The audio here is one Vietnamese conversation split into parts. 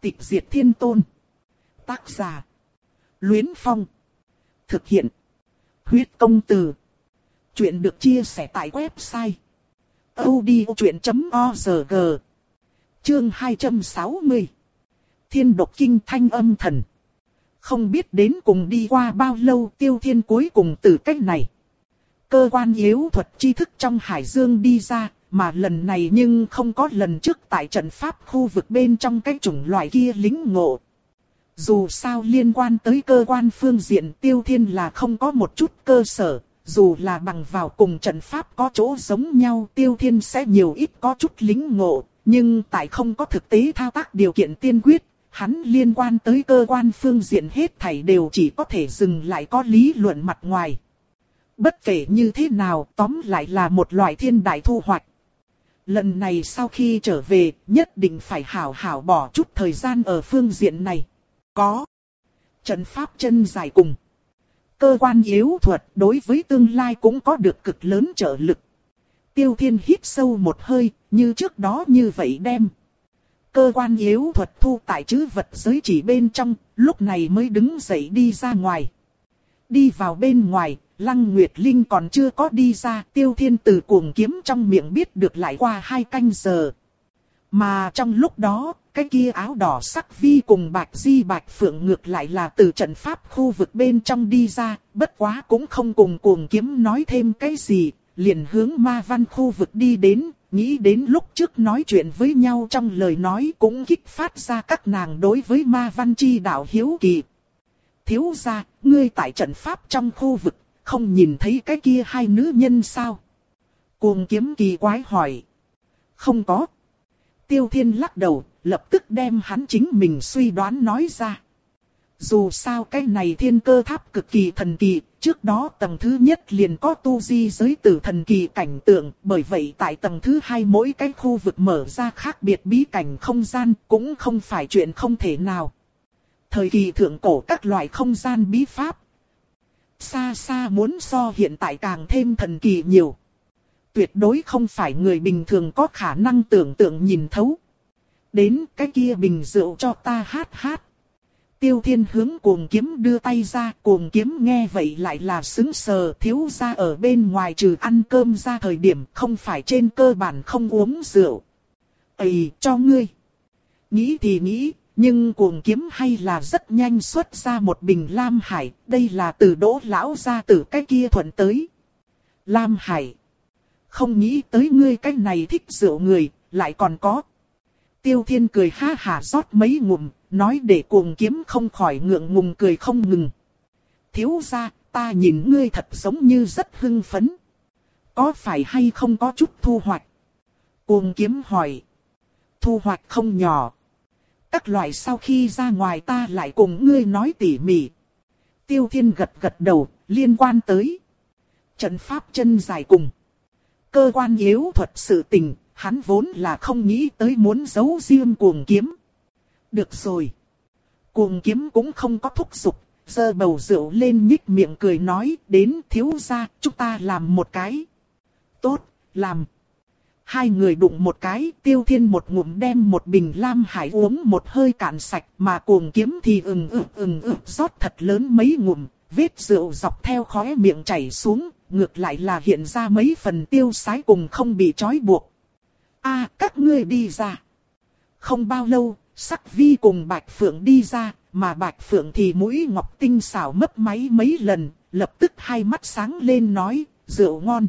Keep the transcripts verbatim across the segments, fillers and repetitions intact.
Tịch diệt thiên tôn. Tác giả. Luyến Phong. Thực hiện. Huyết công từ. Chuyện được chia sẻ tại website audiochuyện chấm org. Chương hai trăm sáu mươi. Thiên độc kinh thanh âm thần. Không biết đến cùng đi qua bao lâu, Tiêu Thiên cuối cùng từ cách này cơ quan yếu thuật tri thức trong hải dương đi ra, mà lần này nhưng không có lần trước tại trận pháp khu vực bên trong cái chủng loại kia lĩnh ngộ. Dù sao liên quan tới cơ quan phương diện, Tiêu Thiên là không có một chút cơ sở, dù là bằng vào cùng trận pháp có chỗ giống nhau, Tiêu Thiên sẽ nhiều ít có chút lĩnh ngộ, nhưng tại không có thực tế thao tác điều kiện tiên quyết, hắn liên quan tới cơ quan phương diện hết thảy đều chỉ có thể dừng lại có lý luận mặt ngoài. Bất kể như thế nào, tóm lại là một loại thiên đại thu hoạch. Lần này sau khi trở về, nhất định phải hảo hảo bỏ chút thời gian ở phương diện này. Có trận pháp chân dài cùng cơ quan yếu thuật đối với tương lai cũng có được cực lớn trợ lực. Tiêu Thiên hít sâu một hơi, như trước đó như vậy đem cơ quan yếu thuật thu tại trữ vật giới chỉ bên trong, lúc này mới đứng dậy đi ra ngoài. Đi vào bên ngoài, Lăng Nguyệt Linh còn chưa có đi ra, Tiêu Thiên từ cuồng kiếm trong miệng biết được lại qua hai canh giờ. Mà trong lúc đó, cái kia áo đỏ sắc vi cùng Bạch Di Bạch Phượng ngược lại là từ trận pháp khu vực bên trong đi ra, bất quá cũng không cùng cuồng kiếm nói thêm cái gì, liền hướng ma văn khu vực đi đến, nghĩ đến lúc trước nói chuyện với nhau trong lời nói cũng kích phát ra các nàng đối với ma văn chi đạo hiếu kỳ. Thiếu gia, ngươi tại trận pháp trong khu vực, không nhìn thấy cái kia hai nữ nhân sao? Cuồng kiếm kỳ quái hỏi. Không có. Tiêu Thiên lắc đầu, lập tức đem hắn chính mình suy đoán nói ra. Dù sao cái này thiên cơ tháp cực kỳ thần kỳ, trước đó tầng thứ nhất liền có tu di giới tử thần kỳ cảnh tượng, bởi vậy tại tầng thứ hai mỗi cái khu vực mở ra khác biệt bí cảnh không gian cũng không phải chuyện không thể nào. Thời kỳ thượng cổ các loại không gian bí pháp, xa xa muốn so hiện tại càng thêm thần kỳ nhiều. Tuyệt đối không phải người bình thường có khả năng tưởng tượng nhìn thấu. Đến cái kia bình rượu cho ta hát hát. Tiêu Thiên hướng cuồng kiếm đưa tay ra, cuồng kiếm nghe vậy lại là sững sờ, thiếu gia ở bên ngoài trừ ăn cơm ra thời điểm không phải trên cơ bản không uống rượu. Ây, cho ngươi. Nghĩ thì nghĩ, nhưng cuồng kiếm hay là rất nhanh xuất ra một bình Lam Hải, đây là từ Đỗ lão gia tử cái kia thuận tới. Lam Hải. Không nghĩ tới ngươi cái này thích rượu người, lại còn có. Tiêu Thiên cười ha hả rót mấy ngụm, nói để cuồng kiếm không khỏi ngượng ngùng cười không ngừng. Thiếu gia, ta nhìn ngươi thật giống như rất hưng phấn. Có phải hay không có chút thu hoạch? Cuồng kiếm hỏi. Thu hoạch không nhỏ. Các loại sau khi ra ngoài ta lại cùng ngươi nói tỉ mỉ. Tiêu Thiên gật gật đầu, liên quan tới trận pháp chân dài cùng cơ quan yếu thuật sự tình, hắn vốn là không nghĩ tới muốn giấu riêng cuồng kiếm. Được rồi. Cuồng kiếm cũng không có thúc giục, giơ bầu rượu lên nhích miệng cười nói, đến thiếu gia, chúng ta làm một cái. Tốt, làm. Hai người đụng một cái, Tiêu Thiên một ngụm đem một bình Lam Hải uống một hơi cạn sạch, mà cuồng kiếm thì ừng ực ừng ực rót thật lớn mấy ngụm, vết rượu dọc theo khóe miệng chảy xuống, ngược lại là hiện ra mấy phần tiêu sái cùng không bị trói buộc. A, các ngươi đi ra. Không bao lâu, Sắc Vi cùng Bạch Phượng đi ra, mà Bạch Phượng thì mũi ngọc tinh xảo mấp máy mấy lần, lập tức hai mắt sáng lên nói, rượu ngon.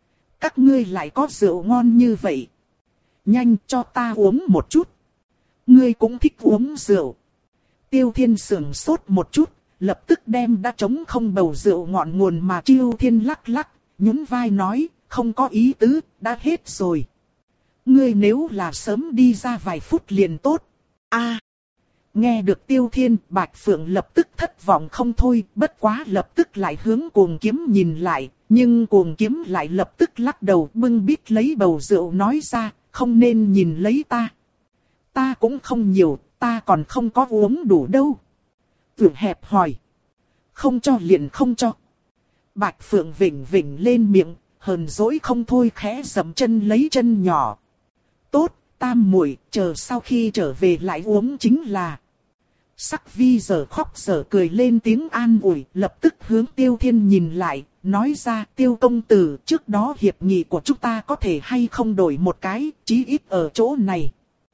Các ngươi lại có rượu ngon như vậy. Nhanh cho ta uống một chút. Ngươi cũng thích uống rượu. Tiêu Thiên sưởng sốt một chút, lập tức đem đã trống không bầu rượu ngọn nguồn mà Tiêu Thiên lắc lắc, nhún vai nói, không có ý tứ, đã hết rồi. Ngươi nếu là sớm đi ra vài phút liền tốt. A. Nghe được Tiêu Thiên, Bạch Phượng lập tức thất vọng không thôi, bất quá lập tức lại hướng cuồng kiếm nhìn lại, nhưng cuồng kiếm lại lập tức lắc đầu bưng bít lấy bầu rượu nói ra, không nên nhìn lấy ta. Ta cũng không nhiều, ta còn không có uống đủ đâu. Tưởng hẹp hỏi. Không cho liền không cho. Bạch Phượng vỉnh vỉnh lên miệng, hờn dỗi không thôi khẽ dậm chân lấy chân nhỏ. Tốt, tam muội chờ sau khi trở về lại uống chính là. Sắc Vi giờ khóc giờ cười lên tiếng an ủi, lập tức hướng Tiêu Thiên nhìn lại, nói ra Tiêu công tử, trước đó hiệp nghị của chúng ta có thể hay không đổi một cái, chí ít ở chỗ này.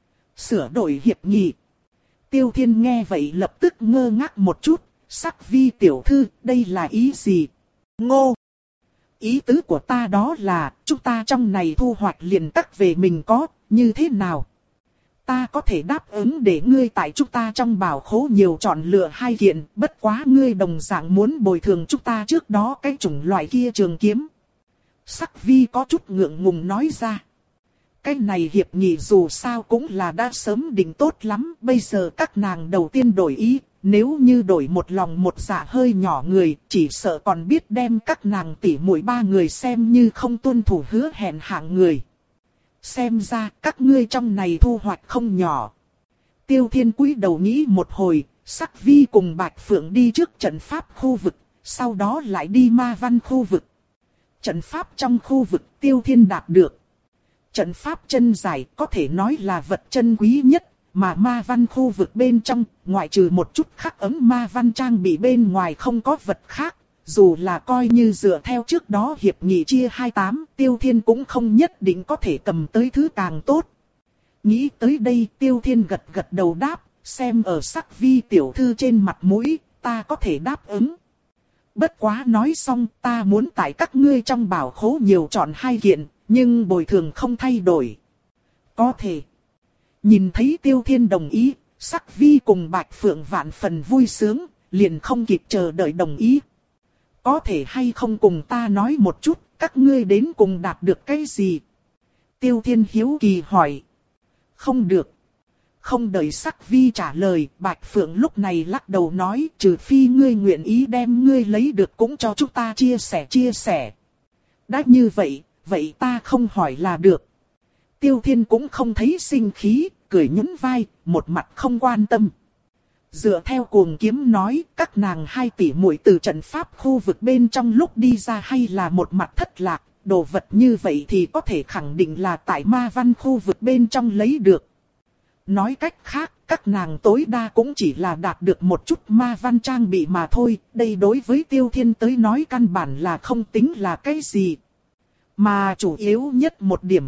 Sửa đổi hiệp nghị. Tiêu Thiên nghe vậy lập tức ngơ ngác một chút, Sắc Vi tiểu thư, đây là ý gì? Ngô! Ý tứ của ta đó là, chúng ta trong này thu hoạch liền tắc về mình có, như thế nào? Ta có thể đáp ứng để ngươi tại chúng ta trong bảo khố nhiều chọn lựa hai kiện, bất quá ngươi đồng dạng muốn bồi thường chúng ta trước đó cái chủng loại kia trường kiếm. Sắc Vi có chút ngượng ngùng nói ra. Cái này hiệp nghị dù sao cũng là đã sớm định tốt lắm, bây giờ các nàng đầu tiên đổi ý, nếu như đổi một lòng một dạ hơi nhỏ người, chỉ sợ còn biết đem các nàng tỉ muội ba người xem như không tuân thủ hứa hẹn hạng người. Xem ra các ngươi trong này thu hoạch không nhỏ. Tiêu Thiên cúi đầu nghĩ một hồi, Sắc Vi cùng Bạch Phượng đi trước trận pháp khu vực, sau đó lại đi ma văn khu vực. Trận pháp trong khu vực Tiêu Thiên đạt được. Trận pháp chân dài có thể nói là vật chân quý nhất, mà ma văn khu vực bên trong, ngoại trừ một chút khắc ấm ma văn trang bị bên ngoài không có vật khác. Dù là coi như dựa theo trước đó hiệp nghị chia hai mươi tám, Tiêu Thiên cũng không nhất định có thể cầm tới thứ càng tốt. Nghĩ tới đây Tiêu Thiên gật gật đầu đáp, xem ở Sắc Vi tiểu thư trên mặt mũi, ta có thể đáp ứng. Bất quá nói xong, ta muốn tại các ngươi trong bảo khố nhiều chọn hai kiện, nhưng bồi thường không thay đổi. Có thể. Nhìn thấy Tiêu Thiên đồng ý, Sắc Vi cùng Bạch Phượng vạn phần vui sướng, liền không kịp chờ đợi đồng ý. Có thể hay không cùng ta nói một chút, các ngươi đến cùng đạt được cái gì? Tiêu Thiên hiếu kỳ hỏi. Không được. Không đợi Sắc Vi trả lời, Bạch Phượng lúc này lắc đầu nói, trừ phi ngươi nguyện ý đem ngươi lấy được cũng cho chúng ta chia sẻ chia sẻ. Đã như vậy, vậy ta không hỏi là được. Tiêu Thiên cũng không thấy sinh khí, cười nhún vai, một mặt không quan tâm. Dựa theo cuồng kiếm nói, các nàng hai tỷ muội từ trận pháp khu vực bên trong lúc đi ra hay là một mặt thất lạc, đồ vật như vậy thì có thể khẳng định là tại ma văn khu vực bên trong lấy được. Nói cách khác, các nàng tối đa cũng chỉ là đạt được một chút ma văn trang bị mà thôi, đây đối với Tiêu Thiên tới nói căn bản là không tính là cái gì. Mà chủ yếu nhất một điểm.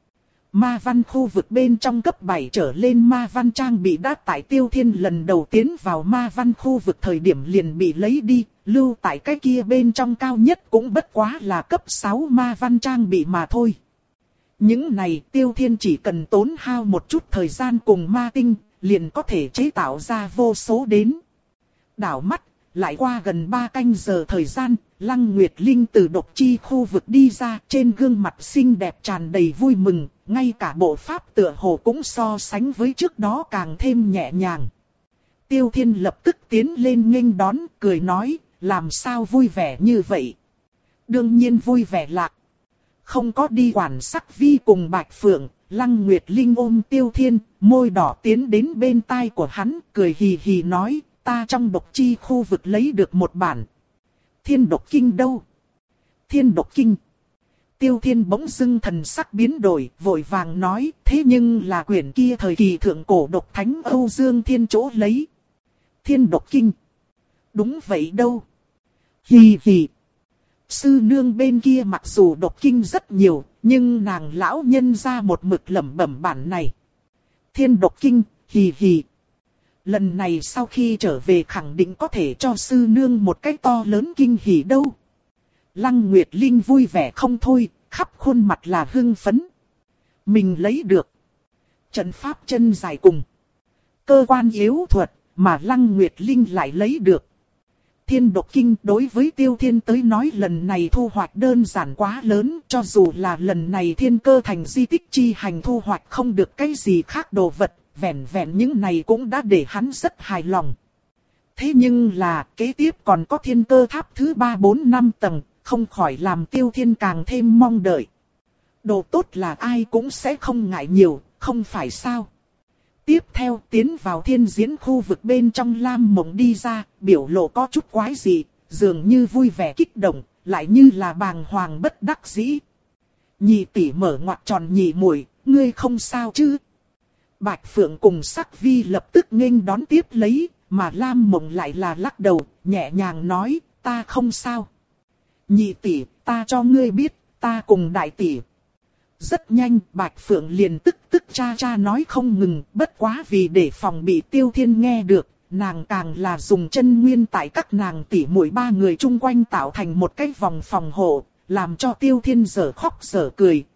Ma văn khu vực bên trong cấp bảy trở lên ma văn trang bị đã tại Tiêu Thiên lần đầu tiến vào ma văn khu vực thời điểm liền bị lấy đi, lưu tại cái kia bên trong cao nhất cũng bất quá là cấp sáu ma văn trang bị mà thôi. Những này Tiêu Thiên chỉ cần tốn hao một chút thời gian cùng ma tinh, liền có thể chế tạo ra vô số đến. Đảo mắt, lại qua gần ba canh giờ thời gian, Lăng Nguyệt Linh từ độc chi khu vực đi ra, trên gương mặt xinh đẹp tràn đầy vui mừng, ngay cả bộ pháp tựa hồ cũng so sánh với trước đó càng thêm nhẹ nhàng. Tiêu Thiên lập tức tiến lên nghênh đón, cười nói, làm sao vui vẻ như vậy? Đương nhiên vui vẻ lạc. Không có đi quản Sắc Vi cùng Bạch Phượng, Lăng Nguyệt Linh ôm Tiêu Thiên, môi đỏ tiến đến bên tai của hắn, cười hì hì nói, ta trong độc chi khu vực lấy được một bản. Thiên độc kinh đâu? Thiên độc kinh. Tiêu Thiên bỗng dưng thần sắc biến đổi, vội vàng nói, thế nhưng là quyển kia thời kỳ thượng cổ độc thánh Âu Dương Thiên chỗ lấy. Thiên độc kinh. Đúng vậy đâu. Hì hì. Sư nương bên kia mặc dù độc kinh rất nhiều, nhưng nàng lão nhân ra một mực lẩm bẩm bản này. Thiên độc kinh, hì hì. Lần này sau khi trở về khẳng định có thể cho sư nương một cái to lớn kinh hỉ đâu. Lăng Nguyệt Linh vui vẻ không thôi, khắp khuôn mặt là hưng phấn. Mình lấy được. Trận pháp chân dài cùng. Cơ quan yếu thuật mà Lăng Nguyệt Linh lại lấy được. Thiên độc kinh đối với Tiêu Thiên tới nói lần này thu hoạch đơn giản quá lớn, cho dù là lần này thiên cơ thành di tích chi hành thu hoạch không được cái gì khác đồ vật, vẹn vẹn những này cũng đã để hắn rất hài lòng. Thế nhưng là kế tiếp còn có thiên cơ tháp thứ ba bốn năm tầng, không khỏi làm Tiêu Thiên càng thêm mong đợi. Đồ tốt là ai cũng sẽ không ngại nhiều, không phải sao? Tiếp theo tiến vào thiên diễn khu vực bên trong Lam Mộng đi ra, biểu lộ có chút quái dị, dường như vui vẻ kích động, lại như là bàng hoàng bất đắc dĩ. Nhị tỷ mở ngoặc tròn nhị muội, ngươi không sao chứ? Bạch Phượng cùng Sắc Vi lập tức nghênh đón tiếp lấy, mà Lam Mộng lại là lắc đầu, nhẹ nhàng nói, ta không sao. Nhị tỷ, ta cho ngươi biết, ta cùng đại tỷ. Rất nhanh, Bạch Phượng liền tức tức cha cha nói không ngừng, bất quá vì để phòng bị Tiêu Thiên nghe được, nàng càng là dùng chân nguyên tại các nàng tỷ muội ba người chung quanh tạo thành một cái vòng phòng hộ, làm cho Tiêu Thiên dở khóc dở cười.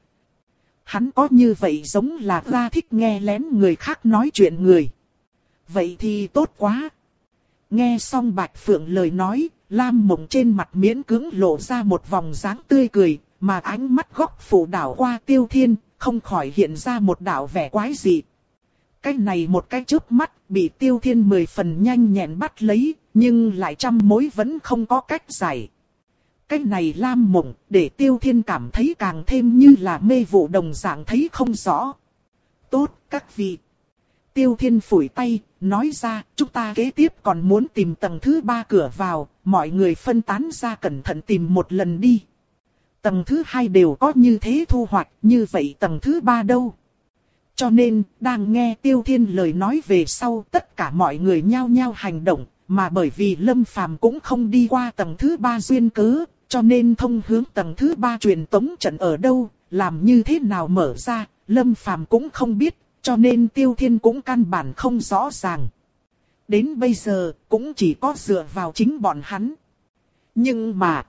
Hắn có như vậy giống là ra thích nghe lén người khác nói chuyện người. Vậy thì tốt quá. Nghe xong Bạch Phượng lời nói, Lam Mộng trên mặt miễn cưỡng lộ ra một vòng dáng tươi cười, mà ánh mắt góc phủ đảo qua Tiêu Thiên, không khỏi hiện ra một đạo vẻ quái dị. Cái này một cái chớp mắt, bị Tiêu Thiên mười phần nhanh nhẹn bắt lấy, nhưng lại trăm mối vẫn không có cách giải. Cái này Lam Mộng, để Tiêu Thiên cảm thấy càng thêm như là mê vụ đồng dạng thấy không rõ. Tốt, các vị. Tiêu Thiên phủi tay, nói ra, chúng ta kế tiếp còn muốn tìm tầng thứ ba cửa vào, mọi người phân tán ra cẩn thận tìm một lần đi. Tầng thứ hai đều có như thế thu hoạch, như vậy tầng thứ ba đâu? Cho nên, đang nghe Tiêu Thiên lời nói về sau, tất cả mọi người nhao nhao hành động, mà bởi vì Lâm Phàm cũng không đi qua tầng thứ ba duyên cớ, cho nên thông hướng tầng thứ ba truyền tống trận ở đâu, làm như thế nào mở ra, Lâm Phàm cũng không biết, cho nên Tiêu Thiên cũng căn bản không rõ ràng. Đến bây giờ, cũng chỉ có dựa vào chính bọn hắn. Nhưng mà,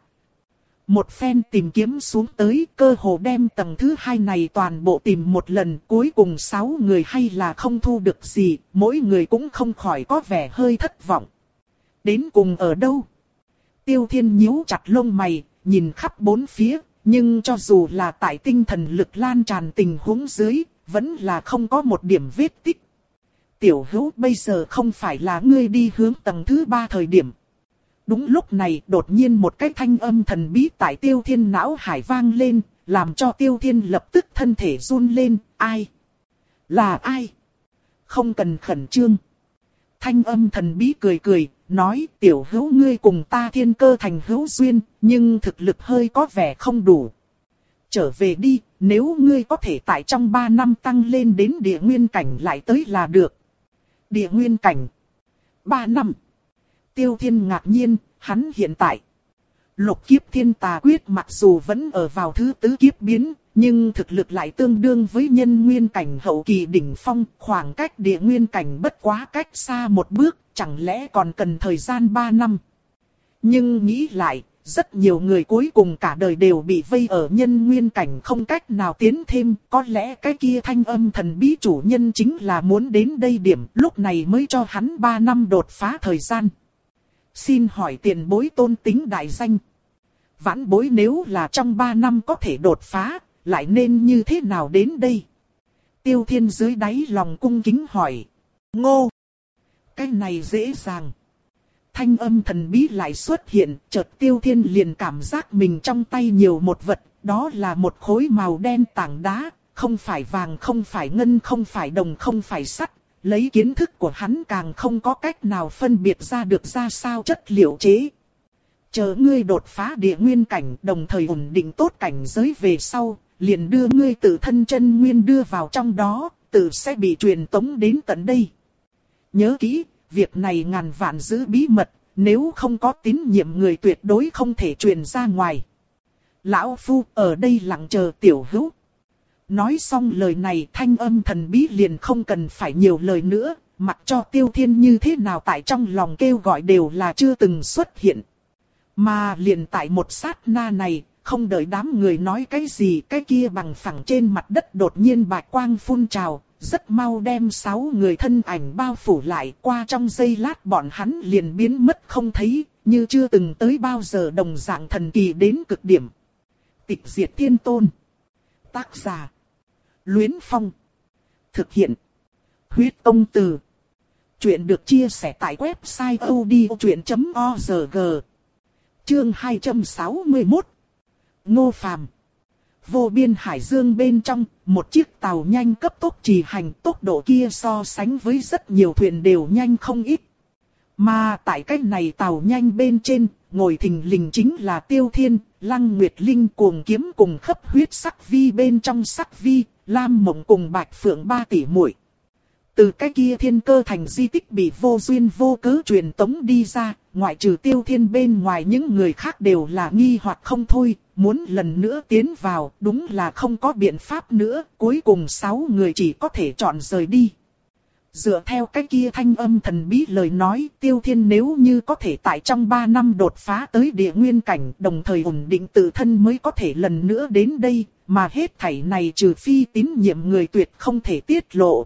một phen tìm kiếm xuống tới, cơ hồ đem tầng thứ hai này toàn bộ tìm một lần, cuối cùng sáu người hay là không thu được gì, mỗi người cũng không khỏi có vẻ hơi thất vọng. Đến cùng ở đâu? Tiêu Thiên nhíu chặt lông mày, nhìn khắp bốn phía, nhưng cho dù là tại tinh thần lực lan tràn tình huống dưới, vẫn là không có một điểm vết tích. Tiểu Hữu, bây giờ không phải là ngươi đi hướng tầng thứ ba thời điểm. Đúng lúc này, đột nhiên một cái thanh âm thần bí tại Tiêu Thiên não hải vang lên, làm cho Tiêu Thiên lập tức thân thể run lên. Ai? Là ai? Không cần khẩn trương. Thanh âm thần bí cười cười, nói, Tiểu Hữu, ngươi cùng ta Thiên Cơ thành hữu duyên, nhưng thực lực hơi có vẻ không đủ. Trở về đi, nếu ngươi có thể tại trong ba năm tăng lên đến địa nguyên cảnh lại tới là được. Địa nguyên cảnh. ba năm. Tiêu Thiên ngạc nhiên, hắn hiện tại. Lục kiếp thiên tà quyết mặc dù vẫn ở vào thứ tứ kiếp biến, nhưng thực lực lại tương đương với nhân nguyên cảnh hậu kỳ đỉnh phong, khoảng cách địa nguyên cảnh bất quá cách xa một bước, chẳng lẽ còn cần thời gian ba năm. Nhưng nghĩ lại, rất nhiều người cuối cùng cả đời đều bị vây ở nhân nguyên cảnh không cách nào tiến thêm, có lẽ cái kia thanh âm thần bí chủ nhân chính là muốn đến đây điểm, lúc này mới cho hắn ba năm đột phá thời gian. Xin hỏi tiền bối tôn tính đại danh. Vãn bối nếu là trong ba năm có thể đột phá, lại nên như thế nào đến đây? Tiêu Thiên dưới đáy lòng cung kính hỏi. Ngô! Cái này dễ dàng. Thanh âm thần bí lại xuất hiện, chợt Tiêu Thiên liền cảm giác mình trong tay nhiều một vật, đó là một khối màu đen tảng đá, không phải vàng, không phải ngân, không phải đồng, không phải sắt. Lấy kiến thức của hắn càng không có cách nào phân biệt ra được ra sao chất liệu chế. Chờ ngươi đột phá địa nguyên cảnh, đồng thời ổn định tốt cảnh giới về sau, liền đưa ngươi tự thân chân nguyên đưa vào trong đó, tự sẽ bị truyền tống đến tận đây. Nhớ kỹ, việc này ngàn vạn giữ bí mật, nếu không có tín nhiệm người tuyệt đối không thể truyền ra ngoài. Lão Phu ở đây lặng chờ Tiểu Hữu. Nói xong lời này, thanh âm thần bí liền không cần phải nhiều lời nữa, mặc cho Tiêu Thiên như thế nào tại trong lòng kêu gọi đều là chưa từng xuất hiện. Mà liền tại một sát na này, không đợi đám người nói cái gì, cái kia bằng phẳng trên mặt đất đột nhiên bạch quang phun trào, rất mau đem sáu người thân ảnh bao phủ lại, qua trong giây lát bọn hắn liền biến mất không thấy, như chưa từng tới bao giờ đồng dạng thần kỳ đến cực điểm. Tịch diệt thiên tôn. Tác giả Luyến Phong. Thực hiện Huyết Công Từ. Chuyện được chia sẻ tại website odchuyện chấm org. Chương hai trăm sáu mươi mốt. Ngô Phàm. Vô biên hải dương bên trong, một chiếc tàu nhanh cấp tốc trì hành, tốc độ kia so sánh với rất nhiều thuyền đều nhanh không ít. Mà tại cái này tàu nhanh bên trên, ngồi thình lình chính là Tiêu Thiên, Lăng Nguyệt Linh cuồng kiếm cùng khắp huyết sắc vi bên trong sắc vi, Lam Mộng cùng Bạch Phượng ba tỷ muội. từ cái kia thiên cơ thành di tích bị vô duyên vô cớ truyền tống đi ra, ngoại trừ Tiêu Thiên bên ngoài những người khác đều là nghi hoặc không thôi, muốn lần nữa tiến vào, đúng là không có biện pháp nữa, cuối cùng sáu người chỉ có thể chọn rời đi. Dựa theo cái kia thanh âm thần bí lời nói, Tiêu Thiên nếu như có thể tại trong ba năm đột phá tới địa nguyên cảnh, đồng thời ổn định tự thân mới có thể lần nữa đến đây, mà hết thảy này trừ phi tín nhiệm người tuyệt không thể tiết lộ.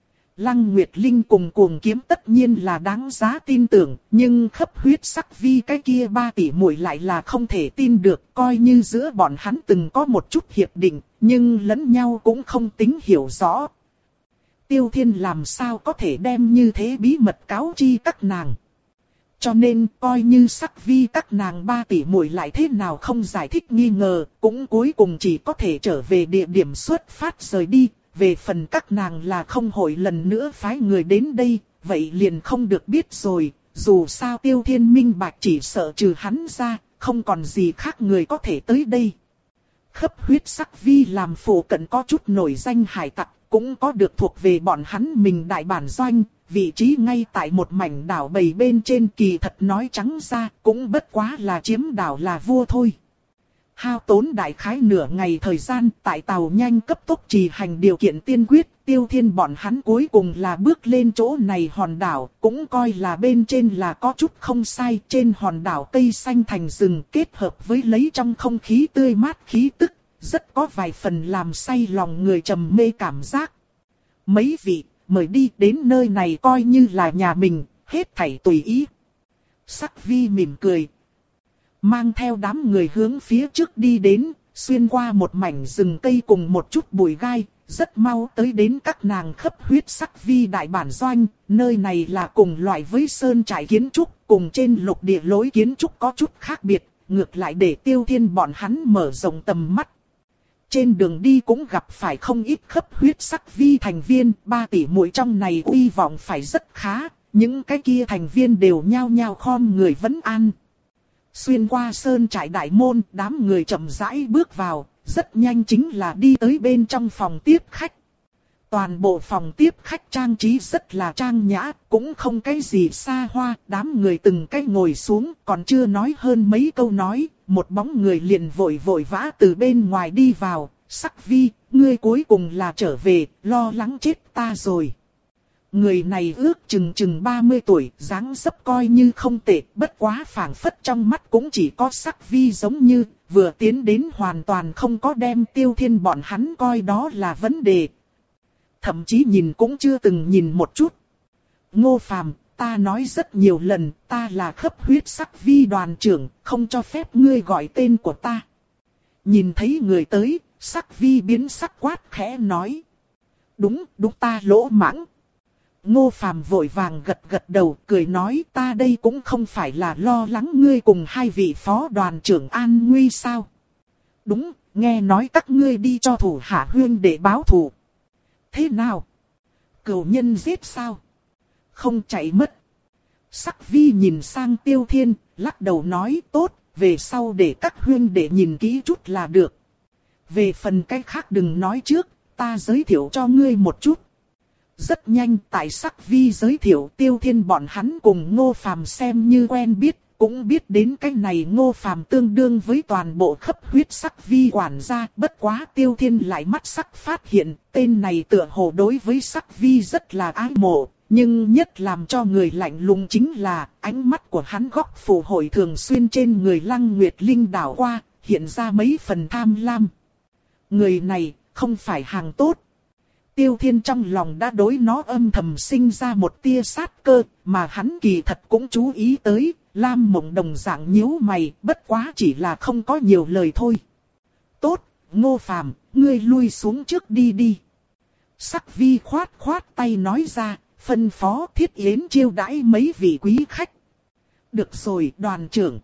Lăng Nguyệt Linh cùng Cuồng Kiếm tất nhiên là đáng giá tin tưởng, nhưng khắp huyết sắc vi cái kia ba tỷ muội lại là không thể tin được, coi như giữa bọn hắn từng có một chút hiệp định, nhưng lẫn nhau cũng không tính hiểu rõ. Tiêu Thiên làm sao có thể đem như thế bí mật cáo chi các nàng. Cho nên coi như sắc vi các nàng ba tỷ muội lại thế nào không giải thích nghi ngờ, cũng cuối cùng chỉ có thể trở về địa điểm xuất phát rời đi. Về phần các nàng là không hội lần nữa phái người đến đây, vậy liền không được biết rồi. Dù sao Tiêu Thiên minh bạch chỉ sợ trừ hắn ra, không còn gì khác người có thể tới đây. Khắp huyết sắc vi làm phụ cận có chút nổi danh hải tặc, cũng có được thuộc về bọn hắn mình đại bản doanh, vị trí ngay tại một mảnh đảo bầy bên trên, kỳ thật nói trắng ra, cũng bất quá là chiếm đảo là vua thôi. Hao tốn đại khái nửa ngày thời gian, tại tàu nhanh cấp tốc trì hành điều kiện tiên quyết, Tiêu Thiên bọn hắn cuối cùng là bước lên chỗ này hòn đảo, cũng coi là bên trên là có chút không sai, trên hòn đảo cây xanh thành rừng kết hợp với lấy trong không khí tươi mát khí tức, rất có vài phần làm say lòng người trầm mê cảm giác. Mấy vị, mời đi, đến nơi này coi như là nhà mình, hết thảy tùy ý. Sắc vi mỉm cười, mang theo đám người hướng phía trước đi đến, xuyên qua một mảnh rừng cây cùng một chút bụi gai, rất mau tới đến các nàng khắp huyết sắc vi đại bản doanh. Nơi này là cùng loại với sơn trại kiến trúc, cùng trên lục địa lối kiến trúc có chút khác biệt, ngược lại để Tiêu Thiên bọn hắn mở rộng tầm mắt. Trên đường đi cũng gặp phải không ít khắp huyết sắc vi thành viên, ba tỷ muội trong này uy vọng phải rất khá, những cái kia thành viên đều nhao nhao khom người vấn an. Xuyên qua sơn trại đại môn, đám người chậm rãi bước vào, rất nhanh chính là đi tới bên trong phòng tiếp khách. Toàn bộ phòng tiếp khách trang trí rất là trang nhã, cũng không cái gì xa hoa, đám người từng cái ngồi xuống, còn chưa nói hơn mấy câu nói, một bóng người liền vội vội vã từ bên ngoài đi vào. Sắc vi, ngươi cuối cùng là trở về, lo lắng chết ta rồi. Người này ước chừng chừng ba mươi tuổi, dáng dấp coi như không tệ, bất quá phảng phất trong mắt cũng chỉ có sắc vi giống như, vừa tiến đến hoàn toàn không có đem Tiêu Thiên bọn hắn coi đó là vấn đề. Thậm chí nhìn cũng chưa từng nhìn một chút. Ngô Phàm, ta nói rất nhiều lần, ta là khắp huyết sắc vi đoàn trưởng, không cho phép ngươi gọi tên của ta. Nhìn thấy người tới, sắc vi biến sắc quát khẽ nói. Đúng, đúng ta lỗ mãng. Ngô Phàm vội vàng gật gật đầu, cười nói ta đây cũng không phải là lo lắng ngươi cùng hai vị phó đoàn trưởng an nguy sao. Đúng, nghe nói các ngươi đi cho thủ hạ huyên để báo thù. Thế nào? Cửu nhân giết sao? Không chạy mất. Sắc vi nhìn sang Tiêu Thiên, lắc đầu nói tốt, về sau để các huyên để nhìn kỹ chút là được. Về phần cái khác đừng nói trước, ta giới thiệu cho ngươi một chút. Rất nhanh tại sắc vi giới thiệu Tiêu Thiên bọn hắn cùng Ngô Phàm xem như quen biết, cũng biết đến cái này Ngô Phàm tương đương với toàn bộ khắp huyết sắc vi quản gia, bất quá Tiêu Thiên lại mắt sắc phát hiện, tên này tựa hồ đối với sắc vi rất là ái mộ, nhưng nhất làm cho người lạnh lùng chính là ánh mắt của hắn góc phù hội thường xuyên trên người Lăng Nguyệt Linh đảo qua, hiện ra mấy phần tham lam. Người này không phải hàng tốt. Tiêu Thiên trong lòng đã đối nó âm thầm sinh ra một tia sát cơ, mà hắn kỳ thật cũng chú ý tới, Lam Mộng đồng dạng nhíu mày, bất quá chỉ là không có nhiều lời thôi. Tốt, Ngô Phàm, ngươi lui xuống trước đi đi. Sắc vi khoát khoát tay nói ra, phân phó Thiết Yến chiêu đãi mấy vị quý khách. Được rồi, đoàn trưởng.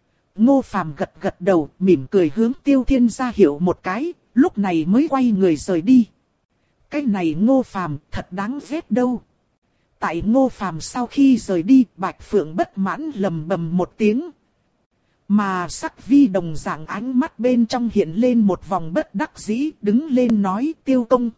Ngô Phàm gật gật đầu, mỉm cười hướng Tiêu Thiên ra hiệu một cái, lúc này mới quay người rời đi. Cái này Ngô Phàm thật đáng ghét đâu. Tại Ngô Phàm sau khi rời đi, Bạch Phượng bất mãn lầm bầm một tiếng. Mà sắc vi đồng dạng ánh mắt bên trong hiện lên một vòng bất đắc dĩ, đứng lên nói Tiêu công tử,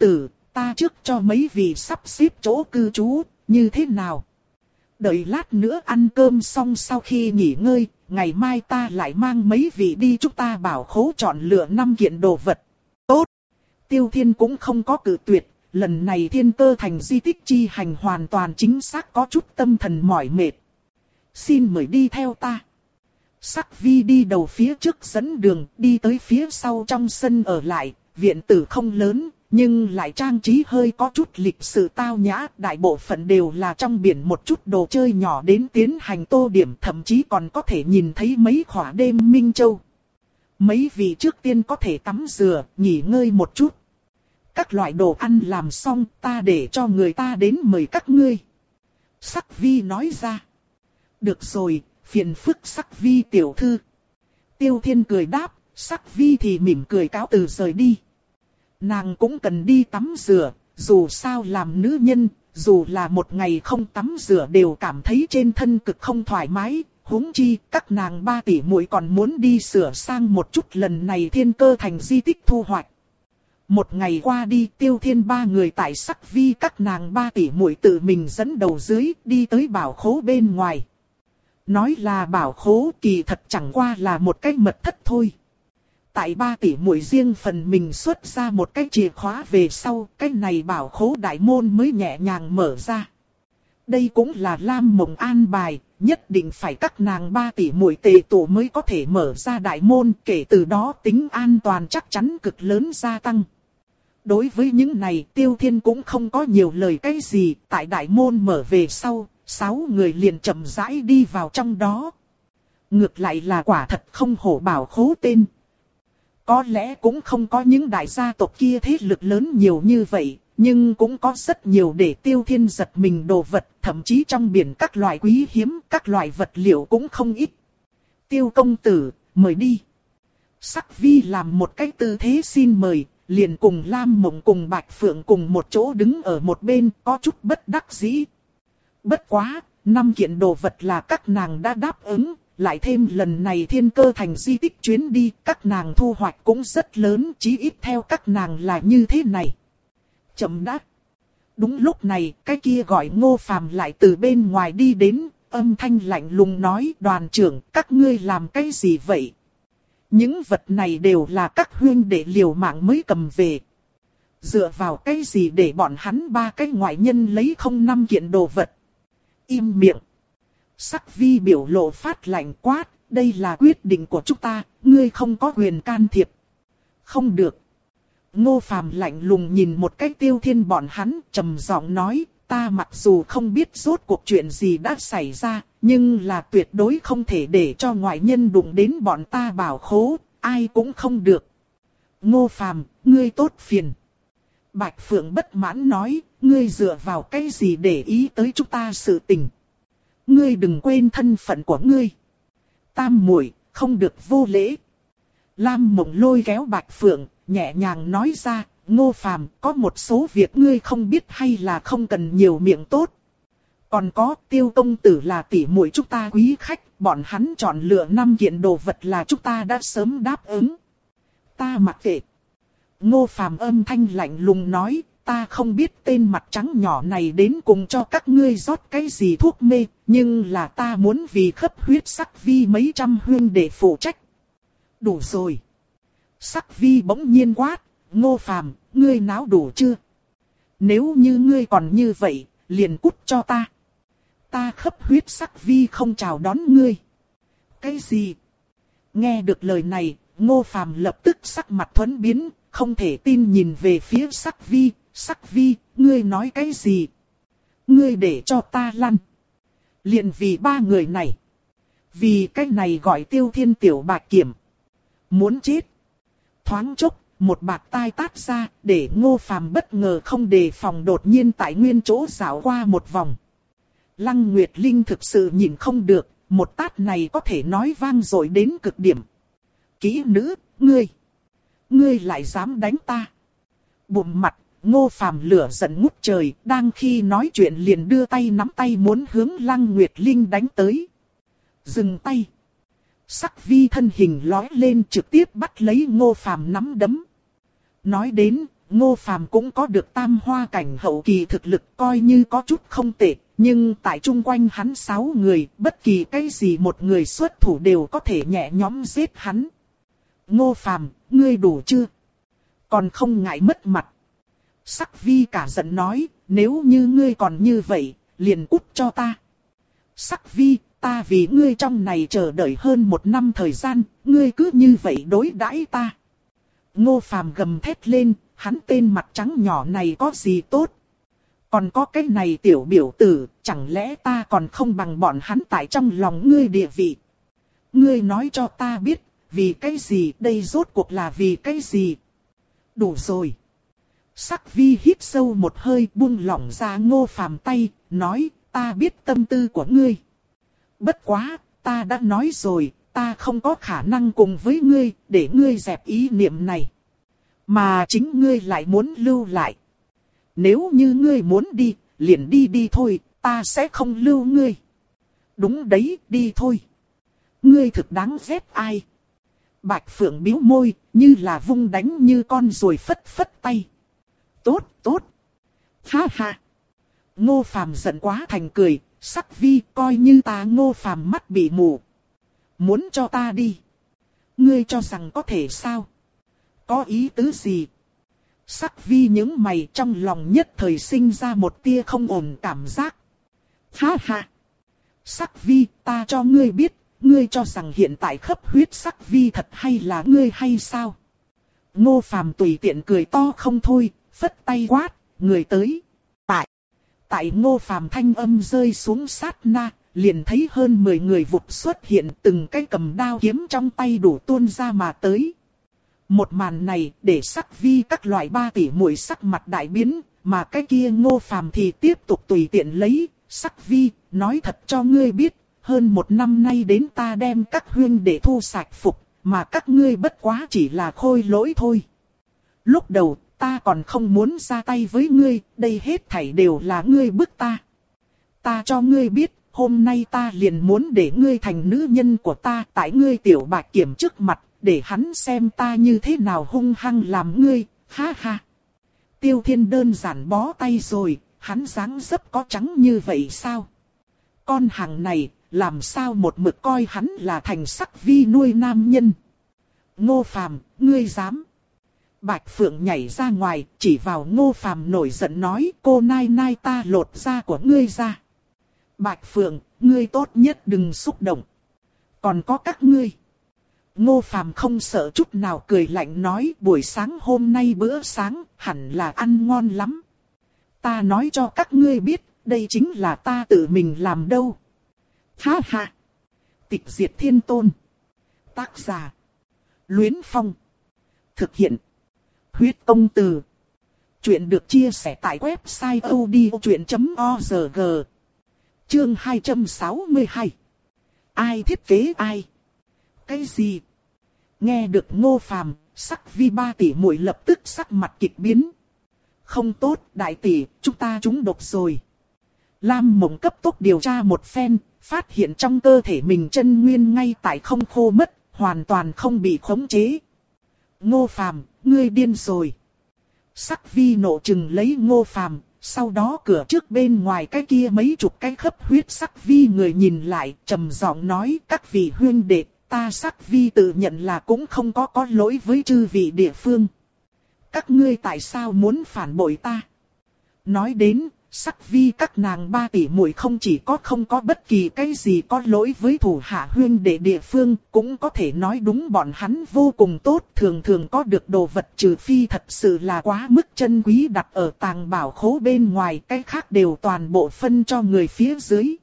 ta trước cho mấy vị sắp xếp chỗ cư trú, như thế nào? Đợi lát nữa ăn cơm xong sau khi nghỉ ngơi, ngày mai ta lại mang mấy vị đi chúng ta bảo khố chọn lựa năm kiện đồ vật. Tốt! Tiêu Thiên cũng không có cự tuyệt, lần này Thiên Cơ Thành di tích chi hành hoàn toàn chính xác có chút tâm thần mỏi mệt. Xin mời đi theo ta. Sắc Vi đi đầu phía trước dẫn đường, đi tới phía sau trong sân ở lại, viện tử không lớn, nhưng lại trang trí hơi có chút lịch sự tao nhã, đại bộ phận đều là trong biển một chút đồ chơi nhỏ đến tiến hành tô điểm, thậm chí còn có thể nhìn thấy mấy khỏa đêm minh châu. Mấy vị trước tiên có thể tắm rửa, nghỉ ngơi một chút. Các loại đồ ăn làm xong, ta để cho người ta đến mời các ngươi. Sắc Vi nói ra. Được rồi, phiền phức Sắc Vi tiểu thư. Tiêu Thiên cười đáp, Sắc Vi thì mỉm cười cáo từ rời đi. Nàng cũng cần đi tắm rửa, dù sao làm nữ nhân, dù là một ngày không tắm rửa đều cảm thấy trên thân cực không thoải mái, huống chi các nàng ba tỷ muội còn muốn đi sửa sang một chút lần này Thiên Cơ Thành di tích thu hoạch. Một ngày qua đi, Tiêu Thiên ba người tại Sắc Vi các nàng ba tỷ muội tự mình dẫn đầu dưới đi tới bảo khố bên ngoài. Nói là bảo khố kỳ thật chẳng qua là một cái mật thất thôi. Tại ba tỷ muội riêng phần mình xuất ra một cái chìa khóa về sau, cái này bảo khố đại môn mới nhẹ nhàng mở ra. Đây cũng là Lam Mộng an bài, nhất định phải các nàng ba tỷ muội tề tụ mới có thể mở ra đại môn, kể từ đó tính an toàn chắc chắn cực lớn gia tăng. Đối với những này, Tiêu Thiên cũng không có nhiều lời cái gì, tại đại môn mở về sau, sáu người liền chậm rãi đi vào trong đó. Ngược lại là quả thật không hổ bảo khố tên. Có lẽ cũng không có những đại gia tộc kia thế lực lớn nhiều như vậy, nhưng cũng có rất nhiều để Tiêu Thiên giật mình đồ vật, thậm chí trong biển các loại quý hiếm, các loại vật liệu cũng không ít. Tiêu công tử, mời đi. Sắc Vi làm một cái tư thế xin mời, liền cùng Lam Mộng cùng Bạch Phượng cùng một chỗ đứng ở một bên, có chút bất đắc dĩ. Bất quá, năm kiện đồ vật là các nàng đã đáp ứng. Lại thêm lần này Thiên Cơ Thành di tích chuyến đi, các nàng thu hoạch cũng rất lớn, chí ít theo các nàng là như thế này. Chậm đã. Đúng lúc này, cái kia gọi Ngô Phàm lại từ bên ngoài đi đến, âm thanh lạnh lùng nói: Đoàn trưởng, các ngươi làm cái gì vậy? Những vật này đều là các huynh đệ liều mạng mới cầm về. Dựa vào cái gì để bọn hắn ba cái ngoại nhân lấy không năm kiện đồ vật? Im miệng. Sắc Vi biểu lộ phát lạnh quát, đây là quyết định của chúng ta, ngươi không có quyền can thiệp. Không được. Ngô Phàm lạnh lùng nhìn một cái Tiêu Thiên bọn hắn, trầm giọng nói, ta mặc dù không biết rốt cuộc chuyện gì đã xảy ra, nhưng là tuyệt đối không thể để cho ngoại nhân đụng đến bọn ta bảo khố, ai cũng không được. Ngô Phàm, ngươi tốt phiền. Bạch Phượng bất mãn nói, ngươi dựa vào cái gì để ý tới chúng ta sự tình. Ngươi đừng quên thân phận của ngươi. Tam muội, không được vô lễ. Lam Mộng lôi kéo Bạch Phượng, nhẹ nhàng nói ra, Ngô Phàm, có một số việc ngươi không biết hay là không cần nhiều miệng tốt. Còn có, Tiêu công tử là tỷ muội chúng ta quý khách, bọn hắn chọn lựa năm kiện đồ vật là chúng ta đã sớm đáp ứng. Ta mặc kệ. Ngô Phàm âm thanh lạnh lùng nói, ta không biết tên mặt trắng nhỏ này đến cùng cho các ngươi rót cái gì thuốc mê, nhưng là ta muốn vì khắp huyết Sắc Vi mấy trăm huynh để phụ trách. Đủ rồi. Sắc Vi bỗng nhiên quát, Ngô Phàm, ngươi náo đủ chưa? Nếu như ngươi còn như vậy, liền cút cho ta. Ta khắp huyết Sắc Vi không chào đón ngươi. Cái gì? Nghe được lời này, Ngô Phàm lập tức sắc mặt thuẫn biến, không thể tin nhìn về phía Sắc Vi. Sắc Vi, ngươi nói cái gì? Ngươi để cho ta lăn. Liền vì ba người này. Vì cái này gọi Tiêu Thiên tiểu bạch kiểm. Muốn chết. Thoáng chốc, một bạt tai tát ra, để Ngô Phàm bất ngờ không đề phòng đột nhiên tại nguyên chỗ dạo qua một vòng. Lăng Nguyệt Linh thực sự nhìn không được, một tát này có thể nói vang dội đến cực điểm. Kỹ nữ, ngươi. Ngươi lại dám đánh ta. Bụm mặt, Ngô Phàm lửa giận ngút trời, đang khi nói chuyện liền đưa tay nắm tay muốn hướng Lăng Nguyệt Linh đánh tới. Dừng tay. Sắc Vi thân hình lói lên trực tiếp bắt lấy Ngô Phàm nắm đấm. Nói đến, Ngô Phàm cũng có được tam hoa cảnh hậu kỳ thực lực coi như có chút không tệ, nhưng tại chung quanh hắn sáu người, bất kỳ cái gì một người xuất thủ đều có thể nhẹ nhõm giết hắn. Ngô Phàm, ngươi đủ chưa? Còn không ngại mất mặt. Sắc Vi cả giận nói, nếu như ngươi còn như vậy, liền cút cho ta. Sắc Vi, ta vì ngươi trong này chờ đợi hơn một năm thời gian, ngươi cứ như vậy đối đãi ta. Ngô Phàm gầm thét lên, hắn tên mặt trắng nhỏ này có gì tốt? Còn có cái này tiểu biểu tử, chẳng lẽ ta còn không bằng bọn hắn tại trong lòng ngươi địa vị? Ngươi nói cho ta biết, vì cái gì, đây rốt cuộc là vì cái gì? Đủ rồi. Sắc Vi hít sâu một hơi buông lỏng ra Ngô Phàm tay, nói, ta biết tâm tư của ngươi. Bất quá, ta đã nói rồi, ta không có khả năng cùng với ngươi, để ngươi dẹp ý niệm này. Mà chính ngươi lại muốn lưu lại. Nếu như ngươi muốn đi, liền đi đi thôi, ta sẽ không lưu ngươi. Đúng đấy, đi thôi. Ngươi thực đáng ghét ai? Bạch Phượng bĩu môi, như là vung đánh như con ruồi phất phất tay. Tốt, tốt. Ha ha. Ngô Phàm giận quá thành cười, Sắc Vi coi như ta Ngô Phàm mắt bị mù. Muốn cho ta đi. Ngươi cho rằng có thể sao? Có ý tứ gì? Sắc Vi những mày trong lòng nhất thời sinh ra một tia không ổn cảm giác. Ha ha. Sắc Vi, ta cho ngươi biết, ngươi cho rằng hiện tại khắp huyết Sắc Vi thật hay là ngươi hay sao? Ngô Phàm tùy tiện cười to không thôi, phất tay quát, người tới. Tại. Tại Ngô Phàm thanh âm rơi xuống sát na, liền thấy hơn mười người vụt xuất hiện, từng cái cầm đao kiếm trong tay đủ tuôn ra mà tới. Một màn này để Sắc Vi các loại ba tỷ muội sắc mặt đại biến, mà cái kia Ngô Phàm thì tiếp tục tùy tiện lấy. Sắc Vi, nói thật cho ngươi biết, hơn một năm nay đến ta đem các huynh để thu sạch phục, mà các ngươi bất quá chỉ là khôi lỗi thôi. Lúc đầu, ta còn không muốn ra tay với ngươi, đây hết thảy đều là ngươi bức ta. Ta cho ngươi biết, hôm nay ta liền muốn để ngươi thành nữ nhân của ta tại ngươi tiểu Bạch Kiểm trước mặt, để hắn xem ta như thế nào hung hăng làm ngươi, ha ha. Tiêu Thiên đơn giản bó tay rồi, hắn dáng dấp có trắng như vậy sao? Con hàng này, làm sao một mực coi hắn là thành Sắc Vi nuôi nam nhân? Ngô Phàm, ngươi dám? Bạch Phượng nhảy ra ngoài, chỉ vào Ngô Phàm nổi giận nói, cô nai nai ta lột da của ngươi ra. Bạch Phượng, ngươi tốt nhất đừng xúc động. Còn có các ngươi. Ngô Phàm không sợ chút nào cười lạnh nói, buổi sáng hôm nay bữa sáng hẳn là ăn ngon lắm. Ta nói cho các ngươi biết, đây chính là ta tự mình làm đâu. Ha ha. Tịch diệt thiên tôn. Tác giả. Luyến Phong. Thực hiện. Huyết công từ. Chuyện được chia sẻ tại website odchuyện chấm org. Chương hai trăm sáu mươi hai. Ai thiết kế ai? Cái gì? Nghe được Ngô Phàm, Sắc Vi ba tỷ muội lập tức sắc mặt kịch biến. Không tốt, đại tỷ, chúng ta trúng độc rồi. Lam Mộng cấp tốc điều tra một phen, phát hiện trong cơ thể mình chân nguyên ngay tại không khô mất, hoàn toàn không bị khống chế. Ngô Phàm, ngươi điên rồi. Sắc Vi nộ trừng lấy Ngô Phàm, sau đó cửa trước bên ngoài cái kia mấy chục cái khắp huyết Sắc Vi người nhìn lại, trầm giọng nói, các vị huynh đệ, ta Sắc Vi tự nhận là cũng không có có lỗi với chư vị địa phương. Các ngươi tại sao muốn phản bội ta? Nói đến, Sắc Vi các nàng ba tỷ muội không chỉ có không có bất kỳ cái gì có lỗi với thủ hạ huynh đệ địa phương, cũng có thể nói đúng bọn hắn vô cùng tốt, thường thường có được đồ vật trừ phi thật sự là quá mức chân quý đặt ở tàng bảo khố bên ngoài, cái khác đều toàn bộ phân cho người phía dưới.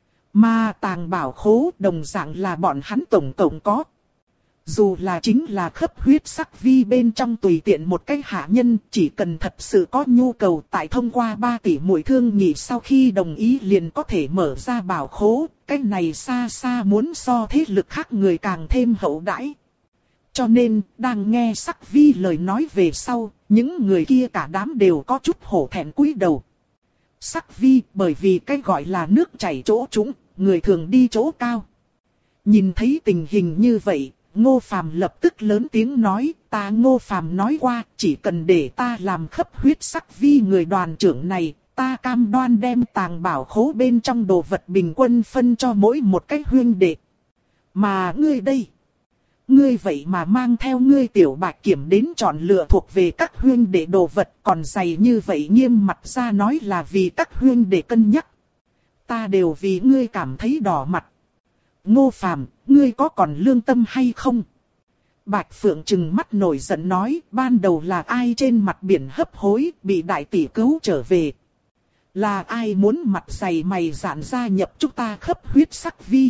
Mà tàng bảo khố đồng dạng là bọn hắn tổng tổng có. Dù là chính là khắp huyết Sắc Vi bên trong tùy tiện một cái hạ nhân, chỉ cần thật sự có nhu cầu tại thông qua ba tỷ muội thương nghị sau khi đồng ý liền có thể mở ra bảo khố, cái này xa xa muốn so thế lực khác người càng thêm hậu đãi. Cho nên, đang nghe Sắc Vi lời nói về sau, những người kia cả đám đều có chút hổ thẹn cúi đầu. Sắc Vi bởi vì cái gọi là nước chảy chỗ trũng, người thường đi chỗ cao. Nhìn thấy tình hình như vậy, Ngô Phàm lập tức lớn tiếng nói, ta Ngô Phàm nói qua, chỉ cần để ta làm khắp huyết sắc vi người đoàn trưởng này, ta cam đoan đem tàng bảo khố bên trong đồ vật bình quân phân cho mỗi một cái huynh đệ. Mà ngươi đây, ngươi vậy mà mang theo ngươi tiểu bạch kiểm đến chọn lựa thuộc về các huynh đệ đồ vật, còn dày như vậy nghiêm mặt ra nói là vì các huynh đệ cân nhắc. Ta đều vì ngươi cảm thấy đỏ mặt. Ngô Phàm, ngươi có còn lương tâm hay không? Bạch Phượng trừng mắt nổi giận nói, ban đầu là ai trên mặt biển hấp hối, bị đại tỷ cứu trở về? Là ai muốn mặt dày mày dạn gia nhập chúng ta khắp huyết sắc vi?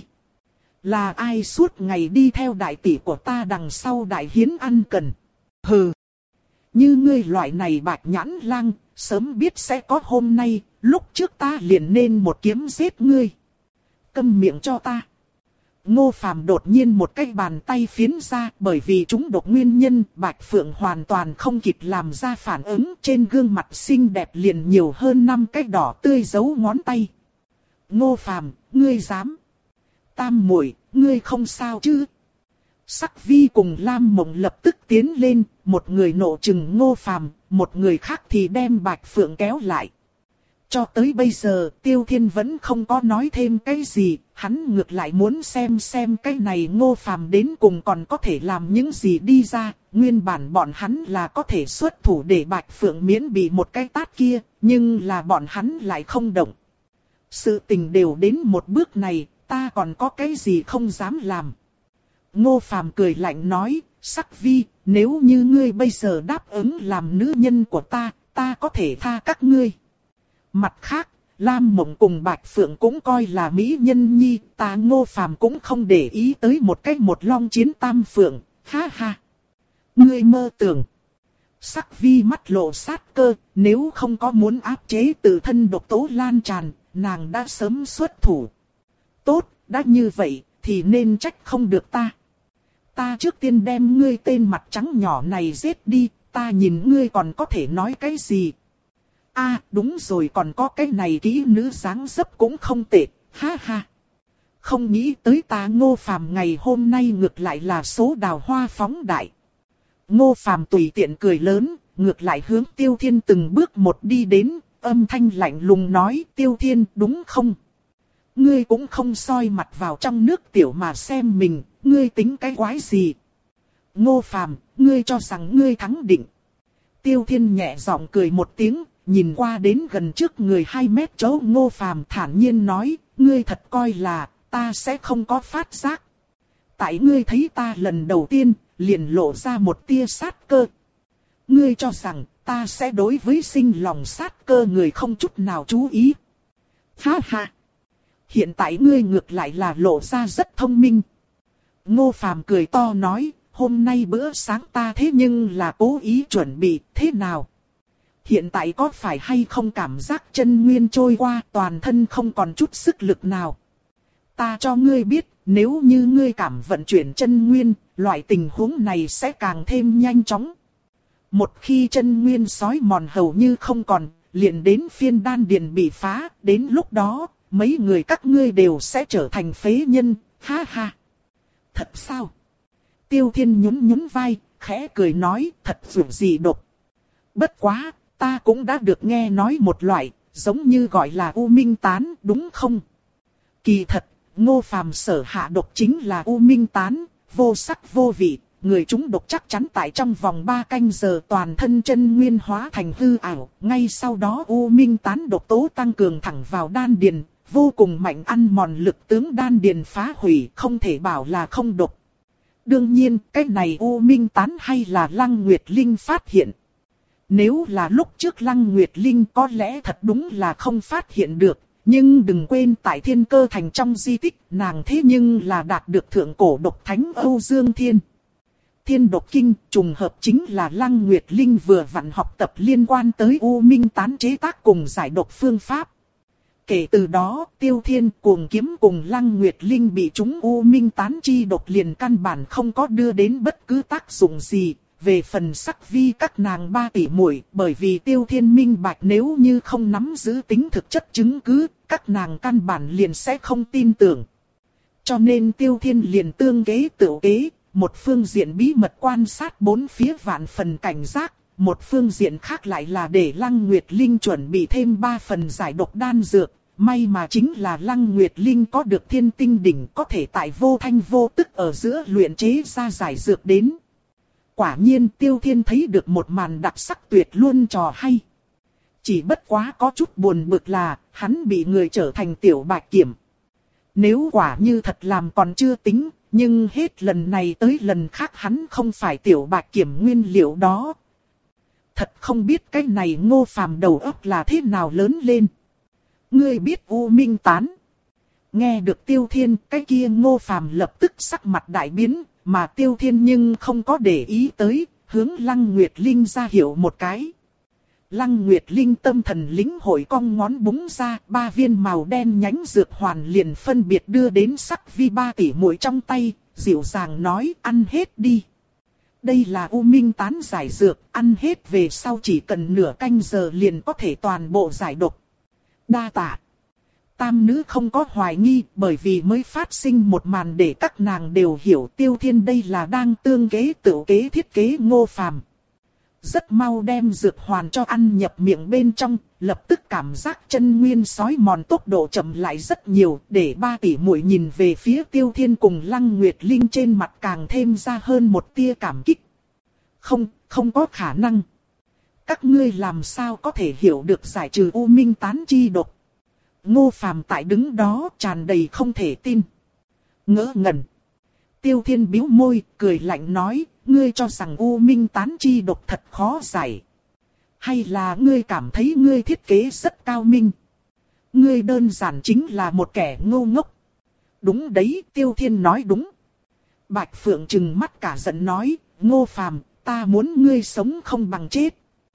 Là ai suốt ngày đi theo đại tỷ của ta đằng sau đại hiến ăn cần? Hừ! Như ngươi loại này bạch nhãn lang, sớm biết sẽ có hôm nay, lúc trước ta liền nên một kiếm giết ngươi. Câm miệng cho ta! Ngô Phàm đột nhiên một cái bàn tay phiến ra, bởi vì chúng độc nguyên nhân, Bạch Phượng hoàn toàn không kịp làm ra phản ứng, trên gương mặt xinh đẹp liền nhiều hơn năm cái đỏ tươi dấu ngón tay. Ngô Phàm, ngươi dám? Tam muội, ngươi không sao chứ? Sắc Vi cùng Lam Mộng lập tức tiến lên, một người nộ trừng Ngô Phàm, một người khác thì đem Bạch Phượng kéo lại. Cho tới bây giờ, Tiêu Thiên vẫn không có nói thêm cái gì, hắn ngược lại muốn xem xem cái này Ngô Phàm đến cùng còn có thể làm những gì đi ra. Nguyên bản bọn hắn là có thể xuất thủ để Bạch Phượng miễn bị một cái tát kia, nhưng là bọn hắn lại không động. Sự tình đều đến một bước này, ta còn có cái gì không dám làm. Ngô Phàm cười lạnh nói, Sắc Vi, nếu như ngươi bây giờ đáp ứng làm nữ nhân của ta, ta có thể tha các ngươi. Mặt khác, Lam Mộng cùng Bạch Phượng cũng coi là mỹ nhân nhi, ta Ngô Phàm cũng không để ý tới một cách một long chiến tam phượng, ha ha. Ngươi mơ tưởng. Sắc Vi mắt lộ sát cơ, nếu không có muốn áp chế tự thân độc tố lan tràn, nàng đã sớm xuất thủ. Tốt, đã như vậy, thì nên trách không được ta. Ta trước tiên đem ngươi tên mặt trắng nhỏ này giết đi, ta nhìn ngươi còn có thể nói cái gì. A à, đúng rồi, còn có cái này kỹ nữ dáng dấp cũng không tệ, ha ha. Không nghĩ tới ta Ngô Phàm ngày hôm nay ngược lại là số đào hoa phóng đại. Ngô Phàm tùy tiện cười lớn, ngược lại hướng Tiêu Thiên từng bước một đi đến, âm thanh lạnh lùng nói, Tiêu Thiên đúng không? Ngươi cũng không soi mặt vào trong nước tiểu mà xem mình, ngươi tính cái quái gì? Ngô Phàm, ngươi cho rằng ngươi thắng định. Tiêu Thiên nhẹ giọng cười một tiếng, nhìn qua đến gần trước người hai mét chỗ Ngô Phàm thản nhiên nói, ngươi thật coi là, ta sẽ không có phát giác. Tại ngươi thấy ta lần đầu tiên, liền lộ ra một tia sát cơ. Ngươi cho rằng, ta sẽ đối với sinh lòng sát cơ người không chút nào chú ý. Ha ha! Hiện tại ngươi ngược lại là lộ ra rất thông minh. Ngô Phàm cười to nói, hôm nay bữa sáng ta thế nhưng là cố ý chuẩn bị, thế nào? Hiện tại có phải hay không cảm giác chân nguyên trôi qua, toàn thân không còn chút sức lực nào? Ta cho ngươi biết, nếu như ngươi cảm vận chuyển chân nguyên, loại tình huống này sẽ càng thêm nhanh chóng. Một khi chân nguyên sói mòn hầu như không còn, liền đến phiên đan điền bị phá, đến lúc đó, mấy người các ngươi đều sẽ trở thành phế nhân, ha ha. Thật sao? Tiêu Thiên nhún nhún vai, khẽ cười nói, thật dù gì độc. Bất quá, ta cũng đã được nghe nói một loại, giống như gọi là u minh tán, đúng không? Kỳ thật, Ngô Phàm sở hạ độc chính là u minh tán, vô sắc vô vị, người chúng độc chắc chắn tại trong vòng ba canh giờ toàn thân chân nguyên hóa thành hư ảo, ngay sau đó u minh tán độc tố tăng cường thẳng vào đan điền, vô cùng mạnh, ăn mòn lực tướng đan điền phá hủy, không thể bảo là không độc. Đương nhiên, cái này u minh tán hay là Lăng Nguyệt Linh phát hiện. Nếu là lúc trước Lăng Nguyệt Linh có lẽ thật đúng là không phát hiện được, nhưng đừng quên tại Thiên Cơ Thành trong di tích, nàng thế nhưng là đạt được thượng cổ độc thánh Âu Dương Thiên. Thiên độc kinh, trùng hợp chính là Lăng Nguyệt Linh vừa vặn học tập liên quan tới u minh tán chế tác cùng giải độc phương pháp. Kể từ đó, Tiêu Thiên cuồng kiếm cùng Lăng Nguyệt Linh bị chúng u minh tán chi độc liền căn bản không có đưa đến bất cứ tác dụng gì. Về phần Sắc Vi các nàng ba tỷ muội, bởi vì Tiêu Thiên minh bạch nếu như không nắm giữ tính thực chất chứng cứ, các nàng căn bản liền sẽ không tin tưởng. Cho nên Tiêu Thiên liền tương kế tự kế, một phương diện bí mật quan sát bốn phía vạn phần cảnh giác, một phương diện khác lại là để Lăng Nguyệt Linh chuẩn bị thêm ba phần giải độc đan dược. May mà chính là Lăng Nguyệt Linh có được thiên tinh đỉnh, có thể tại vô thanh vô tức ở giữa luyện chế ra giải dược đến. Quả nhiên Tiêu Thiên thấy được một màn đặc sắc tuyệt luôn trò hay. Chỉ bất quá có chút buồn bực là, hắn bị người trở thành tiểu bạch kiểm. Nếu quả như thật làm còn chưa tính, nhưng hết lần này tới lần khác hắn không phải tiểu bạch kiểm nguyên liệu đó. Thật không biết cái này Ngô Phàm đầu óc là thế nào lớn lên. Ngươi biết U Minh Tán. Nghe được Tiêu Thiên, cái kia Ngô Phàm lập tức sắc mặt đại biến, mà Tiêu Thiên nhưng không có để ý tới, hướng Lăng Nguyệt Linh ra hiệu một cái. Lăng Nguyệt Linh tâm thần lĩnh hội cong ngón búng ra, ba viên màu đen nhánh dược hoàn liền phân biệt đưa đến Sắc Vi ba tỷ muội trong tay, dịu dàng nói ăn hết đi. Đây là U Minh Tán giải dược, ăn hết về sau chỉ cần nửa canh giờ liền có thể toàn bộ giải độc. Đa tạ. Tam nữ không có hoài nghi, bởi vì mới phát sinh một màn để các nàng đều hiểu Tiêu Thiên đây là đang tương kế tự kế thiết kế Ngô Phàm. Rất mau đem dược hoàn cho ăn nhập miệng bên trong, lập tức cảm giác chân nguyên sói mòn tốc độ chậm lại rất nhiều, để ba tỷ muội nhìn về phía Tiêu Thiên cùng Lăng Nguyệt Linh trên mặt càng thêm ra hơn một tia cảm kích. Không, không có khả năng. Các ngươi làm sao có thể hiểu được giải trừ U Minh Tán chi độc? Ngô Phàm tại đứng đó tràn đầy không thể tin. Ngỡ ngẩn. Tiêu Thiên bĩu môi, cười lạnh nói, ngươi cho rằng U Minh Tán chi độc thật khó giải. Hay là ngươi cảm thấy ngươi thiết kế rất cao minh? Ngươi đơn giản chính là một kẻ ngu ngốc. Đúng đấy, Tiêu Thiên nói đúng. Bạch Phượng trừng mắt cả giận nói, Ngô Phàm, ta muốn ngươi sống không bằng chết.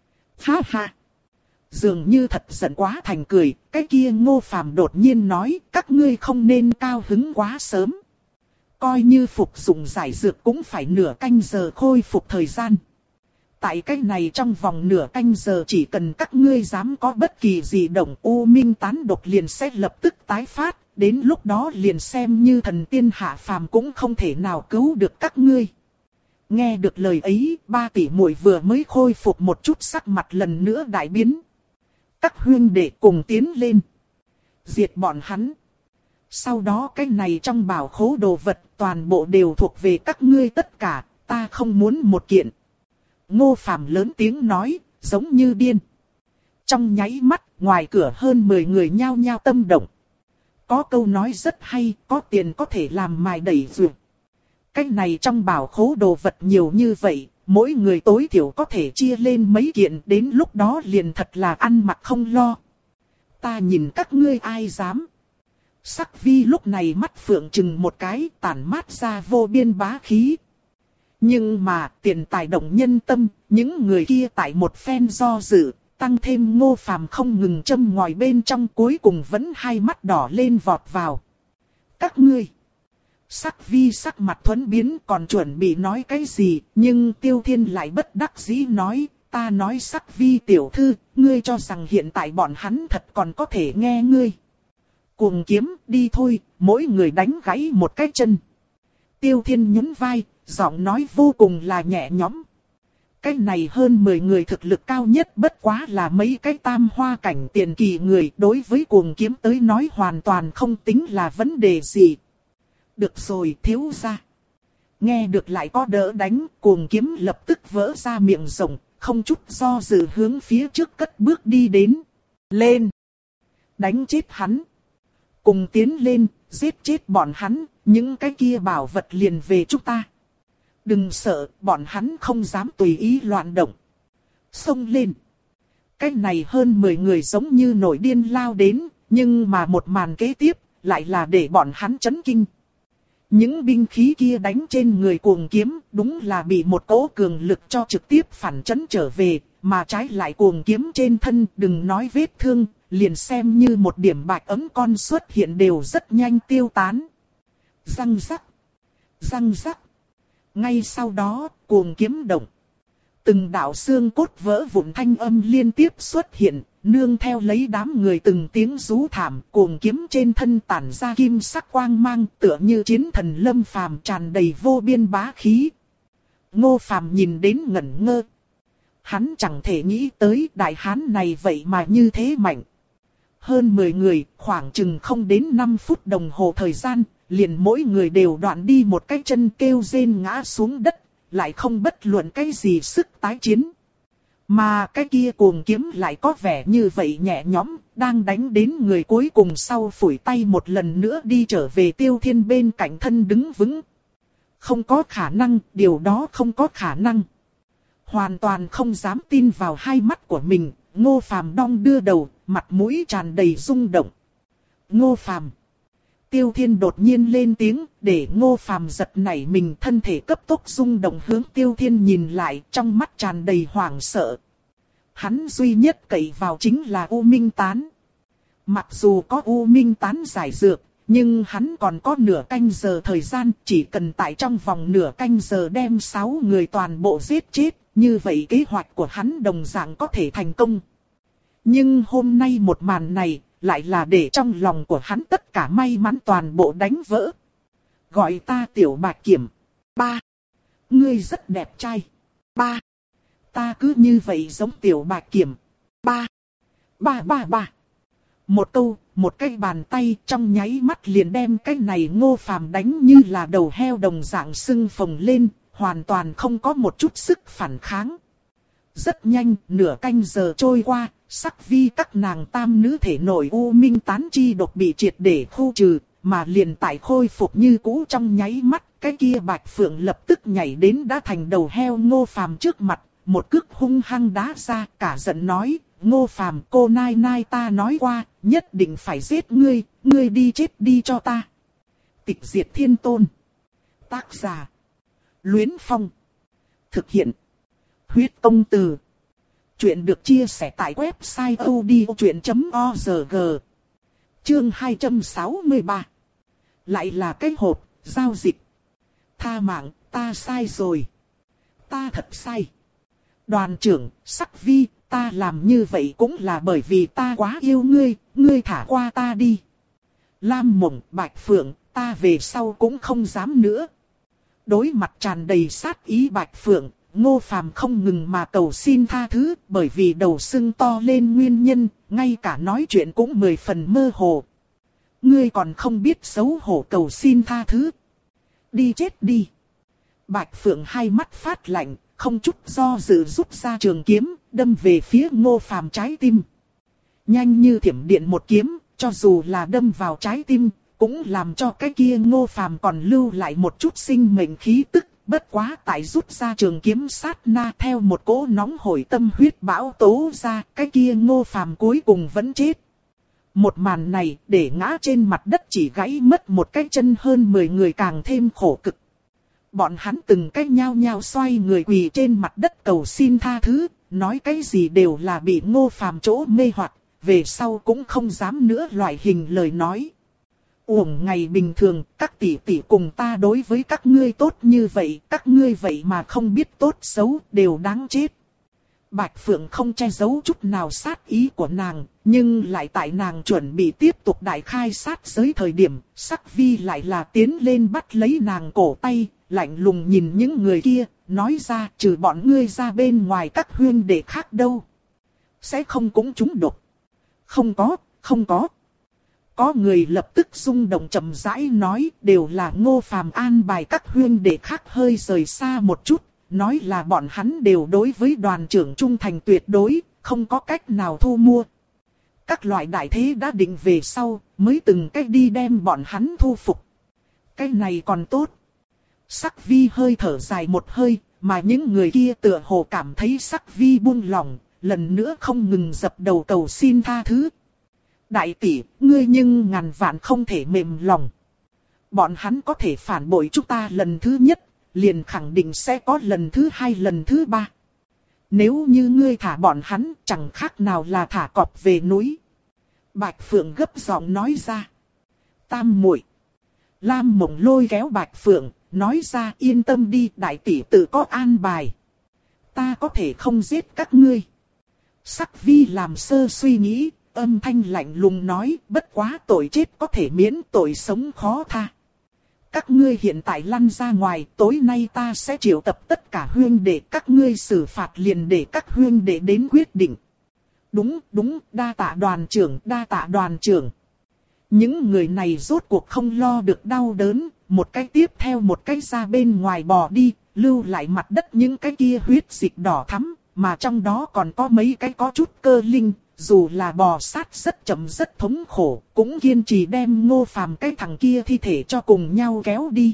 Ha ha. Dường như thật giận quá thành cười, cái kia Ngô Phàm đột nhiên nói, các ngươi không nên cao hứng quá sớm. Coi như phục dụng giải dược cũng phải nửa canh giờ khôi phục thời gian. Tại cái này trong vòng nửa canh giờ chỉ cần các ngươi dám có bất kỳ gì động U Minh Tán độc liền sẽ lập tức tái phát, đến lúc đó liền xem như thần tiên hạ phàm cũng không thể nào cứu được các ngươi. Nghe được lời ấy, ba tỷ muội vừa mới khôi phục một chút sắc mặt lần nữa đại biến. Các huynh đệ cùng tiến lên. Diệt bọn hắn. Sau đó cái này trong bảo khố đồ vật toàn bộ đều thuộc về các ngươi tất cả, ta không muốn một kiện. Ngô Phàm lớn tiếng nói, giống như điên. Trong nháy mắt, ngoài cửa hơn mười người nhao nhao tâm động. Có câu nói rất hay, có tiền có thể làm mài đẩy ruột. Cái này trong bảo khố đồ vật nhiều như vậy, mỗi người tối thiểu có thể chia lên mấy kiện, đến lúc đó liền thật là ăn mặc không lo. Ta nhìn các ngươi ai dám. Sắc Vi lúc này mắt phượng chừng một cái, tản mát ra vô biên bá khí. Nhưng mà tiền tài động nhân tâm, những người kia tại một phen do dự, tăng thêm Ngô Phàm không ngừng châm ngòi bên trong, cuối cùng vẫn hai mắt đỏ lên vọt vào. Các ngươi. Sắc Vi sắc mặt thuẫn biến còn chuẩn bị nói cái gì, nhưng Tiêu Thiên lại bất đắc dĩ nói, ta nói Sắc Vi tiểu thư, ngươi cho rằng hiện tại bọn hắn thật còn có thể nghe ngươi. Cuồng kiếm đi thôi, mỗi người đánh gãy một cái chân. Tiêu Thiên nhún vai, giọng nói vô cùng là nhẹ nhõm. Cái này hơn mười người thực lực cao nhất bất quá là mấy cái tam hoa cảnh tiền kỳ người, đối với cuồng kiếm tới nói hoàn toàn không tính là vấn đề gì. Được rồi thiếu gia. Nghe được lại có đỡ đánh, cuồng kiếm lập tức vỡ ra miệng rộng, không chút do dự hướng phía trước cất bước đi đến. Lên! Đánh chết hắn! Cùng tiến lên, giết chết bọn hắn, những cái kia bảo vật liền về chúng ta. Đừng sợ, bọn hắn không dám tùy ý loạn động. Xông lên! Cái này hơn mười người giống như nổi điên lao đến, nhưng mà một màn kế tiếp, lại là để bọn hắn chấn kinh. Những binh khí kia đánh trên người cuồng kiếm, đúng là bị một cỗ cường lực cho trực tiếp phản chấn trở về, mà trái lại cuồng kiếm trên thân, đừng nói vết thương, liền xem như một điểm bạch ấm con xuất hiện đều rất nhanh tiêu tán. Răng rắc, răng rắc. Ngay sau đó, cuồng kiếm động. Từng đạo xương cốt vỡ vụn thanh âm liên tiếp xuất hiện, nương theo lấy đám người từng tiếng rú thảm, cuồng kiếm trên thân tản ra kim sắc quang mang, tựa như chiến thần lâm phàm tràn đầy vô biên bá khí. Ngô Phàm nhìn đến ngẩn ngơ. Hắn chẳng thể nghĩ tới đại hán này vậy mà như thế mạnh. Hơn mười người, khoảng chừng không đến năm phút đồng hồ thời gian, liền mỗi người đều đoạn đi một cái chân, kêu rên ngã xuống đất, lại không bất luận cái gì sức tái chiến. Mà cái kia cuồng kiếm lại có vẻ như vậy nhẹ nhõm, đang đánh đến người cuối cùng sau phủi tay một lần nữa đi trở về Tiêu Thiên bên cạnh thân đứng vững. Không có khả năng, điều đó không có khả năng. Hoàn toàn không dám tin vào hai mắt của mình, Ngô Phàm đong đưa đầu, mặt mũi tràn đầy rung động. Ngô Phàm. Tiêu Thiên đột nhiên lên tiếng, để Ngô Phàm giật nảy mình, thân thể cấp tốc rung động hướng Tiêu Thiên nhìn lại, trong mắt tràn đầy hoảng sợ. Hắn duy nhất cậy vào chính là U Minh Tán. Mặc dù có U Minh Tán giải dược, nhưng hắn còn có nửa canh giờ thời gian, chỉ cần tại trong vòng nửa canh giờ đem sáu người toàn bộ giết chết, như vậy kế hoạch của hắn đồng dạng có thể thành công. Nhưng hôm nay một màn này, lại là để trong lòng của hắn tất cả may mắn toàn bộ đánh vỡ. Gọi ta Tiểu Bạch Kiểm. Ba. Ngươi rất đẹp trai. Ba. Ta cứ như vậy giống Tiểu Bạch Kiểm. Ba. Ba ba ba. Một câu, một cái bàn tay trong nháy mắt liền đem cái này Ngô Phàm đánh như là đầu heo đồng dạng sưng phồng lên, hoàn toàn không có một chút sức phản kháng. Rất nhanh, nửa canh giờ trôi qua, sắc vi các nàng tam nữ thể nội U Minh Tán chi độc bị triệt để khu trừ, mà liền tại khôi phục như cũ trong nháy mắt, cái kia Bạch Phượng lập tức nhảy đến đã thành đầu heo Ngô Phàm trước mặt, một cước hung hăng đá ra, cả giận nói: Ngô Phàm, cô nai nai ta nói qua, nhất định phải giết ngươi, ngươi đi chết đi cho ta. Tịch Diệt Thiên Tôn. Tác giả: Luyến Phong. Thực hiện: Huyết Công Từ. Chuyện được chia sẻ tại website odchuyện chấm org. Chương hai trăm sáu mươi ba. Lại là cái hộp, giao dịch. Tha mạng, ta sai rồi. Ta thật sai. Đoàn trưởng, Sắc Vi, ta làm như vậy cũng là bởi vì ta quá yêu ngươi, ngươi thả qua ta đi. Lam Mộng, Bạch Phượng, ta về sau cũng không dám nữa. Đối mặt tràn đầy sát ý Bạch Phượng, Ngô Phàm không ngừng mà cầu xin tha thứ, bởi vì đầu sưng to lên nguyên nhân, ngay cả nói chuyện cũng mười phần mơ hồ. Ngươi còn không biết xấu hổ cầu xin tha thứ. Đi chết đi. Bạch Phượng hai mắt phát lạnh, không chút do dự rút ra trường kiếm, đâm về phía Ngô Phàm trái tim. Nhanh như thiểm điện một kiếm, cho dù là đâm vào trái tim, cũng làm cho cái kia Ngô Phàm còn lưu lại một chút sinh mệnh khí tức. Bất quá tại rút ra trường kiếm sát na, theo một cỗ nóng hổi tâm huyết bão tố ra, cái kia Ngô Phàm cuối cùng vẫn chết. Một màn này để ngã trên mặt đất chỉ gãy mất một cái chân hơn mười người càng thêm khổ cực. Bọn hắn từng cái nhao nhao xoay người quỳ trên mặt đất cầu xin tha thứ, nói cái gì đều là bị Ngô Phàm chỗ mê hoặc, về sau cũng không dám nữa loại hình lời nói. Uổng ngày bình thường, các tỷ tỷ cùng ta đối với các ngươi tốt như vậy, các ngươi vậy mà không biết tốt xấu, đều đáng chết. Bạch Phượng không che giấu chút nào sát ý của nàng, nhưng lại tại nàng chuẩn bị tiếp tục đại khai sát giới thời điểm, Sắc Vi lại là tiến lên bắt lấy nàng cổ tay, lạnh lùng nhìn những người kia, nói ra trừ bọn ngươi ra bên ngoài các huyên đệ khác đâu. Sẽ không cũng trúng độc. Không có, không có. Có người lập tức rung động chậm rãi nói, đều là Ngô Phàm an bài các huyên đệ khác hơi rời xa một chút, nói là bọn hắn đều đối với đoàn trưởng trung thành tuyệt đối, không có cách nào thu mua. Các loại đại thế đã định về sau, mới từng cách đi đem bọn hắn thu phục. Cái này còn tốt. Sắc Vi hơi thở dài một hơi, mà những người kia tựa hồ cảm thấy Sắc Vi buông lỏng, lần nữa không ngừng dập đầu cầu xin tha thứ. Đại tỷ, ngươi nhưng ngàn vạn không thể mềm lòng. Bọn hắn có thể phản bội chúng ta lần thứ nhất, liền khẳng định sẽ có lần thứ hai, lần thứ ba. Nếu như ngươi thả bọn hắn, chẳng khác nào là thả cọp về núi. Bạch Phượng gấp giọng nói ra. Tam muội. Lam Mộng lôi kéo Bạch Phượng, nói ra yên tâm đi, đại tỷ tự có an bài. Ta có thể không giết các ngươi. Sắc Vi làm sơ suy nghĩ, âm thanh lạnh lùng nói, bất quá tội chết có thể miễn, tội sống khó tha. Các ngươi hiện tại lăn ra ngoài, tối nay ta sẽ triệu tập tất cả huynh đệ, các ngươi xử phạt liền để các huynh đệ đến quyết định. Đúng, đúng, đa tạ đoàn trưởng, đa tạ đoàn trưởng. Những người này rốt cuộc không lo được đau đớn, một cái tiếp theo một cái ra bên ngoài bò đi, lưu lại mặt đất những cái kia huyết dịch đỏ thắm, mà trong đó còn có mấy cái có chút cơ linh, dù là bò sát rất chậm rất thống khổ, cũng kiên trì đem Ngô Phàm cái thằng kia thi thể cho cùng nhau kéo đi.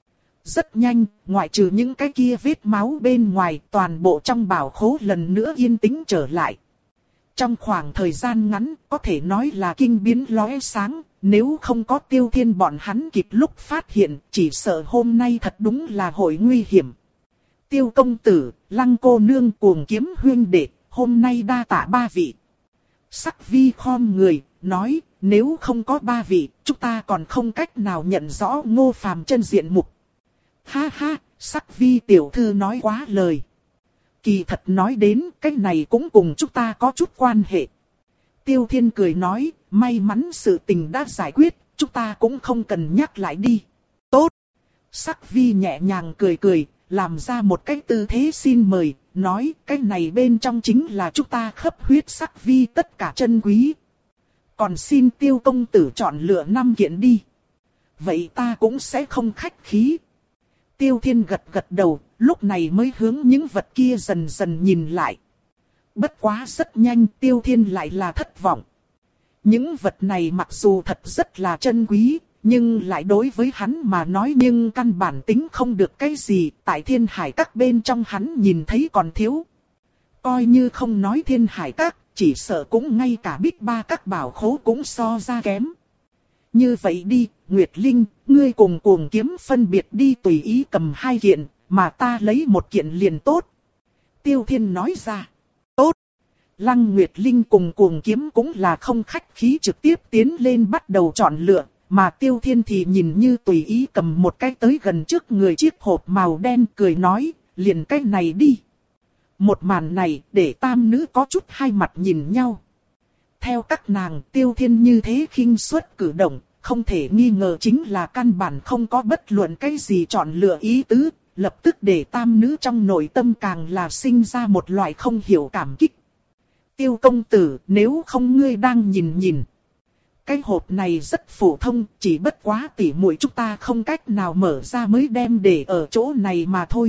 Rất nhanh, ngoại trừ những cái kia vết máu bên ngoài, toàn bộ trong bảo khố lần nữa yên tĩnh trở lại. Trong khoảng thời gian ngắn, có thể nói là kinh biến lóe sáng, nếu không có Tiêu Thiên bọn hắn kịp lúc phát hiện, chỉ sợ hôm nay thật đúng là hội nguy hiểm. Tiêu công tử, Lăng cô nương, Cuồng Kiếm huynh đệ, hôm nay đa tạ ba vị. Sắc Vi khom người, nói, nếu không có ba vị, chúng ta còn không cách nào nhận rõ Ngô Phàm chân diện mục. Ha ha, Sắc Vi tiểu thư nói quá lời. Kỳ thật nói đến, cái này cũng cùng chúng ta có chút quan hệ. Tiêu Thiên cười nói, may mắn sự tình đã giải quyết, chúng ta cũng không cần nhắc lại đi. Tốt. Sắc Vi nhẹ nhàng cười cười, làm ra một cái tư thế xin mời, nói cái này bên trong chính là chúng ta khắp huyết Sắc Vi tất cả chân quý. Còn xin Tiêu công tử chọn lựa năm kiện đi. Vậy ta cũng sẽ không khách khí. Tiêu Thiên gật gật đầu, lúc này mới hướng những vật kia dần dần nhìn lại. Bất quá rất nhanh Tiêu Thiên lại là thất vọng. Những vật này mặc dù thật rất là chân quý, nhưng lại đối với hắn mà nói nhưng căn bản tính không được cái gì, tại Thiên Hải Các bên trong hắn nhìn thấy còn thiếu. Coi như không nói Thiên Hải Các, chỉ sợ cũng ngay cả Bích Ba Các bảo khố cũng so ra kém. Như vậy đi, Nguyệt Linh, ngươi cùng Cuồng Kiếm phân biệt đi tùy ý cầm hai kiện, mà ta lấy một kiện liền tốt. Tiêu Thiên nói ra. Tốt. Lăng Nguyệt Linh cùng Cuồng Kiếm cũng là không khách khí trực tiếp tiến lên bắt đầu chọn lựa, mà Tiêu Thiên thì nhìn như tùy ý cầm một cái tới gần trước người chiếc hộp màu đen, cười nói, liền cái này đi. Một màn này để tam nữ có chút hai mặt nhìn nhau. Theo các nàng, Tiêu Thiên như thế khinh suất cử động, không thể nghi ngờ chính là căn bản không có bất luận cái gì chọn lựa ý tứ, lập tức để tam nữ trong nội tâm càng là sinh ra một loại không hiểu cảm kích. Tiêu công tử, nếu không ngươi đang nhìn nhìn. Cái hộp này rất phổ thông, chỉ bất quá tỉ muội chúng ta không cách nào mở ra mới đem để ở chỗ này mà thôi.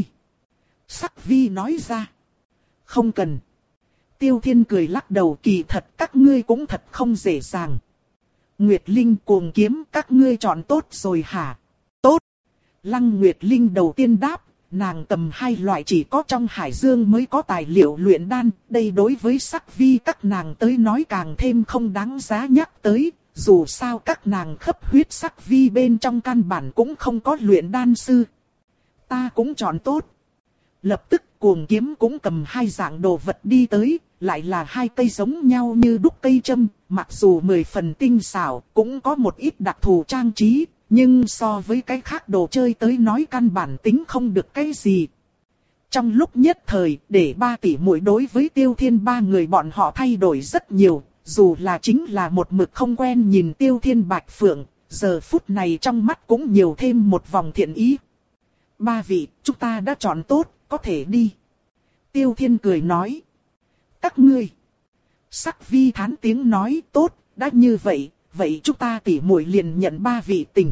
Sắc Vi nói ra. Không cần. Tiêu Thiên cười lắc đầu, kỳ thật các ngươi cũng thật không dễ dàng. Nguyệt Linh, Cuồng Kiếm, các ngươi chọn tốt rồi hả? Tốt. Lăng Nguyệt Linh đầu tiên đáp, nàng cầm hai loại chỉ có trong hải dương mới có tài liệu luyện đan, đây đối với Sắc Vi các nàng tới nói càng thêm không đáng giá nhắc tới, dù sao các nàng khắp huyết Sắc Vi bên trong căn bản cũng không có luyện đan sư. Ta cũng chọn tốt. Lập tức Cuồng Kiếm cũng cầm hai dạng đồ vật đi tới, lại là hai cây giống nhau như đúc cây châm, mặc dù mười phần tinh xảo, cũng có một ít đặc thù trang trí, nhưng so với cái khác đồ chơi tới nói căn bản tính không được cái gì. Trong lúc nhất thời, để ba tỷ muội đối với Tiêu Thiên ba người bọn họ thay đổi rất nhiều, dù là chính là một mực không quen nhìn Tiêu Thiên Bạch Phượng, giờ phút này trong mắt cũng nhiều thêm một vòng thiện ý. Ba vị, chúng ta đã chọn tốt, có thể đi. Tiêu Thiên cười nói. Các ngươi. Sắc Vi thán tiếng nói, tốt, đã như vậy, vậy chúng ta tỉ muội liền nhận ba vị tình.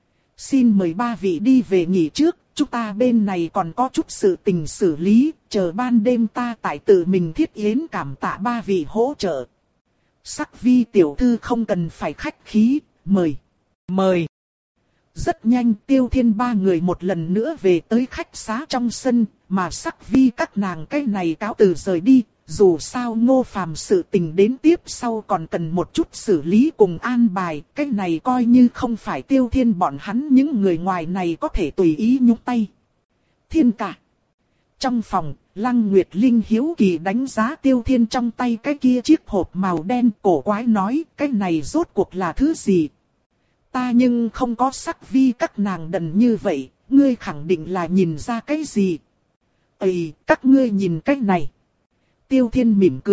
Xin mời ba vị đi về nghỉ trước, chúng ta bên này còn có chút sự tình xử lý, chờ ban đêm ta tại tự mình thiết yến cảm tạ ba vị hỗ trợ. Sắc Vi tiểu thư không cần phải khách khí, mời. Mời. Rất nhanh Tiêu Thiên ba người một lần nữa về tới khách xá trong sân, mà Sắc Vi các nàng cái này cáo từ rời đi, dù sao Ngô Phàm sự tình đến tiếp sau còn cần một chút xử lý cùng an bài, cái này coi như không phải Tiêu Thiên bọn hắn những người ngoài này có thể tùy ý nhúng tay. Thiên cả. Trong phòng, Lăng Nguyệt Linh hiếu kỳ đánh giá Tiêu Thiên trong tay cái kia chiếc hộp màu đen, cổ quái nói, cái này rốt cuộc là thứ gì? Ta nhưng không có Sắc Vi các nàng đần như vậy, ngươi khẳng định là nhìn ra cái gì? Ây, các ngươi nhìn cái này. Tiêu Thiên mỉm cười,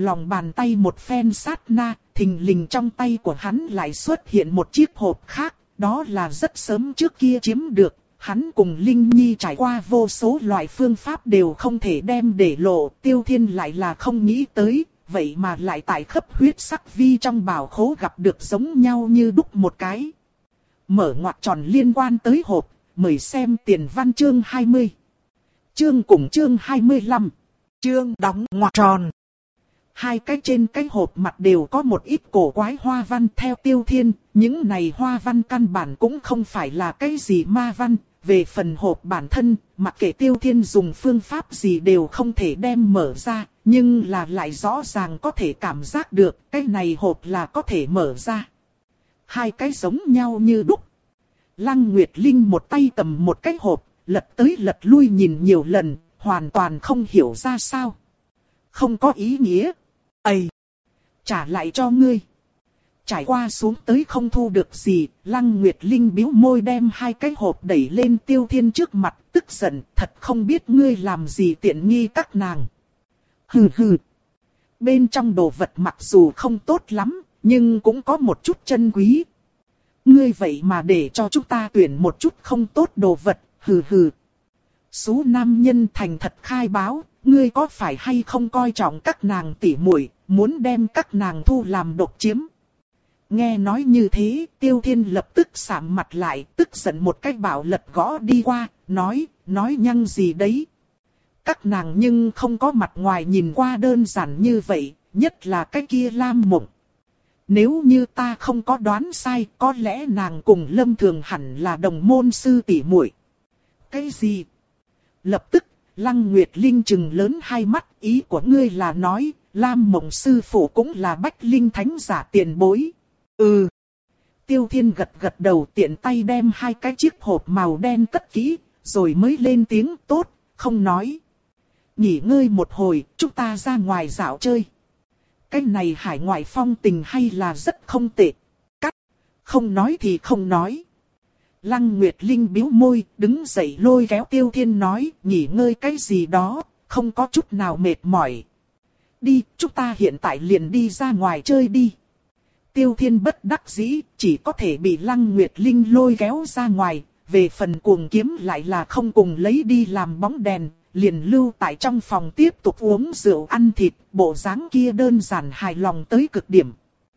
lòng bàn tay một phen sát na, thình lình trong tay của hắn lại xuất hiện một chiếc hộp khác, đó là rất sớm trước kia chiếm được. Hắn cùng Linh Nhi trải qua vô số loại phương pháp đều không thể đem để lộ, Tiêu Thiên lại là không nghĩ tới, vậy mà lại tại khắp huyết sắc vi trong bảo khố gặp được giống nhau như đúc một cái. Mở ngoặc tròn liên quan tới hộp, mời xem tiền văn chương hai mươi. Chương cùng chương hai mươi lăm. Chương đóng ngoặc tròn. Hai cái trên cái hộp mặt đều có một ít cổ quái hoa văn theo Tiêu Thiên, những này hoa văn căn bản cũng không phải là cái gì ma văn. Về phần hộp bản thân, mặc kệ Tiêu Thiên dùng phương pháp gì đều không thể đem mở ra, nhưng là lại rõ ràng có thể cảm giác được cái này hộp là có thể mở ra. Hai cái giống nhau như đúc. Lăng Nguyệt Linh một tay cầm một cái hộp, lật tới lật lui nhìn nhiều lần, hoàn toàn không hiểu ra sao. Không có ý nghĩa. Ây! Trả lại cho ngươi. Trải qua xuống tới không thu được gì, Lăng Nguyệt Linh bĩu môi đem hai cái hộp đẩy lên Tiêu Thiên trước mặt, tức giận, thật không biết ngươi làm gì tiện nghi các nàng. Hừ hừ. Bên trong đồ vật mặc dù không tốt lắm, nhưng cũng có một chút chân quý. Ngươi vậy mà để cho chúng ta tuyển một chút không tốt đồ vật, hừ hừ. Số nam nhân thành thật khai báo, ngươi có phải hay không coi trọng các nàng tỉ muội, muốn đem các nàng thu làm độc chiếm. Nghe nói như thế, Tiêu Thiên lập tức sạm mặt lại, tức giận một cái bảo lật gõ đi qua, nói, nói nhăng gì đấy. Các nàng nhưng không có mặt ngoài nhìn qua đơn giản như vậy, nhất là cái kia Lam Mộng. Nếu như ta không có đoán sai, có lẽ nàng cùng Lâm Thường hẳn là đồng môn sư tỷ muội. Cái gì? Lập tức, Lăng Nguyệt Linh trừng lớn hai mắt, ý của ngươi là nói, Lam Mộng sư phụ cũng là Bách Linh Thánh giả tiền bối. Ừ. Tiêu Thiên gật gật đầu, tiện tay đem hai cái chiếc hộp màu đen cất kỹ, rồi mới lên tiếng tốt, không nói. Nghỉ ngơi một hồi, chúng ta ra ngoài dạo chơi. Cái này hải ngoại phong tình hay là rất không tệ. Cắt. Không nói thì không nói. Lăng Nguyệt Linh bĩu môi, đứng dậy lôi kéo Tiêu Thiên nói, nghỉ ngơi cái gì đó, không có chút nào mệt mỏi. Đi, chúng ta hiện tại liền đi ra ngoài chơi đi. Tiêu Thiên bất đắc dĩ, chỉ có thể bị Lăng Nguyệt Linh lôi kéo ra ngoài, về phần cuồng kiếm lại là không cùng lấy đi làm bóng đèn, liền lưu tại trong phòng tiếp tục uống rượu ăn thịt, bộ dáng kia đơn giản hài lòng tới cực điểm.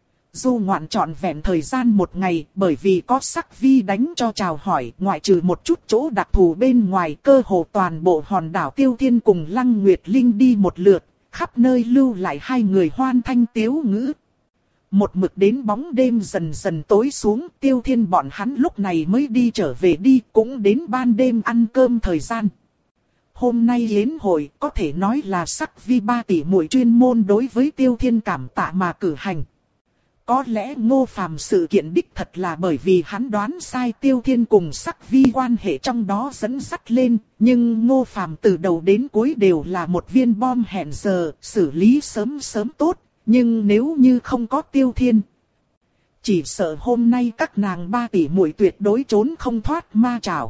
Du ngoạn trọn vẹn thời gian một ngày, bởi vì có sắc vi đánh cho chào hỏi, ngoại trừ một chút chỗ đặc thù bên ngoài, cơ hồ toàn bộ hòn đảo Tiêu Thiên cùng Lăng Nguyệt Linh đi một lượt, khắp nơi lưu lại hai người hoan thanh tiếu ngữ. Một mực đến bóng đêm dần dần tối xuống, Tiêu Thiên bọn hắn lúc này mới đi trở về đi, cũng đến ban đêm ăn cơm thời gian. Hôm nay yến hội có thể nói là sắc vi ba tỷ muội chuyên môn đối với Tiêu Thiên cảm tạ mà cử hành. Có lẽ Ngô Phàm sự kiện đích thật là bởi vì hắn đoán sai Tiêu Thiên cùng sắc vi quan hệ trong đó dẫn dắt lên, nhưng Ngô Phàm từ đầu đến cuối đều là một viên bom hẹn giờ, xử lý sớm sớm tốt. Nhưng nếu như không có Tiêu Thiên, chỉ sợ hôm nay các nàng ba tỷ muội tuyệt đối trốn không thoát ma trảo.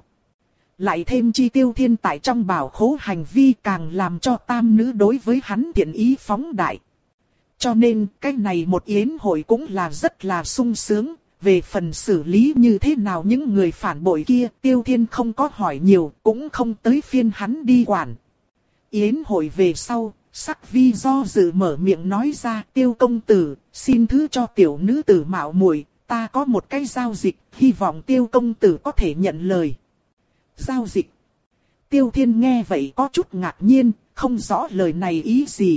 Lại thêm chi Tiêu Thiên tại trong bảo khố hành vi càng làm cho tam nữ đối với hắn thiện ý phóng đại. Cho nên cái này một yến hội cũng là rất là sung sướng. Về phần xử lý như thế nào những người phản bội kia, Tiêu Thiên không có hỏi nhiều, cũng không tới phiên hắn đi quản. Yến hội về sau, sắc vi do dự mở miệng nói ra, Tiêu công tử, xin thứ cho tiểu nữ tử mạo muội, ta có một cái giao dịch, hy vọng Tiêu công tử có thể nhận lời. Giao dịch? Tiêu Thiên nghe vậy có chút ngạc nhiên, không rõ lời này ý gì.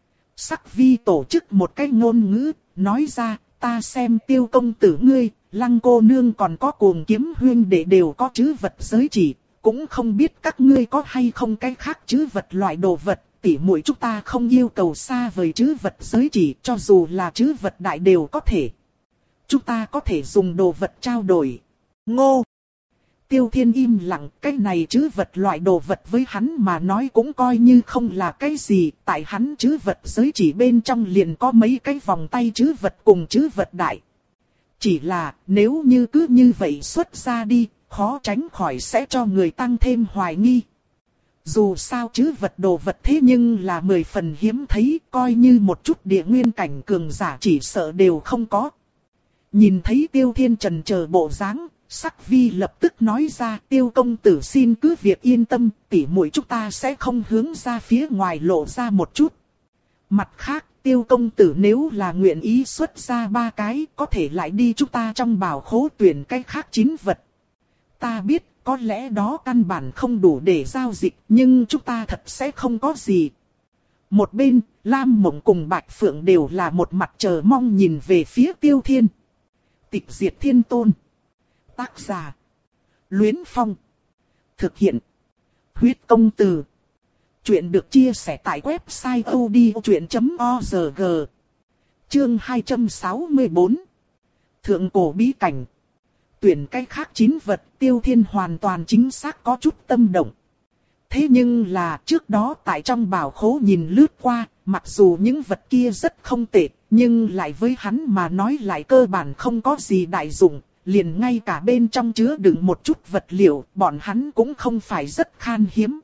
Sắc vi tổ chức một cái ngôn ngữ, nói ra, ta xem Tiêu công tử ngươi, Lăng cô nương còn có cuồng kiếm huyên đệ đều có trữ vật giới chỉ, cũng không biết các ngươi có hay không cái khác trữ vật loại đồ vật. Tỷ muội chúng ta không yêu cầu xa vời trữ vật giới chỉ, cho dù là trữ vật đại đều có thể. Chúng ta có thể dùng đồ vật trao đổi. Ngô! Tiêu Thiên im lặng, cái này trữ vật loại đồ vật với hắn mà nói cũng coi như không là cái gì, tại hắn trữ vật giới chỉ bên trong liền có mấy cái vòng tay trữ vật cùng trữ vật đại. Chỉ là, nếu như cứ như vậy xuất ra đi, khó tránh khỏi sẽ cho người tăng thêm hoài nghi. Dù sao chứ vật đồ vật thế nhưng là mười phần hiếm thấy, coi như một chút địa nguyên cảnh cường giả chỉ sợ đều không có. Nhìn thấy Tiêu Thiên chần chờ bộ dáng, Sắc Vi lập tức nói ra, Tiêu công tử xin cứ việc yên tâm, tỉ muội chúng ta sẽ không hướng ra phía ngoài lộ ra một chút. Mặt khác, Tiêu công tử nếu là nguyện ý xuất ra ba cái, có thể lại đi chúng ta trong bảo khố tuyển cái khác chín vật. Ta biết, có lẽ đó căn bản không đủ để giao dịch, nhưng chúng ta thật sẽ không có gì. Một bên, Lam Mộng cùng Bạch Phượng đều là một mặt chờ mong nhìn về phía Tiêu Thiên. Tịch diệt thiên tôn. Tác giả. Luyến Phong. Thực hiện. Huyết công từ. Chuyện được chia sẻ tại website odchuyện chấm org. Chương hai trăm sáu mươi tư. Thượng cổ bí cảnh. Tuyển cái khác chín vật, Tiêu Thiên hoàn toàn chính xác có chút tâm động. Thế nhưng là trước đó tại trong bảo khố nhìn lướt qua, mặc dù những vật kia rất không tệ, nhưng lại với hắn mà nói lại cơ bản không có gì đại dụng, liền ngay cả bên trong chứa đựng một chút vật liệu, bọn hắn cũng không phải rất khan hiếm.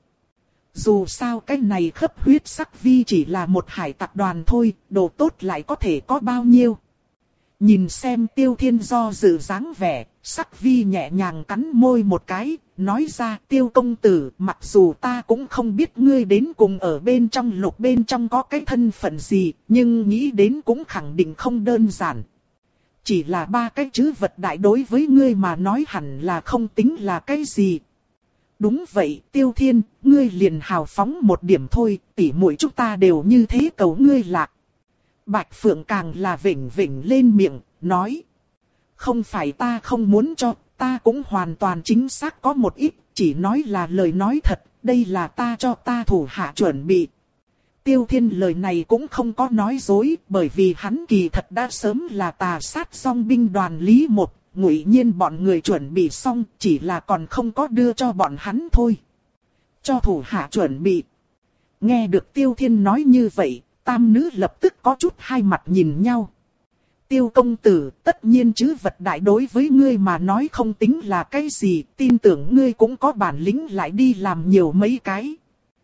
Dù sao cái này khắp huyết sắc vi chỉ là một hải tặc đoàn thôi, đồ tốt lại có thể có bao nhiêu. Nhìn xem Tiêu Thiên do dự dáng vẻ, Sắc Vi nhẹ nhàng cắn môi một cái, nói ra Tiêu công tử, mặc dù ta cũng không biết ngươi đến cùng ở bên trong lục bên trong có cái thân phận gì, nhưng nghĩ đến cũng khẳng định không đơn giản. Chỉ là ba cái chữ vật đại đối với ngươi mà nói hẳn là không tính là cái gì. Đúng vậy, Tiêu Thiên, ngươi liền hào phóng một điểm thôi, tỉ muội chúng ta đều như thế cầu ngươi lạc. Bạch Phượng càng là vểnh vểnh lên miệng, nói. Không phải ta không muốn cho, ta cũng hoàn toàn chính xác có một ít, chỉ nói là lời nói thật, đây là ta cho ta thủ hạ chuẩn bị. Tiêu Thiên lời này cũng không có nói dối, bởi vì hắn kỳ thật đã sớm là tà sát song binh đoàn Lý Một, Ngụy Nhiên bọn người chuẩn bị xong, chỉ là còn không có đưa cho bọn hắn thôi. Cho thủ hạ chuẩn bị. Nghe được Tiêu Thiên nói như vậy, tam nữ lập tức có chút hai mặt nhìn nhau. Tiêu công tử, tất nhiên chứ vật đại đối với ngươi mà nói không tính là cái gì, tin tưởng ngươi cũng có bản lĩnh lại đi làm nhiều mấy cái.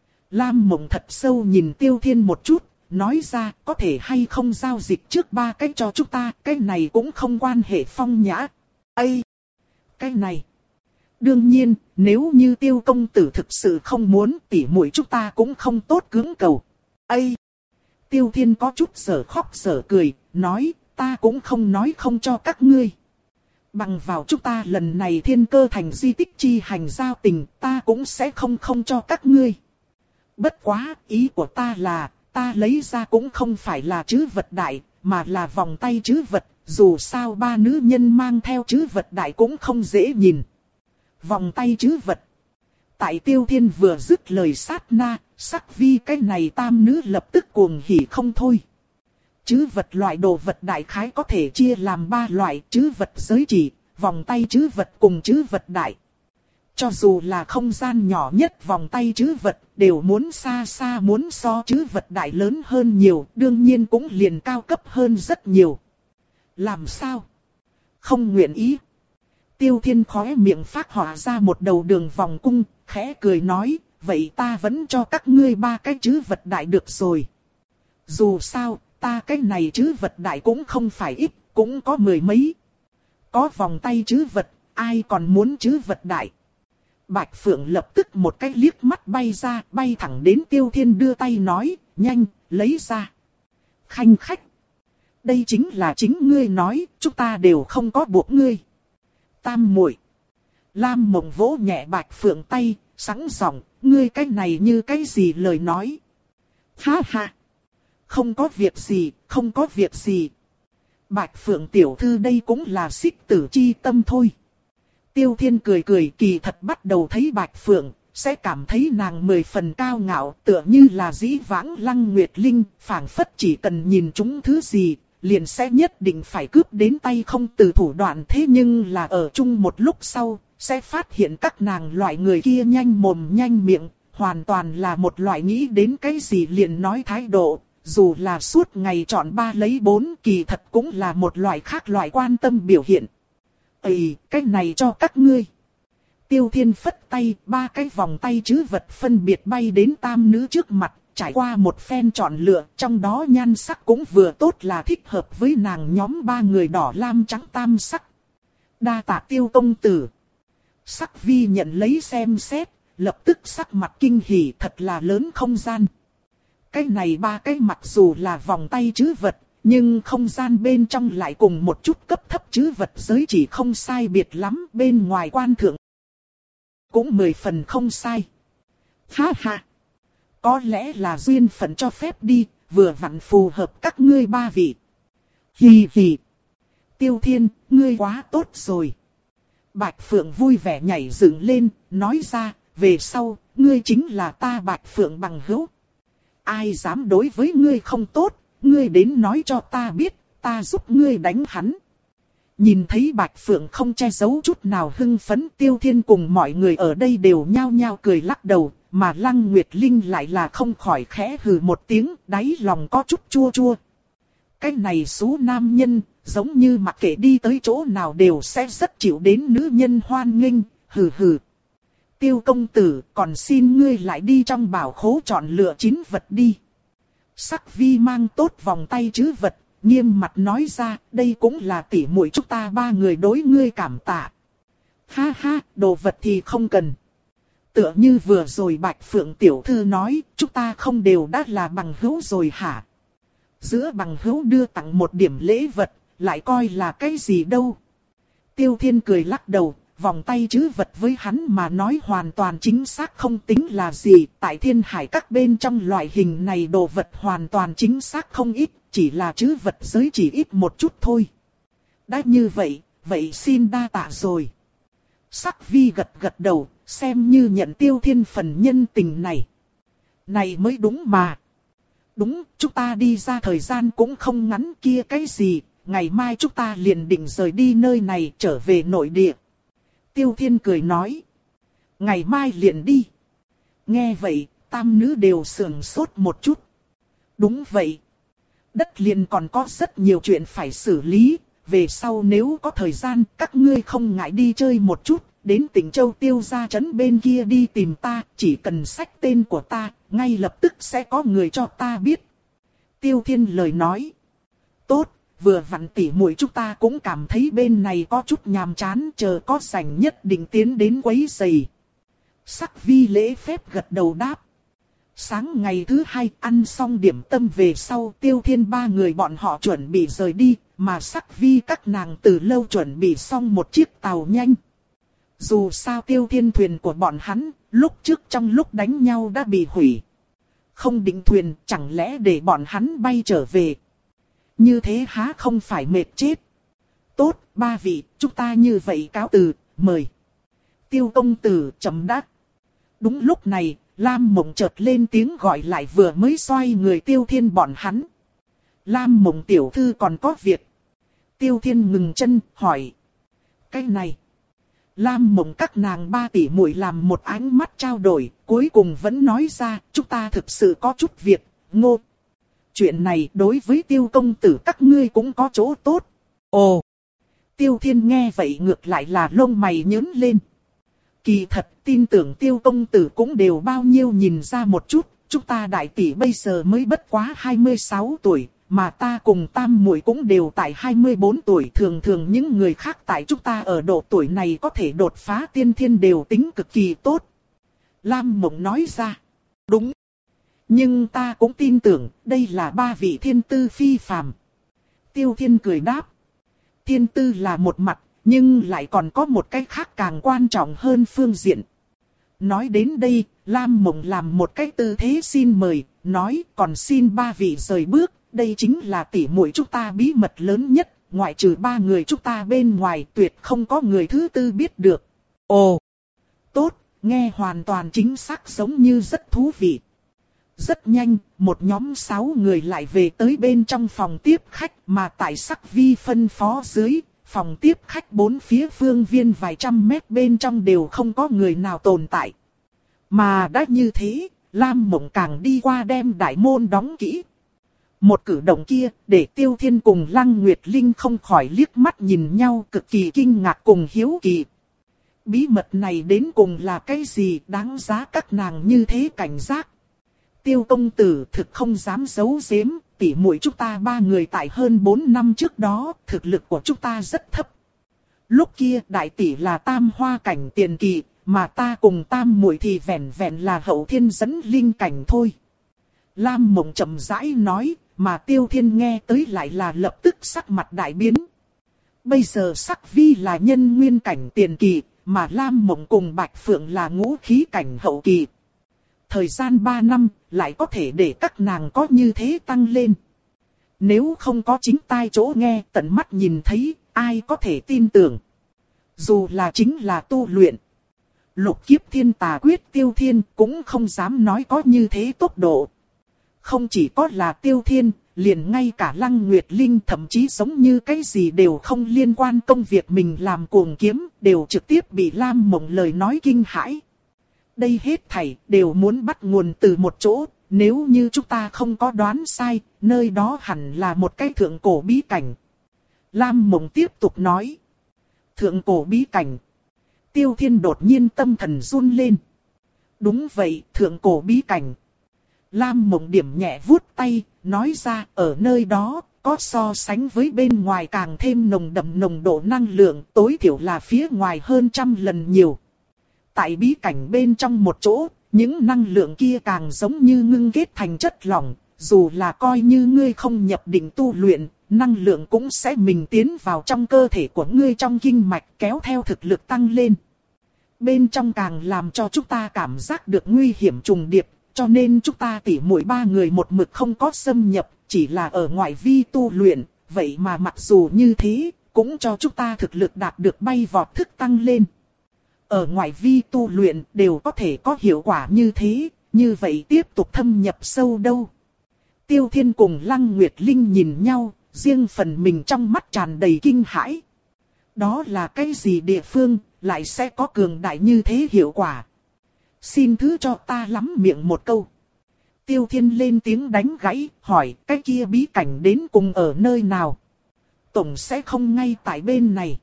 Lam Mộng thật sâu nhìn Tiêu Thiên một chút, nói ra có thể hay không giao dịch trước ba cái cho chúng ta, cái này cũng không quan hệ phong nhã. Ây! Cái này! Đương nhiên, nếu như Tiêu công tử thực sự không muốn, tỉ muội chúng ta cũng không tốt cưỡng cầu. Ây! Tiêu Thiên có chút sở khóc sở cười, nói, ta cũng không nói không cho các ngươi. Bằng vào chúng ta lần này thiên cơ thành di tích chi hành giao tình, ta cũng sẽ không không cho các ngươi. Bất quá, ý của ta là, ta lấy ra cũng không phải là trữ vật đại, mà là vòng tay trữ vật, dù sao ba nữ nhân mang theo trữ vật đại cũng không dễ nhìn. Vòng tay trữ vật. Tại Tiêu Thiên vừa dứt lời sát na, Sắc Vi cái này tam nữ lập tức cuồng hỉ không thôi. Trữ vật loại đồ vật đại khái có thể chia làm ba loại, trữ vật giới chỉ, vòng tay trữ vật cùng trữ vật đại. Cho dù là không gian nhỏ nhất vòng tay trữ vật, đều muốn xa xa muốn so trữ vật đại lớn hơn nhiều, đương nhiên cũng liền cao cấp hơn rất nhiều. Làm sao? Không nguyện ý. Tiêu Thiên khóe miệng phát họa ra một đầu đường vòng cung, khẽ cười nói, vậy ta vẫn cho các ngươi ba cái trữ vật đại được rồi. Dù sao, ta cái này trữ vật đại cũng không phải ít, cũng có mười mấy. Có vòng tay trữ vật, ai còn muốn trữ vật đại. Bạch Phượng lập tức một cái liếc mắt bay ra, bay thẳng đến Tiêu Thiên đưa tay nói, nhanh, lấy ra. Khanh khách. Đây chính là chính ngươi nói, chúng ta đều không có buộc ngươi. Tam muội. Lam Mộng vỗ nhẹ Bạch Phượng tay, sẵn giọng, ngươi cái này như cái gì lời nói. Ha ha. Không có việc gì, không có việc gì. Bạch Phượng tiểu thư đây cũng là xích tử chi tâm thôi. Tiêu Thiên cười cười, kỳ thật bắt đầu thấy Bạch Phượng, sẽ cảm thấy nàng mười phần cao ngạo, tựa như là dĩ vãng Lăng Nguyệt Linh, phảng phất chỉ cần nhìn chúng thứ gì, liền sẽ nhất định phải cướp đến tay không từ thủ đoạn. Thế nhưng là ở chung một lúc sau, sẽ phát hiện các nàng loại người kia nhanh mồm nhanh miệng, hoàn toàn là một loại nghĩ đến cái gì liền nói thái độ. Dù là suốt ngày chọn ba lấy bốn, kỳ thật cũng là một loại khác loại quan tâm biểu hiện. Ây, cái này cho các ngươi. Tiêu Thiên phất tay, ba cái vòng tay trữ vật phân biệt bay đến tam nữ trước mặt, trải qua một phen chọn lựa, trong đó nhan sắc cũng vừa tốt là thích hợp với nàng nhóm ba người đỏ lam trắng tam sắc. Đa tạ Tiêu công tử. Sắc Vi nhận lấy xem xét, lập tức sắc mặt kinh hỉ, thật là lớn không gian. Cái này ba cái mặc dù là vòng tay trữ vật, nhưng không gian bên trong lại cùng một chút cấp thấp trữ vật giới chỉ không sai biệt lắm, bên ngoài quan thượng cũng mười phần không sai. Ha ha! Có lẽ là duyên phận cho phép đi, vừa vặn phù hợp các ngươi ba vị. Hì hì! Tiêu Thiên, ngươi quá tốt rồi. Bạch Phượng vui vẻ nhảy dựng lên, nói ra, về sau, ngươi chính là ta Bạch Phượng bằng hữu. Ai dám đối với ngươi không tốt, ngươi đến nói cho ta biết, ta giúp ngươi đánh hắn. Nhìn thấy Bạch Phượng không che giấu chút nào hưng phấn, Tiêu Thiên cùng mọi người ở đây đều nhao nhao cười lắc đầu, mà Lăng Nguyệt Linh lại là không khỏi khẽ hừ một tiếng, đáy lòng có chút chua chua. Cái này xú nam nhân, giống như mặc kệ đi tới chỗ nào đều sẽ rất chịu đến nữ nhân hoan nghênh, hừ hừ. Tiêu công tử, còn xin ngươi lại đi trong bảo khố chọn lựa chín vật đi. Sắc Vi mang tốt vòng tay trữ vật, nghiêm mặt nói ra, đây cũng là tỉ muội chúng ta ba người đối ngươi cảm tạ. Ha ha, đồ vật thì không cần. Tựa như vừa rồi Bạch Phượng tiểu thư nói, chúng ta không đều đã là bằng hữu rồi hả? Giữa bằng hữu đưa tặng một điểm lễ vật, lại coi là cái gì đâu. Tiêu Thiên cười lắc đầu, vòng tay trữ vật với hắn mà nói hoàn toàn chính xác không tính là gì. Tại thiên hải các bên trong loại hình này đồ vật hoàn toàn chính xác không ít, chỉ là trữ vật giới chỉ ít một chút thôi. Đã như vậy, vậy xin đa tạ rồi. Sắc Vi gật gật đầu, xem như nhận Tiêu Thiên phần nhân tình này. Này mới đúng mà. Đúng, chúng ta đi ra thời gian cũng không ngắn kia cái gì, ngày mai chúng ta liền định rời đi nơi này trở về nội địa. Tiêu Thiên cười nói. Ngày mai liền đi. Nghe vậy, tam nữ đều sườn sốt một chút. Đúng vậy. Đất liền còn có rất nhiều chuyện phải xử lý, về sau nếu có thời gian các ngươi không ngại đi chơi một chút, đến tỉnh Châu Tiêu gia trấn bên kia đi tìm ta, chỉ cần xách tên của ta, ngay lập tức sẽ có người cho ta biết. Tiêu Thiên lời nói. Tốt, vừa vặn tỉ muội chúng ta cũng cảm thấy bên này có chút nhàm chán, chờ có rảnh nhất định tiến đến quấy rầy. Sắc Vi lễ phép gật đầu đáp. Sáng ngày thứ hai ăn xong điểm tâm về sau, Tiêu Thiên ba người bọn họ chuẩn bị rời đi, mà Sắc Vi các nàng từ lâu chuẩn bị xong một chiếc tàu nhanh. Dù sao Tiêu Thiên thuyền của bọn hắn, lúc trước trong lúc đánh nhau đã bị hủy. Không định thuyền, chẳng lẽ để bọn hắn bay trở về. Như thế há không phải mệt chết. Tốt, ba vị, chúng ta như vậy cáo từ, mời. Tiêu công tử chấm đắc. Đúng lúc này, Lam Mộng chợt lên tiếng gọi lại vừa mới xoay người Tiêu Thiên bọn hắn. Lam Mộng tiểu thư còn có việc. Tiêu Thiên ngừng chân, hỏi. Cái này. Lam Mộng các nàng ba tỷ muội làm một ánh mắt trao đổi, cuối cùng vẫn nói ra, chúng ta thực sự có chút việc, ngô. Chuyện này đối với Tiêu công tử các ngươi cũng có chỗ tốt. Ồ! Tiêu Thiên nghe vậy ngược lại là lông mày nhướng lên. Kỳ thật, tin tưởng Tiêu công tử cũng đều bao nhiêu nhìn ra một chút, chúng ta đại tỷ bây giờ mới bất quá hai mươi sáu tuổi, mà ta cùng tam muội cũng đều tại hai mươi bốn tuổi. Thường thường những người khác tại chúng ta ở độ tuổi này có thể đột phá tiên thiên đều tính cực kỳ tốt. Lam Mộng nói ra. Đúng. Nhưng ta cũng tin tưởng đây là ba vị thiên tư phi phàm. Tiêu Thiên cười đáp. Thiên tư là một mặt, nhưng lại còn có một cái khác càng quan trọng hơn phương diện. Nói đến đây, Lam Mộng làm một cái tư thế xin mời, nói còn xin ba vị rời bước. Đây chính là tỷ muội chúng ta bí mật lớn nhất, ngoại trừ ba người chúng ta bên ngoài tuyệt không có người thứ tư biết được. Ồ! Tốt, nghe hoàn toàn chính xác giống như rất thú vị. Rất nhanh, một nhóm sáu người lại về tới bên trong phòng tiếp khách mà tại Sắc Vi phân phó dưới, phòng tiếp khách bốn phía phương viên vài trăm mét bên trong đều không có người nào tồn tại. Mà đã như thế, Lam Mộng càng đi qua đem đại môn đóng kỹ. Một cử động kia, để Tiêu Thiên cùng Lăng Nguyệt Linh không khỏi liếc mắt nhìn nhau cực kỳ kinh ngạc cùng hiếu kỳ. Bí mật này đến cùng là cái gì đáng giá các nàng như thế cảnh giác? Tiêu công tử thực không dám giấu giếm, tỉ muội chúng ta ba người tại hơn bốn năm trước đó, thực lực của chúng ta rất thấp. Lúc kia đại tỷ là tam hoa cảnh tiền kỳ, mà ta cùng tam muội thì vẹn vẹn là hậu thiên dẫn linh cảnh thôi. Lam Mộng chậm rãi nói, mà Tiêu Thiên nghe tới lại là lập tức sắc mặt đại biến. Bây giờ Sắc Vi là nhân nguyên cảnh tiền kỳ, mà Lam Mộng cùng Bạch Phượng là ngũ khí cảnh hậu kỳ. Thời gian ba năm, lại có thể để các nàng có như thế tăng lên. Nếu không có chính tai chỗ nghe, tận mắt nhìn thấy, ai có thể tin tưởng. Dù là chính là tu luyện. Lục kiếp thiên tà quyết Tiêu Thiên cũng không dám nói có như thế tốc độ. Không chỉ có là Tiêu Thiên, liền ngay cả Lăng Nguyệt Linh thậm chí giống như cái gì đều không liên quan công việc mình làm cuồng kiếm, đều trực tiếp bị Lam Mộng lời nói kinh hãi. Đây hết thảy đều muốn bắt nguồn từ một chỗ, nếu như chúng ta không có đoán sai, nơi đó hẳn là một cái thượng cổ bí cảnh. Lam Mộng tiếp tục nói. Thượng cổ bí cảnh. Tiêu Thiên đột nhiên tâm thần run lên. Đúng vậy, thượng cổ bí cảnh. Lam Mộng điểm nhẹ vuốt tay, nói ra ở nơi đó, có so sánh với bên ngoài càng thêm nồng đậm nồng độ năng lượng, tối thiểu là phía ngoài hơn trăm lần nhiều. Tại bí cảnh bên trong một chỗ, những năng lượng kia càng giống như ngưng kết thành chất lỏng, dù là coi như ngươi không nhập định tu luyện, năng lượng cũng sẽ mình tiến vào trong cơ thể của ngươi trong kinh mạch kéo theo thực lực tăng lên. Bên trong càng làm cho chúng ta cảm giác được nguy hiểm trùng điệp, cho nên chúng ta tỉ muội ba người một mực không có xâm nhập, chỉ là ở ngoại vi tu luyện, vậy mà mặc dù như thế, cũng cho chúng ta thực lực đạt được bay vọt thức tăng lên. Ở ngoại vi tu luyện đều có thể có hiệu quả như thế, như vậy tiếp tục thâm nhập sâu đâu. Tiêu Thiên cùng Lăng Nguyệt Linh nhìn nhau, riêng phần mình trong mắt tràn đầy kinh hãi. Đó là cái gì địa phương, lại sẽ có cường đại như thế hiệu quả? Xin thứ cho ta lắm miệng một câu. Tiêu Thiên lên tiếng đánh gãy, hỏi cái kia bí cảnh đến cùng ở nơi nào? Tổng sẽ không ngay tại bên này.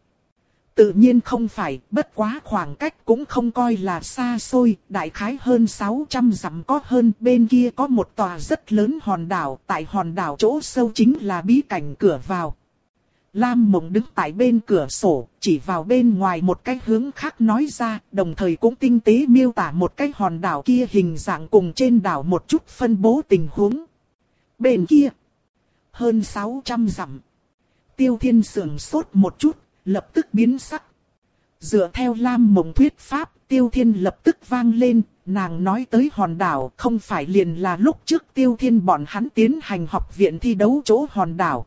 Tự nhiên không phải, bất quá khoảng cách cũng không coi là xa xôi, đại khái hơn sáu trăm dặm có hơn, bên kia có một tòa rất lớn hòn đảo, tại hòn đảo chỗ sâu chính là bí cảnh cửa vào. Lam Mộng đứng tại bên cửa sổ, chỉ vào bên ngoài một cái hướng khác nói ra, đồng thời cũng tinh tế miêu tả một cái hòn đảo kia hình dạng cùng trên đảo một chút phân bố tình huống. Bên kia, hơn sáu trăm dặm. Tiêu Thiên sườn sốt một chút, lập tức biến sắc. Dựa theo Lam Mộng thuyết pháp, Tiêu Thiên lập tức vang lên, nàng nói tới hòn đảo không phải liền là lúc trước Tiêu Thiên bọn hắn tiến hành học viện thi đấu chỗ hòn đảo.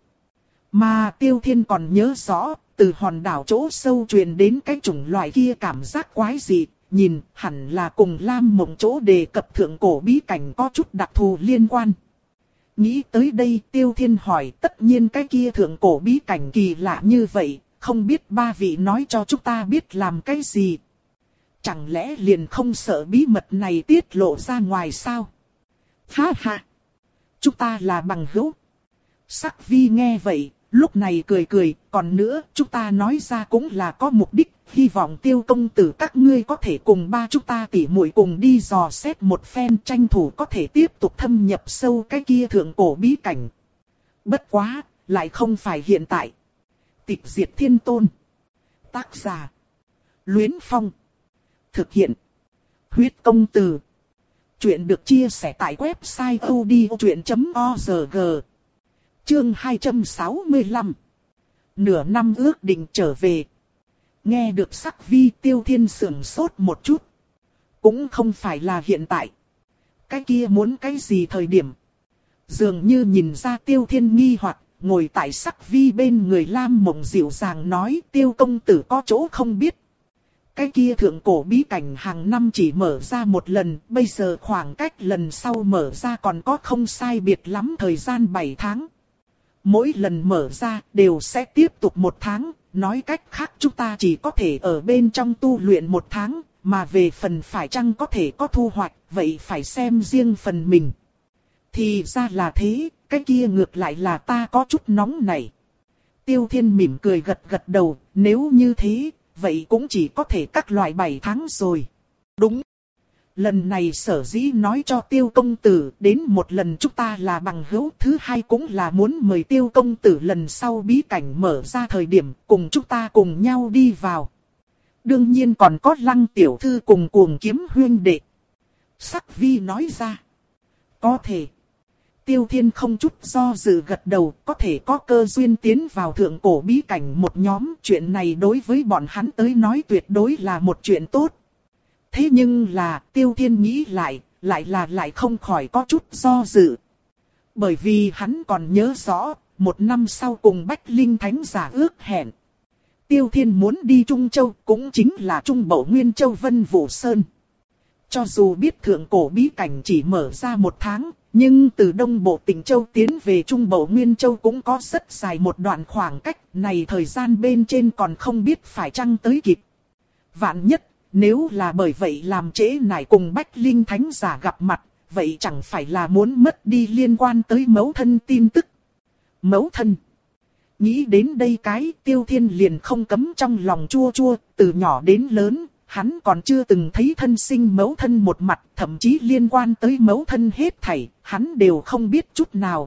Mà Tiêu Thiên còn nhớ rõ, từ hòn đảo chỗ sâu truyền đến cái chủng loại kia cảm giác quái dị, nhìn hẳn là cùng Lam Mộng chỗ đề cập thượng cổ bí cảnh có chút đặc thù liên quan. Nghĩ tới đây Tiêu Thiên hỏi, tất nhiên cái kia thượng cổ bí cảnh kỳ lạ như vậy, không biết ba vị nói cho chúng ta biết làm cái gì? Chẳng lẽ liền không sợ bí mật này tiết lộ ra ngoài sao? Ha ha! Chúng ta là bằng hữu. Sắc Vi nghe vậy, lúc này cười cười, còn nữa chúng ta nói ra cũng là có mục đích, hy vọng Tiêu công tử các ngươi có thể cùng ba chúng ta tỉ muội cùng đi dò xét một phen, tranh thủ có thể tiếp tục thâm nhập sâu cái kia thượng cổ bí cảnh. Bất quá, lại không phải hiện tại. Tịch Diệt Thiên Tôn. Tác giả: Luyến Phong. Thực hiện: Huyết Công Từ. Chuyện được chia sẻ tại website odchuyện chấm org. Chương hai trăm sáu mươi lăm. Nửa năm ước định trở về. Nghe được Sắc Vi, Tiêu Thiên sửng sốt một chút. Cũng không phải là hiện tại. Cái kia muốn cái gì thời điểm? Dường như nhìn ra Tiêu Thiên nghi hoặc, ngồi tại Sắc Vi bên người Lam Mộng dịu dàng nói, Tiêu công tử có chỗ không biết. Cái kia thượng cổ bí cảnh hàng năm chỉ mở ra một lần, bây giờ khoảng cách lần sau mở ra còn có không sai biệt lắm thời gian bảy tháng. Mỗi lần mở ra đều sẽ tiếp tục một tháng, nói cách khác chúng ta chỉ có thể ở bên trong tu luyện một tháng, mà về phần phải chăng có thể có thu hoạch, vậy phải xem riêng phần mình. Thì ra là thế, cái kia ngược lại là ta có chút nóng này. Tiêu Thiên mỉm cười gật gật đầu, nếu như thế, vậy cũng chỉ có thể các loại bảy tháng rồi. Đúng. Lần này sở dĩ nói cho Tiêu công tử đến một lần chúng ta là bằng hữu, thứ hai cũng là muốn mời Tiêu công tử lần sau bí cảnh mở ra thời điểm cùng chúng ta cùng nhau đi vào. Đương nhiên còn có Lăng tiểu thư cùng Cuồng Kiếm huynh đệ. Sắc Vi nói ra. Có thể. Tiêu Thiên không chút do dự gật đầu, có thể có cơ duyên tiến vào thượng cổ bí cảnh một nhóm, chuyện này đối với bọn hắn tới nói tuyệt đối là một chuyện tốt. Thế nhưng là, Tiêu Thiên nghĩ lại, lại là lại không khỏi có chút do dự. Bởi vì hắn còn nhớ rõ, một năm sau cùng Bách Linh Thánh giả ước hẹn. Tiêu Thiên muốn đi Trung Châu, cũng chính là Trung Bộ Nguyên Châu Vân Vũ Sơn. Cho dù biết thượng cổ bí cảnh chỉ mở ra một tháng, nhưng từ Đông Bộ Tỉnh Châu tiến về Trung Bộ Nguyên Châu cũng có rất dài một đoạn khoảng cách, này thời gian bên trên còn không biết phải chăng tới kịp. Vạn nhất, nếu là bởi vậy làm trễ nải cùng Bách Linh Thánh giả gặp mặt, vậy chẳng phải là muốn mất đi liên quan tới mẫu thân tin tức. Mẫu thân. Nghĩ đến đây cái, Tiêu Thiên liền không cấm trong lòng chua chua, từ nhỏ đến lớn, hắn còn chưa từng thấy thân sinh mẫu thân một mặt, thậm chí liên quan tới mẫu thân hết thảy, hắn đều không biết chút nào.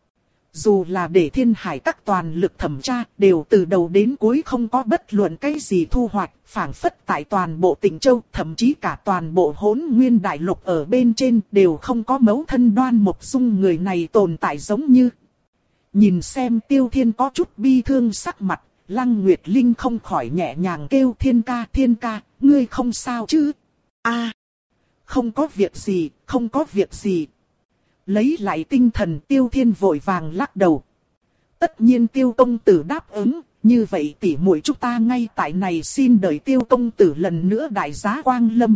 Dù là để Thiên Hải các toàn lực thẩm tra, đều từ đầu đến cuối không có bất luận cái gì thu hoạch, phảng phất tại toàn bộ Tỉnh Châu, thậm chí cả toàn bộ Hỗn Nguyên Đại Lục ở bên trên, đều không có mẫu thân Đoan Mộc Dung người này tồn tại giống như. Nhìn xem Tiêu Thiên có chút bi thương sắc mặt, Lăng Nguyệt Linh không khỏi nhẹ nhàng kêu Thiên ca, Thiên ca, ngươi không sao chứ? A, không có việc gì, không có việc gì. Lấy lại tinh thần, Tiêu Thiên vội vàng lắc đầu. Tất nhiên Tiêu công tử đáp ứng, như vậy tỉ muội chúng ta ngay tại này xin đợi Tiêu công tử lần nữa đại giá quang lâm.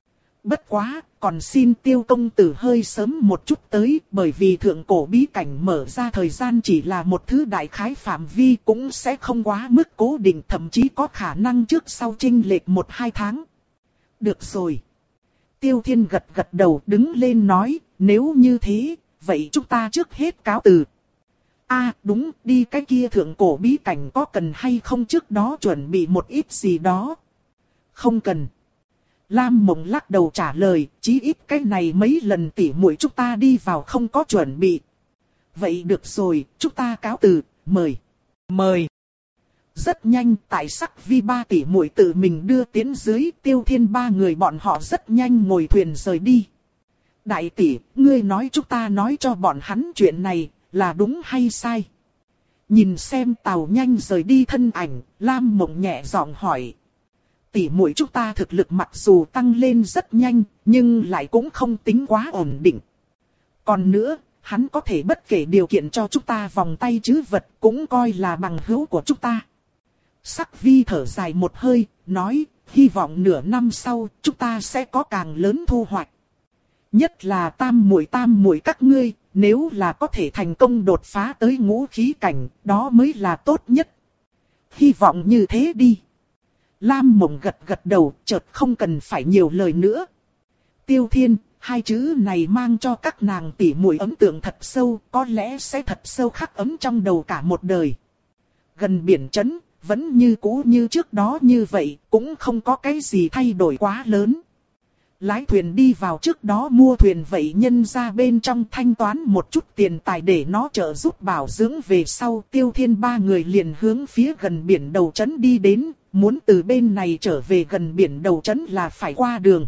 Bất quá, còn xin Tiêu công tử hơi sớm một chút tới, bởi vì thượng cổ bí cảnh mở ra thời gian chỉ là một thứ đại khái phạm vi, cũng sẽ không quá mức cố định, thậm chí có khả năng trước sau chênh lệch một hai tháng. Được rồi. Tiêu Thiên gật gật đầu đứng lên nói, nếu như thế, vậy chúng ta trước hết cáo từ. A, đúng, đi cái kia thượng cổ bí cảnh có cần hay không trước đó chuẩn bị một ít gì đó? Không cần. Lam Mộng lắc đầu trả lời, chí ít cái này mấy lần tỉ muội chúng ta đi vào không có chuẩn bị. Vậy được rồi, chúng ta cáo từ, mời. Mời. Rất nhanh, tại Sắc Vi ba tỷ muội tự mình đưa tiến dưới, Tiêu Thiên ba người bọn họ rất nhanh ngồi thuyền rời đi. Đại tỷ, ngươi nói chúng ta nói cho bọn hắn chuyện này, là đúng hay sai? Nhìn xem tàu nhanh rời đi thân ảnh, Lam Mộng nhẹ giọng hỏi. Tỷ muội chúng ta thực lực mặc dù tăng lên rất nhanh, nhưng lại cũng không tính quá ổn định. Còn nữa, hắn có thể bất kể điều kiện cho chúng ta vòng tay chứ vật, cũng coi là bằng hữu của chúng ta. Sắc Vi thở dài một hơi, nói, hy vọng nửa năm sau, chúng ta sẽ có càng lớn thu hoạch. Nhất là tam muội tam muội các ngươi, nếu là có thể thành công đột phá tới ngũ khí cảnh, đó mới là tốt nhất. Hy vọng như thế đi. Lam Mộng gật gật đầu, chợt không cần phải nhiều lời nữa. Tiêu Thiên, hai chữ này mang cho các nàng tỷ muội ấn tượng thật sâu, có lẽ sẽ thật sâu khắc ấm trong đầu cả một đời. Gần biển trấn, vẫn như cũ như trước đó như vậy, cũng không có cái gì thay đổi quá lớn. Lái thuyền đi vào trước đó mua thuyền vậy nhân ra bên trong thanh toán một chút tiền tài để nó trợ giúp bảo dưỡng về sau. Tiêu Thiên ba người liền hướng phía gần biển đầu trấn đi đến, muốn từ bên này trở về gần biển đầu trấn là phải qua đường.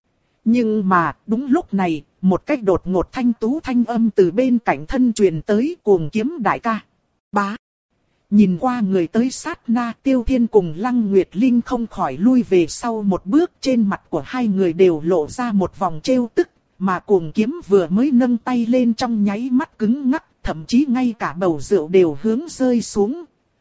Nhưng mà, đúng lúc này, một cách đột ngột thanh tú thanh âm từ bên cạnh thân truyền tới, Cuồng Kiếm đại ca. Bá. Nhìn qua người tới sát na, Tiêu Thiên cùng Lăng Nguyệt Linh không khỏi lui về sau một bước, trên mặt của hai người đều lộ ra một vòng trêu tức, mà Cuồng Kiếm vừa mới nâng tay lên trong nháy mắt cứng ngắc, thậm chí ngay cả bầu rượu đều hướng rơi xuống.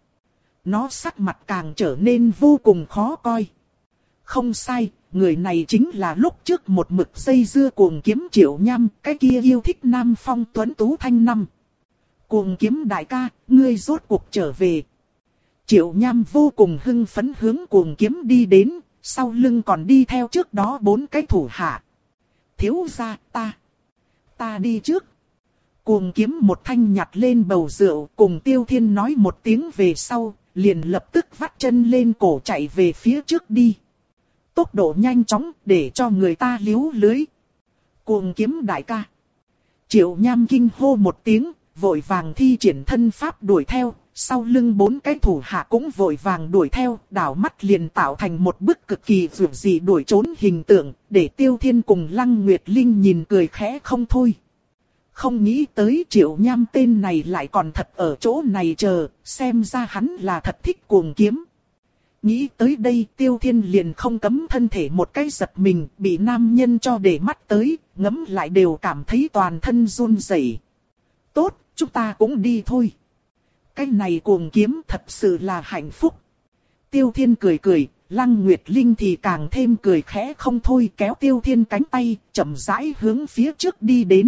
Nó sắc mặt càng trở nên vô cùng khó coi. Không sai, người này chính là lúc trước một mực dây dưa Cuồng Kiếm Triệu Nham, cái kia yêu thích nam phong tuấn tú thanh năm. Cuồng Kiếm đại ca, ngươi rốt cuộc trở về. Triệu Nham vô cùng hưng phấn hướng Cuồng Kiếm đi đến, sau lưng còn đi theo trước đó bốn cái thủ hạ. Thiếu gia, ta, ta đi trước. Cuồng Kiếm một thanh nhặt lên bầu rượu, cùng Tiêu Thiên nói một tiếng về sau, liền lập tức vắt chân lên cổ chạy về phía trước đi. Tốc độ nhanh chóng để cho người ta líu lưới. Cuồng kiếm đại ca. Triệu Nham kinh hô một tiếng, vội vàng thi triển thân pháp đuổi theo, sau lưng bốn cái thủ hạ cũng vội vàng đuổi theo, đảo mắt liền tạo thành một bức cực kỳ vượt dị đuổi trốn hình tượng, để Tiêu Thiên cùng Lăng Nguyệt Linh nhìn cười khẽ không thôi. Không nghĩ tới Triệu Nham tên này lại còn thật ở chỗ này chờ, xem ra hắn là thật thích cuồng kiếm. Nghĩ tới đây Tiêu Thiên liền không cấm thân thể một cái giật mình, bị nam nhân cho để mắt tới, ngấm lại đều cảm thấy toàn thân run rẩy. Tốt, chúng ta cũng đi thôi. Cái này cuồng kiếm thật sự là hạnh phúc. Tiêu Thiên cười cười, Lăng Nguyệt Linh thì càng thêm cười khẽ không thôi, kéo Tiêu Thiên cánh tay, chậm rãi hướng phía trước đi đến.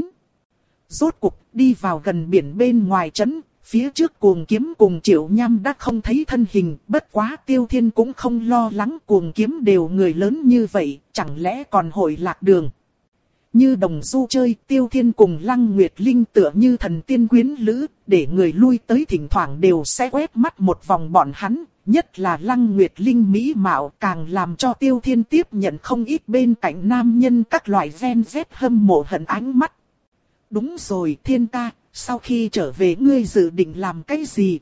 Rốt cục đi vào gần biển bên ngoài trấn, phía trước cuồng kiếm cùng Triệu Nham đã không thấy thân hình, bất quá Tiêu Thiên cũng không lo lắng, cuồng kiếm đều người lớn như vậy, chẳng lẽ còn hội lạc đường. Như đồng du chơi, Tiêu Thiên cùng Lăng Nguyệt Linh tựa như thần tiên quyến lữ, để người lui tới thỉnh thoảng đều sẽ quét mắt một vòng bọn hắn, nhất là Lăng Nguyệt Linh mỹ mạo càng làm cho Tiêu Thiên tiếp nhận không ít bên cạnh nam nhân các loại ven vét hâm mộ hận ánh mắt. Đúng rồi Thiên ca, sau khi trở về ngươi dự định làm cái gì?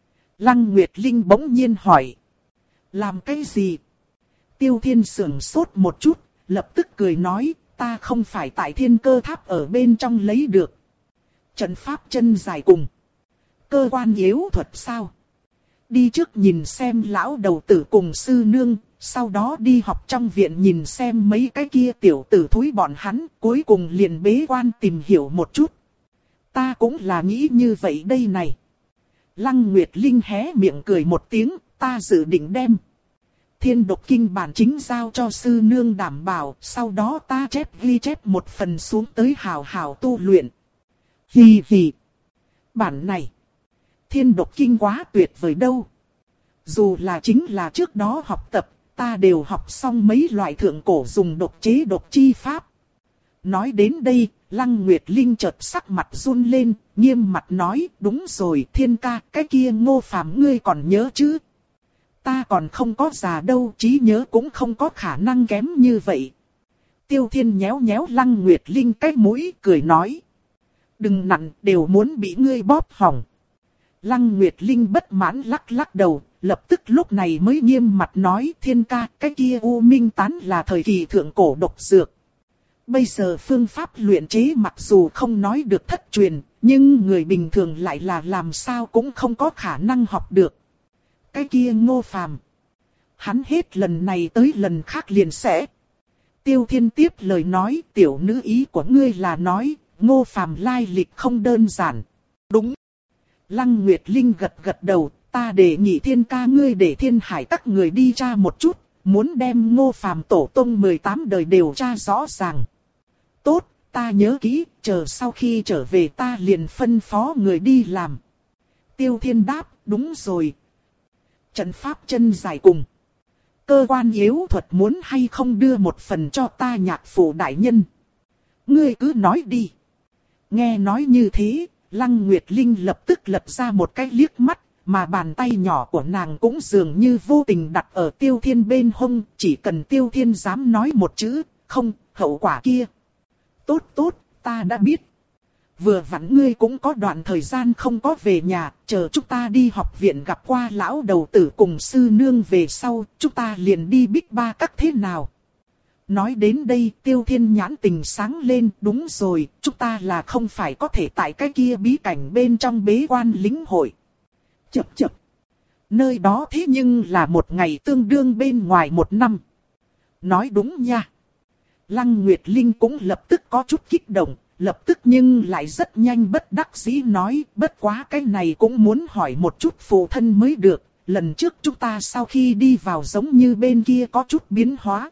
Lăng Nguyệt Linh bỗng nhiên hỏi. Làm cái gì? Tiêu Thiên sưởng sốt một chút, lập tức cười nói, ta không phải tại Thiên Cơ Tháp ở bên trong lấy được. Trận pháp chân dài cùng. Cơ quan yếu thuật sao? Đi trước nhìn xem lão đầu tử cùng sư nương, sau đó đi học trong viện nhìn xem mấy cái kia tiểu tử thúi bọn hắn, cuối cùng liền bế quan tìm hiểu một chút. Ta cũng là nghĩ như vậy đây này. Lăng Nguyệt Linh hé miệng cười một tiếng, ta dự định đem Thiên Độc Kinh bản chính giao cho sư nương đảm bảo, sau đó ta chép ghi chép một phần xuống tới hào hào tu luyện. Hì hì. Bản này, Thiên Độc Kinh quá tuyệt vời đâu. Dù là chính là trước đó học tập, ta đều học xong mấy loại thượng cổ dùng độc chế độc chi pháp. Nói đến đây, Lăng Nguyệt Linh chợt sắc mặt run lên, nghiêm mặt nói, đúng rồi Thiên ca, cái kia Ngô Phàm ngươi còn nhớ chứ? Ta còn không có già đâu, trí nhớ cũng không có khả năng kém như vậy. Tiêu Thiên nhéo nhéo Lăng Nguyệt Linh cái mũi, cười nói. Đừng nặn, đều muốn bị ngươi bóp hỏng. Lăng Nguyệt Linh bất mãn lắc lắc đầu, lập tức lúc này mới nghiêm mặt nói, Thiên ca, cái kia U Minh Tán là thời kỳ thượng cổ độc dược. Bây giờ phương pháp luyện chế mặc dù không nói được thất truyền, nhưng người bình thường lại là làm sao cũng không có khả năng học được. Cái kia Ngô Phàm, hắn hết lần này tới lần khác liền sẽ. Tiêu Thiên tiếp lời nói, tiểu nữ ý của ngươi là nói, Ngô Phàm lai lịch không đơn giản. Đúng. Lăng Nguyệt Linh gật gật đầu, ta đề nghị Thiên ca ngươi để Thiên Hải các người đi tra một chút, muốn đem Ngô Phàm tổ tông mười tám đời đều tra rõ ràng. Tốt, ta nhớ kỹ, chờ sau khi trở về ta liền phân phó người đi làm. Tiêu Thiên đáp, đúng rồi. Trận pháp chân dài cùng. Cơ quan yếu thuật muốn hay không đưa một phần cho ta nhạc phụ đại nhân. Ngươi cứ nói đi. Nghe nói như thế, Lăng Nguyệt Linh lập tức lật ra một cái liếc mắt, mà bàn tay nhỏ của nàng cũng dường như vô tình đặt ở Tiêu Thiên bên hông, chỉ cần Tiêu Thiên dám nói một chữ, không, hậu quả kia. Tốt tốt, ta đã biết. Vừa vặn ngươi cũng có đoạn thời gian không có về nhà, chờ chúng ta đi học viện gặp qua lão đầu tử cùng sư nương về sau, chúng ta liền đi Bích Ba Các thế nào. Nói đến đây Tiêu Thiên nhãn tình sáng lên, đúng rồi, chúng ta là không phải có thể tại cái kia bí cảnh bên trong bế quan lính hội. Chập chập. Nơi đó thế nhưng là một ngày tương đương bên ngoài một năm. Nói đúng nha. Lăng Nguyệt Linh cũng lập tức có chút kích động, lập tức nhưng lại rất nhanh bất đắc dĩ nói, bất quá cái này cũng muốn hỏi một chút phụ thân mới được, lần trước chúng ta sau khi đi vào giống như bên kia có chút biến hóa.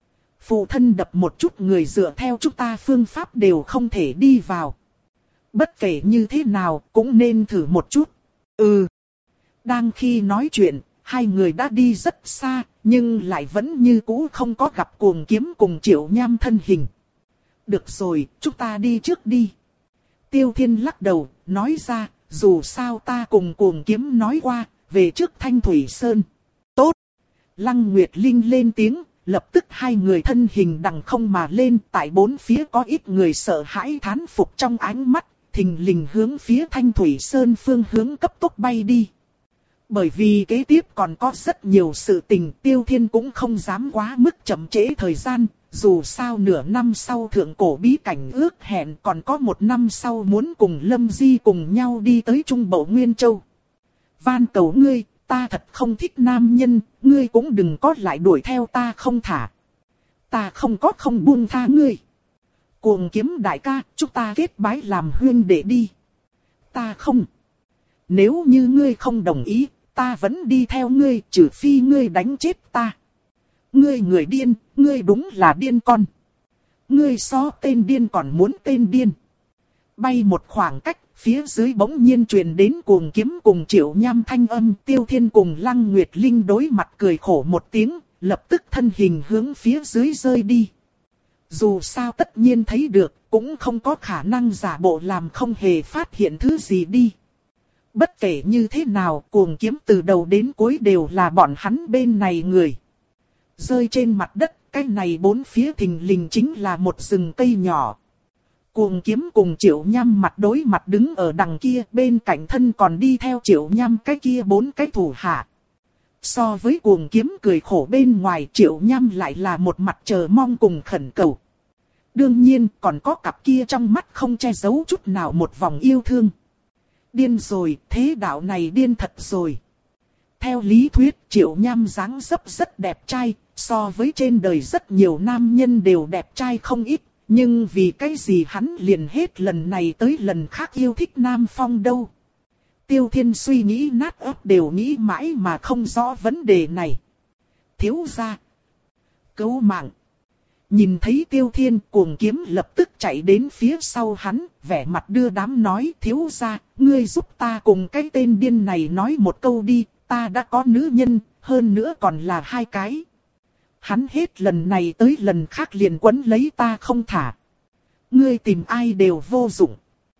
Phụ thân đập một chút người dựa theo chúng ta phương pháp đều không thể đi vào. Bất kể như thế nào cũng nên thử một chút. Ừ. Đang khi nói chuyện, hai người đã đi rất xa, nhưng lại vẫn như cũ không có gặp Cuồng Kiếm cùng Triệu Nham thân hình. Được rồi, chúng ta đi trước đi. Tiêu Thiên lắc đầu, nói ra, dù sao ta cùng Cuồng Kiếm nói qua, về trước Thanh Thủy Sơn. Tốt! Lăng Nguyệt Linh lên tiếng, lập tức hai người thân hình đằng không mà lên, tại bốn phía có ít người sợ hãi thán phục trong ánh mắt, thình lình hướng phía Thanh Thủy Sơn phương hướng cấp tốc bay đi. Bởi vì kế tiếp còn có rất nhiều sự tình, Tiêu Thiên cũng không dám quá mức chậm trễ thời gian, dù sao nửa năm sau thượng cổ bí cảnh ước hẹn còn có một năm sau muốn cùng Lâm Di cùng nhau đi tới Trung Bộ Nguyên Châu. Van cầu ngươi, ta thật không thích nam nhân, ngươi cũng đừng có lại đuổi theo ta không thả. Ta không có không buông tha ngươi. Cuồng Kiếm đại ca, chúng ta kết bái làm huynh đệ đi. Ta không. Nếu như ngươi không đồng ý, ta vẫn đi theo ngươi, trừ phi ngươi đánh chết ta. Ngươi người điên, ngươi đúng là điên con. Ngươi so tên điên còn muốn tên điên. Bay một khoảng cách, phía dưới bỗng nhiên truyền đến Cuồng Kiếm cùng Triệu Nham thanh âm. Tiêu Thiên cùng Lăng Nguyệt Linh đối mặt cười khổ một tiếng, lập tức thân hình hướng phía dưới rơi đi. Dù sao tất nhiên thấy được, cũng không có khả năng giả bộ làm không hề phát hiện thứ gì đi. Bất kể như thế nào, Cuồng Kiếm từ đầu đến cuối đều là bọn hắn bên này người. Rơi trên mặt đất, cái này bốn phía thình lình chính là một rừng cây nhỏ. Cuồng Kiếm cùng Triệu Nham mặt đối mặt đứng ở đằng kia, bên cạnh thân còn đi theo Triệu Nham cái kia bốn cái thủ hạ. So với Cuồng Kiếm cười khổ bên ngoài, Triệu Nham lại là một mặt chờ mong cùng khẩn cầu. Đương nhiên còn có cặp kia trong mắt không che giấu chút nào một vòng yêu thương. Điên rồi, thế đạo này điên thật rồi. Theo lý thuyết, Triệu Nham dáng dấp rất đẹp trai, so với trên đời rất nhiều nam nhân đều đẹp trai không ít. Nhưng vì cái gì hắn liền hết lần này tới lần khác yêu thích Nam Phong đâu. Tiêu Thiên suy nghĩ nát óc đều nghĩ mãi mà không rõ vấn đề này. Thiếu gia, cứu mạng. Nhìn thấy Tiêu Thiên, Cuồng Kiếm lập tức chạy đến phía sau hắn, vẻ mặt đưa đám nói: thiếu gia, ngươi giúp ta cùng cái tên điên này nói một câu đi, ta đã có nữ nhân, hơn nữa còn là hai cái. Hắn hết lần này tới lần khác liền quấn lấy ta không thả. Ngươi tìm ai đều vô dụng.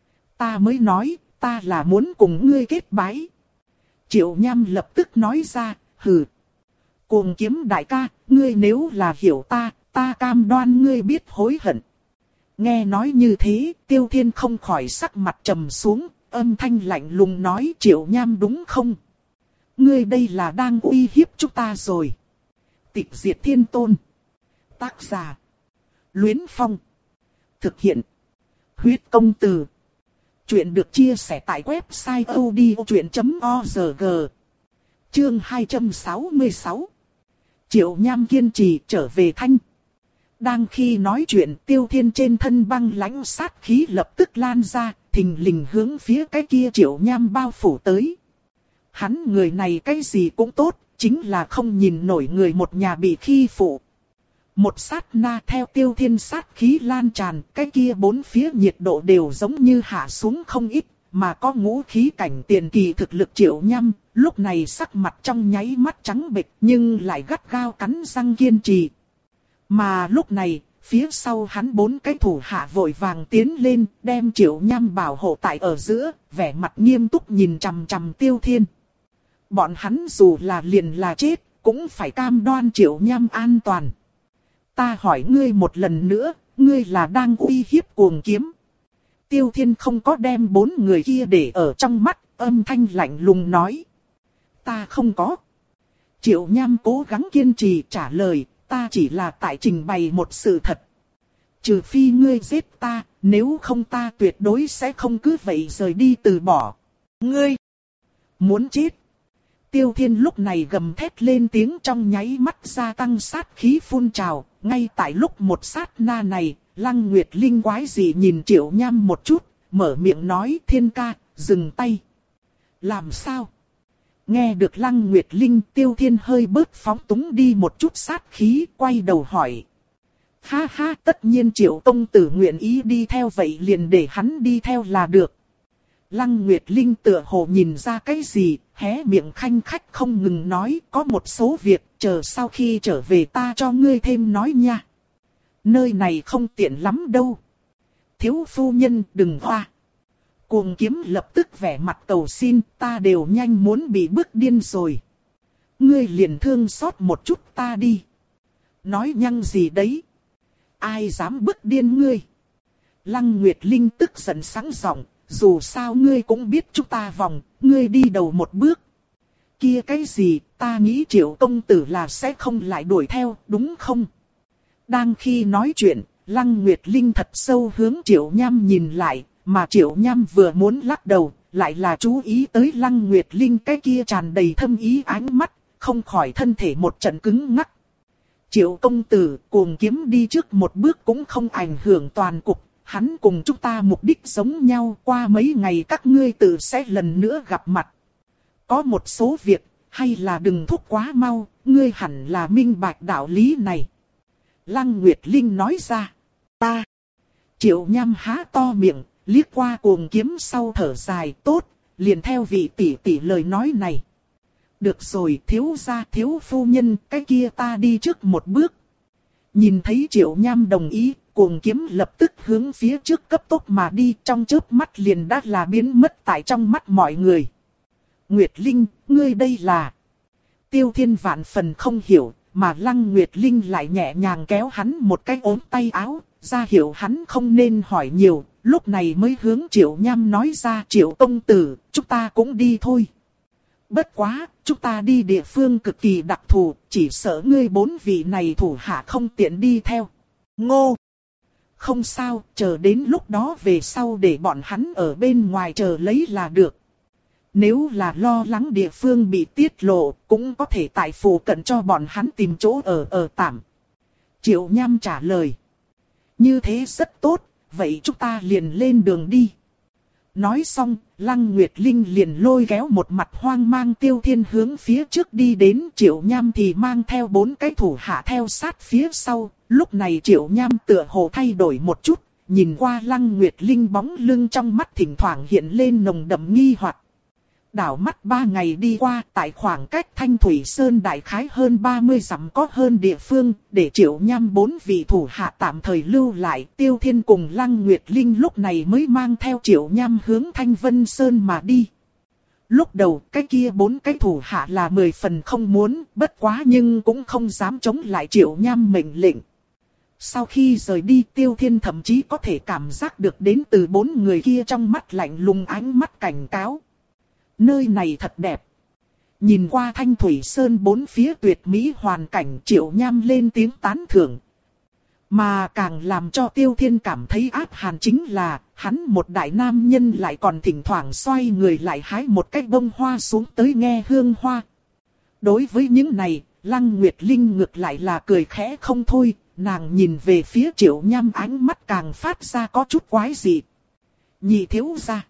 Ta mới nói, ta là muốn cùng ngươi kết bái. Triệu Nham lập tức nói ra: hừ. Cuồng Kiếm đại ca, ngươi nếu là hiểu ta, ta cam đoan ngươi biết hối hận. Nghe nói như thế, Tiêu Thiên không khỏi sắc mặt trầm xuống, âm thanh lạnh lùng nói: Triệu Nham đúng không? Ngươi đây là đang uy hiếp chúng ta rồi. Tịch diệt thiên tôn. Tác giả: Luyến Phong. Thực hiện: Huyết công từ. Chuyện được chia sẻ tại website odchuyện chấm org. Chương hai trăm sáu mươi sáu. Triệu Nham kiên trì trở về Thanh. Đang khi nói chuyện, Tiêu Thiên trên thân băng lãnh sát khí lập tức lan ra, thình lình hướng phía cái kia Triệu Nham bao phủ tới. Hắn người này cái gì cũng tốt, chính là không nhìn nổi người một nhà bị khi phụ. Một sát na theo Tiêu Thiên sát khí lan tràn, cái kia bốn phía nhiệt độ đều giống như hạ xuống không ít, mà có ngũ khí cảnh tiền kỳ thực lực Triệu Nham, lúc này sắc mặt trong nháy mắt trắng bệch nhưng lại gắt gao cắn răng kiên trì. Mà lúc này, phía sau hắn bốn cái thủ hạ vội vàng tiến lên, đem Triệu Nham bảo hộ tại ở giữa, vẻ mặt nghiêm túc nhìn chằm chằm Tiêu Thiên. Bọn hắn dù là liền là chết, cũng phải cam đoan Triệu Nham an toàn. Ta hỏi ngươi một lần nữa, ngươi là đang uy hiếp Cuồng Kiếm. Tiêu Thiên không có đem bốn người kia để ở trong mắt, âm thanh lạnh lùng nói: ta không có. Triệu Nham cố gắng kiên trì trả lời: ta chỉ là tại trình bày một sự thật. Trừ phi ngươi giết ta, nếu không ta tuyệt đối sẽ không cứ vậy rời đi từ bỏ. Ngươi muốn chết. Tiêu Thiên lúc này gầm thét lên tiếng, trong nháy mắt gia tăng sát khí phun trào. Ngay tại lúc một sát na này, Lăng Nguyệt Linh quái dị nhìn Triệu Nham một chút, mở miệng nói: Thiên ca, dừng tay. Làm sao? Nghe được Lăng Nguyệt Linh, Tiêu Thiên hơi bớt phóng túng đi một chút sát khí, quay đầu hỏi: ha ha, tất nhiên Triệu công tử nguyện ý đi theo vậy liền để hắn đi theo là được. Lăng Nguyệt Linh tựa hồ nhìn ra cái gì, hé miệng khanh khách không ngừng nói: có một số việc, chờ sau khi trở về ta cho ngươi thêm nói nha. Nơi này không tiện lắm đâu. Thiếu phu nhân đừng hoa. Cuồng kiếm lập tức vẻ mặt cầu xin, ta đều nhanh muốn bị bức điên rồi. Ngươi liền thương xót một chút ta đi. Nói nhăng gì đấy? Ai dám bức điên ngươi? Lăng Nguyệt Linh tức giận sẵn giọng, dù sao ngươi cũng biết chúng ta vòng, ngươi đi đầu một bước. Kia cái gì, ta nghĩ Triệu công tử là sẽ không lại đuổi theo, đúng không? Đang khi nói chuyện, Lăng Nguyệt Linh thật sâu hướng Triệu Nham nhìn lại, mà Triệu Nham vừa muốn lắc đầu, lại là chú ý tới Lăng Nguyệt Linh cái kia tràn đầy thâm ý ánh mắt, không khỏi thân thể một trận cứng ngắc. Triệu công tử, cuồng kiếm đi trước một bước cũng không ảnh hưởng toàn cục, hắn cùng chúng ta mục đích giống nhau, qua mấy ngày các ngươi tự sẽ lần nữa gặp mặt. Có một số việc, hay là đừng thúc quá mau, ngươi hẳn là minh bạch đạo lý này. Lăng Nguyệt Linh nói ra, ta. Triệu Nham há to miệng, liếc qua cuồng kiếm sau thở dài, tốt, liền theo vị tỷ tỷ lời nói này. Được rồi, thiếu gia thiếu phu nhân, cái kia ta đi trước một bước. Nhìn thấy Triệu Nham đồng ý, cuồng kiếm lập tức hướng phía trước cấp tốc mà đi, trong chớp mắt liền đã là biến mất tại trong mắt mọi người. Nguyệt Linh, ngươi đây là... Tiêu Thiên vạn phần không hiểu, mà Lăng Nguyệt Linh lại nhẹ nhàng kéo hắn một cái ốm tay áo, ra hiểu hắn không nên hỏi nhiều, lúc này mới hướng Triệu Nham nói ra, Triệu công tử, chúng ta cũng đi thôi. Bất quá, chúng ta đi địa phương cực kỳ đặc thù, chỉ sợ ngươi bốn vị này thủ hạ không tiện đi theo. Ngô! Không sao, chờ đến lúc đó về sau để bọn hắn ở bên ngoài chờ lấy là được. Nếu là lo lắng địa phương bị tiết lộ, cũng có thể tại phủ cận cho bọn hắn tìm chỗ ở ở tạm. Triệu Nham trả lời. Như thế rất tốt, vậy chúng ta liền lên đường đi. Nói xong, Lăng Nguyệt Linh liền lôi kéo một mặt hoang mang Tiêu Thiên hướng phía trước đi đến, Triệu Nham thì mang theo bốn cái thủ hạ theo sát phía sau. Lúc này Triệu Nham tựa hồ thay đổi một chút, nhìn qua Lăng Nguyệt Linh bóng lưng trong mắt thỉnh thoảng hiện lên nồng đậm nghi hoặc. Đảo mắt ba ngày đi qua, tại khoảng cách Thanh Thủy Sơn đại khái hơn ba mươi dặm có hơn địa phương, để Triệu Nham bốn vị thủ hạ tạm thời lưu lại, Tiêu Thiên cùng Lăng Nguyệt Linh lúc này mới mang theo Triệu Nham hướng Thanh Vân Sơn mà đi. Lúc đầu, cái kia bốn cái thủ hạ là mười phần không muốn, bất quá nhưng cũng không dám chống lại Triệu Nham mệnh lệnh. Sau khi rời đi, Tiêu Thiên thậm chí có thể cảm giác được đến từ bốn người kia trong mắt lạnh lùng ánh mắt cảnh cáo. Nơi này thật đẹp. Nhìn qua Thanh Thủy Sơn bốn phía tuyệt mỹ hoàn cảnh, Triệu Nham lên tiếng tán thưởng. Mà càng làm cho Tiêu Thiên cảm thấy áp hàn chính là, hắn một đại nam nhân lại còn thỉnh thoảng xoay người lại hái một cái bông hoa xuống tới nghe hương hoa. Đối với những này, Lăng Nguyệt Linh ngược lại là cười khẽ không thôi, nàng nhìn về phía Triệu Nham ánh mắt càng phát ra có chút quái dị. Nhị thiếu gia.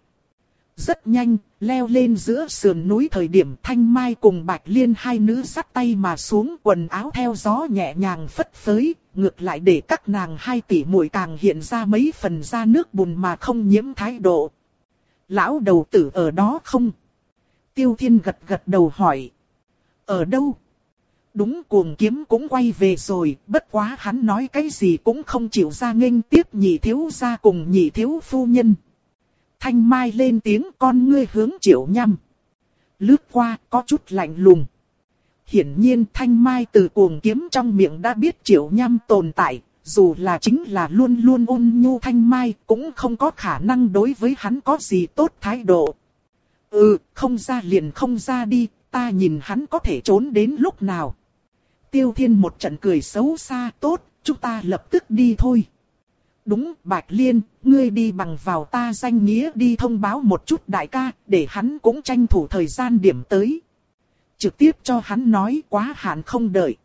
Rất nhanh, leo lên giữa sườn núi thời điểm Thanh Mai cùng Bạch Liên hai nữ dắt tay mà xuống, quần áo theo gió nhẹ nhàng phất phới, ngược lại để các nàng hai tỷ muội càng hiện ra mấy phần da nước bùn mà không nhiễm thái độ. Lão đầu tử ở đó không? Tiêu Thiên gật gật đầu hỏi. Ở đâu? Đúng, cuồng kiếm cũng quay về rồi, bất quá hắn nói cái gì cũng không chịu ra nghênh tiếp nhị thiếu gia cùng nhị thiếu phu nhân. Thanh Mai lên tiếng, con ngươi hướng Triệu Nham lướt qua, có chút lạnh lùng. Hiển nhiên Thanh Mai từ cuồng kiếm trong miệng đã biết Triệu Nham tồn tại, dù là chính là luôn luôn ôn nhu Thanh Mai cũng không có khả năng đối với hắn có gì tốt thái độ. Ừ, không ra liền không ra đi, ta nhìn hắn có thể trốn đến lúc nào. Tiêu Thiên một trận cười xấu xa, tốt, chúng ta lập tức đi thôi. Đúng, Bạch Liên, ngươi đi bằng vào ta danh nghĩa đi thông báo một chút đại ca, để hắn cũng tranh thủ thời gian điểm tới. Trực tiếp cho hắn nói quá hạn không đợi.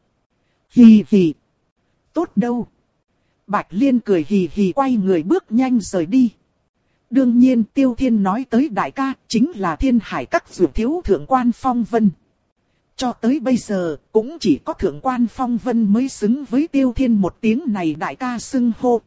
Hì hì. Tốt đâu. Bạch Liên cười hì hì quay người bước nhanh rời đi. Đương nhiên Tiêu Thiên nói tới đại ca chính là Thiên Hải các dược thiếu thượng quan Phong Vân. Cho tới bây giờ cũng chỉ có thượng quan Phong Vân mới xứng với Tiêu Thiên một tiếng này đại ca xưng hô.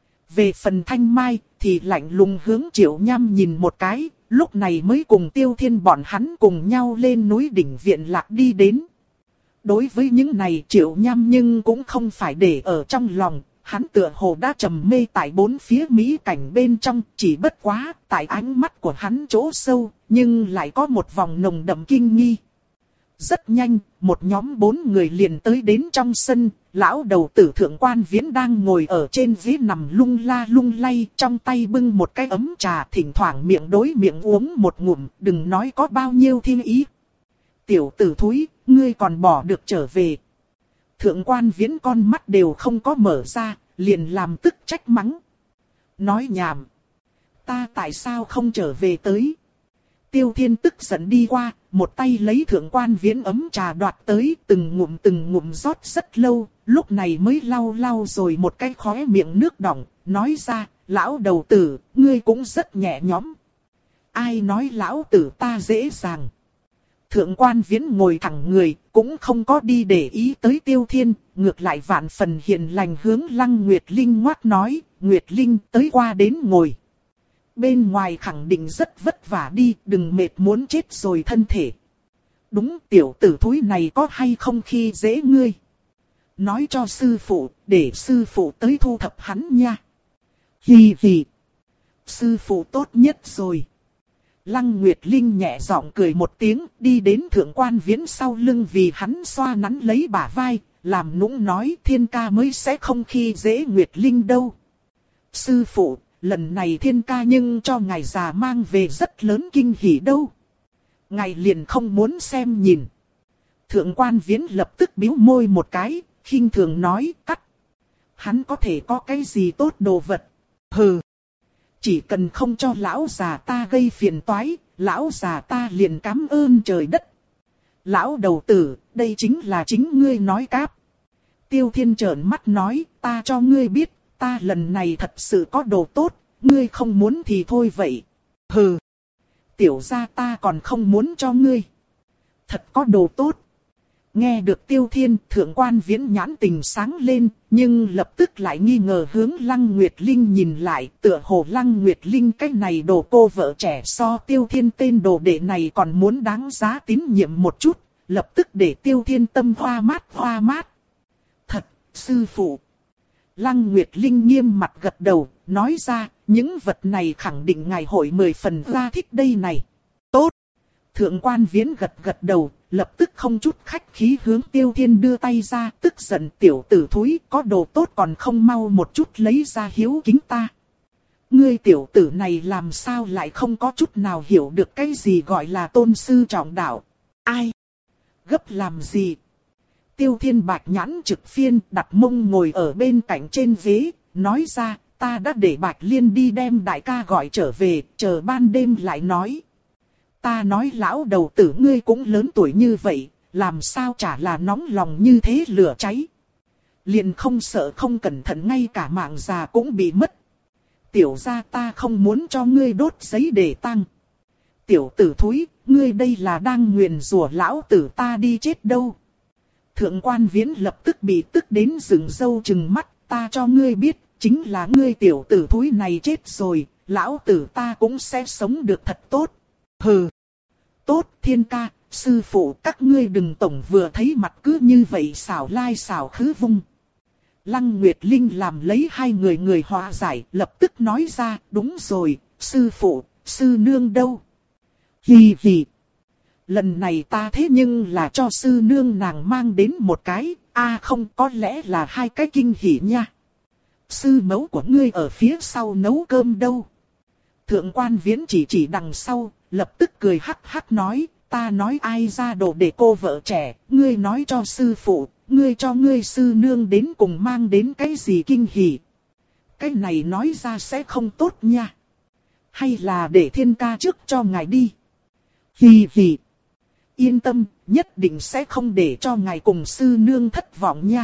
Về phần Thanh Mai thì lạnh lùng hướng Triệu Nham nhìn một cái, lúc này mới cùng Tiêu Thiên bọn hắn cùng nhau lên núi đỉnh viện lạc đi đến. Đối với những này Triệu Nham nhưng cũng không phải để ở trong lòng, hắn tựa hồ đã trầm mê tại bốn phía mỹ cảnh bên trong, chỉ bất quá, tại ánh mắt của hắn chỗ sâu, nhưng lại có một vòng nồng đậm kinh nghi. Rất nhanh, một nhóm bốn người liền tới đến trong sân, lão đầu tử Thượng Quan Viễn đang ngồi ở trên ghế nằm lung la lung lay, trong tay bưng một cái ấm trà, thỉnh thoảng miệng đối miệng uống một ngụm, đừng nói có bao nhiêu thiên ý. Tiểu tử thúi, ngươi còn bỏ được trở về. Thượng Quan Viễn con mắt đều không có mở ra, liền làm tức trách mắng. Nói nhảm. Ta tại sao không trở về tới? Tiêu Thiên tức giận đi qua, một tay lấy Thượng Quan Viễn ấm trà đoạt tới, từng ngụm từng ngụm rót rất lâu, lúc này mới lau lau rồi một cái khóe miệng nước đọng, nói ra, lão đầu tử, ngươi cũng rất nhẹ nhõm. Ai nói lão tử ta dễ dàng? Thượng Quan Viễn ngồi thẳng người, cũng không có đi để ý tới Tiêu Thiên, ngược lại vạn phần hiền lành hướng Lăng Nguyệt Linh ngoắc nói, Nguyệt Linh tới qua đến ngồi. Bên ngoài khẳng định rất vất vả đi, đừng mệt muốn chết rồi thân thể. Đúng, tiểu tử thúi này có hay không khi dễ ngươi? Nói cho sư phụ, để sư phụ tới thu thập hắn nha. Hì hì. Sư phụ tốt nhất rồi. Lăng Nguyệt Linh nhẹ giọng cười một tiếng, đi đến Thượng Quan Viễn sau lưng vì hắn xoa nắn lấy bả vai, làm nũng nói Thiên ca mới sẽ không khi dễ Nguyệt Linh đâu. Sư phụ, lần này Thiên ca nhưng cho ngài già mang về rất lớn kinh hỉ đâu. Ngài liền không muốn xem nhìn. Thượng Quan Viễn lập tức bĩu môi một cái, khinh thường nói cắt. Hắn có thể có cái gì tốt đồ vật? Hừ. Chỉ cần không cho lão già ta gây phiền toái, lão già ta liền cảm ơn trời đất. Lão đầu tử, đây chính là chính ngươi nói cáp. Tiêu Thiên trợn mắt nói, ta cho ngươi biết, ta lần này thật sự có đồ tốt, ngươi không muốn thì thôi vậy. Hừ. Tiểu gia ta còn không muốn cho ngươi. Thật có đồ tốt. Nghe được Tiêu Thiên, Thượng Quan Viễn nhãn tình sáng lên, nhưng lập tức lại nghi ngờ hướng Lăng Nguyệt Linh nhìn lại, tựa hồ Lăng Nguyệt Linh cái này đồ cô vợ trẻ so Tiêu Thiên tên đồ đệ này còn muốn đáng giá tín nhiệm một chút, lập tức để Tiêu Thiên tâm hoa mát hoa mát. Thật, sư phụ. Lăng Nguyệt Linh nghiêm mặt gật đầu, nói ra, những vật này khẳng định ngài hội mười phần ra thích đây này. Tốt. Thượng Quan Viễn gật gật đầu, lập tức không chút khách khí hướng Tiêu Thiên đưa tay ra, tức giận tiểu tử thúi, có đồ tốt còn không mau một chút lấy ra hiếu kính ta. Ngươi tiểu tử này làm sao lại không có chút nào hiểu được cái gì gọi là tôn sư trọng đạo. Ai? Gấp làm gì? Tiêu Thiên bạch nhãn trực phiên đặt mông ngồi ở bên cạnh trên ghế, nói ra, ta đã để Bạch Liên đi đem đại ca gọi trở về, chờ ban đêm lại nói. Ta nói lão đầu tử ngươi cũng lớn tuổi như vậy, làm sao chả là nóng lòng như thế lửa cháy. Liền không sợ không cẩn thận ngay cả mạng già cũng bị mất. Tiểu gia ta không muốn cho ngươi đốt giấy để tang. Tiểu tử thúi, ngươi đây là đang nguyền rủa lão tử ta đi chết đâu. Thượng Quan Viễn lập tức bị tức đến rừng râu trừng mắt, ta cho ngươi biết, chính là ngươi tiểu tử thúi này chết rồi, lão tử ta cũng sẽ sống được thật tốt. Hừ. Tốt Thiên ca, sư phụ các ngươi đừng tổng vừa thấy mặt cứ như vậy xảo lai xảo khứ vung. Lăng Nguyệt Linh làm lấy hai người người hòa giải, lập tức nói ra, đúng rồi, sư phụ, sư nương đâu? Hì hì. Lần này ta thế nhưng là cho sư nương nàng mang đến một cái, a à không có lẽ là hai cái kinh hỉ nha. Sư mẫu của ngươi ở phía sau nấu cơm đâu? Thượng Quan Viễn chỉ chỉ đằng sau, lập tức cười hắc hắc nói, ta nói ai ra đồ để cô vợ trẻ, ngươi nói cho sư phụ, ngươi cho ngươi sư nương đến cùng mang đến cái gì kinh hỉ. Cái này nói ra sẽ không tốt nha. Hay là để Thiên ca trước cho ngài đi. Hì hì. Yên tâm, nhất định sẽ không để cho ngài cùng sư nương thất vọng nha.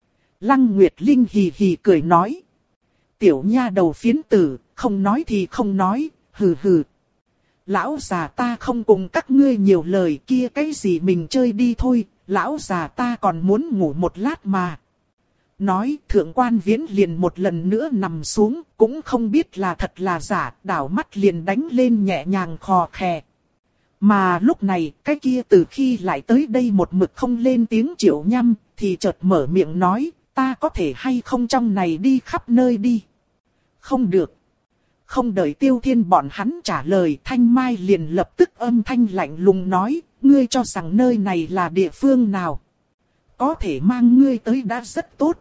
Lăng Nguyệt Linh hì hì cười nói. Tiểu nha đầu phiến tử, không nói thì không nói, hừ hừ. Lão già ta không cùng các ngươi nhiều lời kia cái gì mình chơi đi thôi, lão già ta còn muốn ngủ một lát mà. Nói Thượng Quan Viễn liền một lần nữa nằm xuống, cũng không biết là thật là giả, đảo mắt liền đánh lên nhẹ nhàng khò khè. Mà lúc này, cái kia từ khi lại tới đây một mực không lên tiếng Triệu Nhăm, thì chợt mở miệng nói, Ta có thể hay không trong này đi khắp nơi đi? Không được. Không đợi Tiêu Thiên bọn hắn trả lời, Thanh Mai liền lập tức âm thanh lạnh lùng nói, ngươi cho rằng nơi này là địa phương nào? Có thể mang ngươi tới đã rất tốt.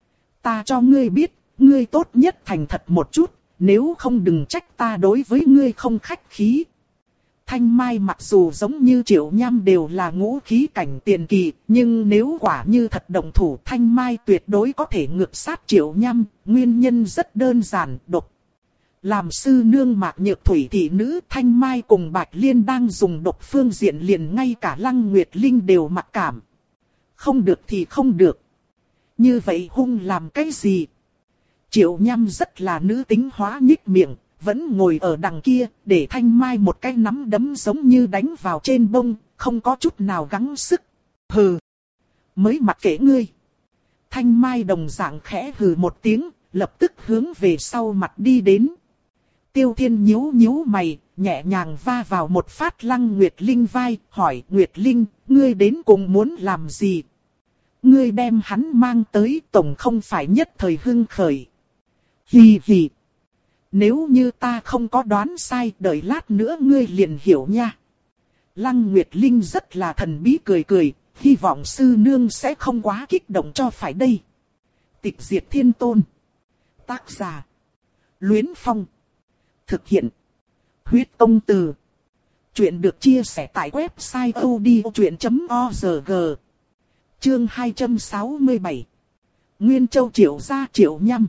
Ta cho ngươi biết, ngươi tốt nhất thành thật một chút, nếu không đừng trách ta đối với ngươi không khách khí. Thanh Mai mặc dù giống như Triệu Nham đều là ngũ khí cảnh tiền kỳ, nhưng nếu quả như thật động thủ, Thanh Mai tuyệt đối có thể ngược sát Triệu Nham, nguyên nhân rất đơn giản, độc. Làm sư nương Mạc Nhược Thủy thị nữ, Thanh Mai cùng Bạch Liên đang dùng độc phương diện liền ngay cả Lăng Nguyệt Linh đều mặc cảm. Không được thì không được. Như vậy hung làm cái gì? Triệu Nham rất là nữ tính hóa nhích miệng, vẫn ngồi ở đằng kia, để Thanh Mai một cái nắm đấm giống như đánh vào trên bông, không có chút nào gắng sức. Hừ! Mới mặc kệ ngươi! Thanh Mai đồng dạng khẽ hừ một tiếng, lập tức hướng về sau mặt đi đến. Tiêu Thiên nhíu nhíu mày, nhẹ nhàng va vào một phát Lăng Nguyệt Linh vai, hỏi Nguyệt Linh, ngươi đến cùng muốn làm gì? Ngươi đem hắn mang tới tổng không phải nhất thời hưng khởi. Hì hì. Nếu như ta không có đoán sai, đợi lát nữa ngươi liền hiểu nha. Lăng Nguyệt Linh rất là thần bí cười cười, hy vọng sư nương sẽ không quá kích động cho phải đây. Tịch Diệt Thiên Tôn. Tác giả. Luyến Phong. Thực hiện. Huyết Công Từ. Chuyện được chia sẻ tại website odchuyện chấm org. Chương hai trăm sáu mươi bảy. Nguyên Châu Triệu gia Triệu Nham.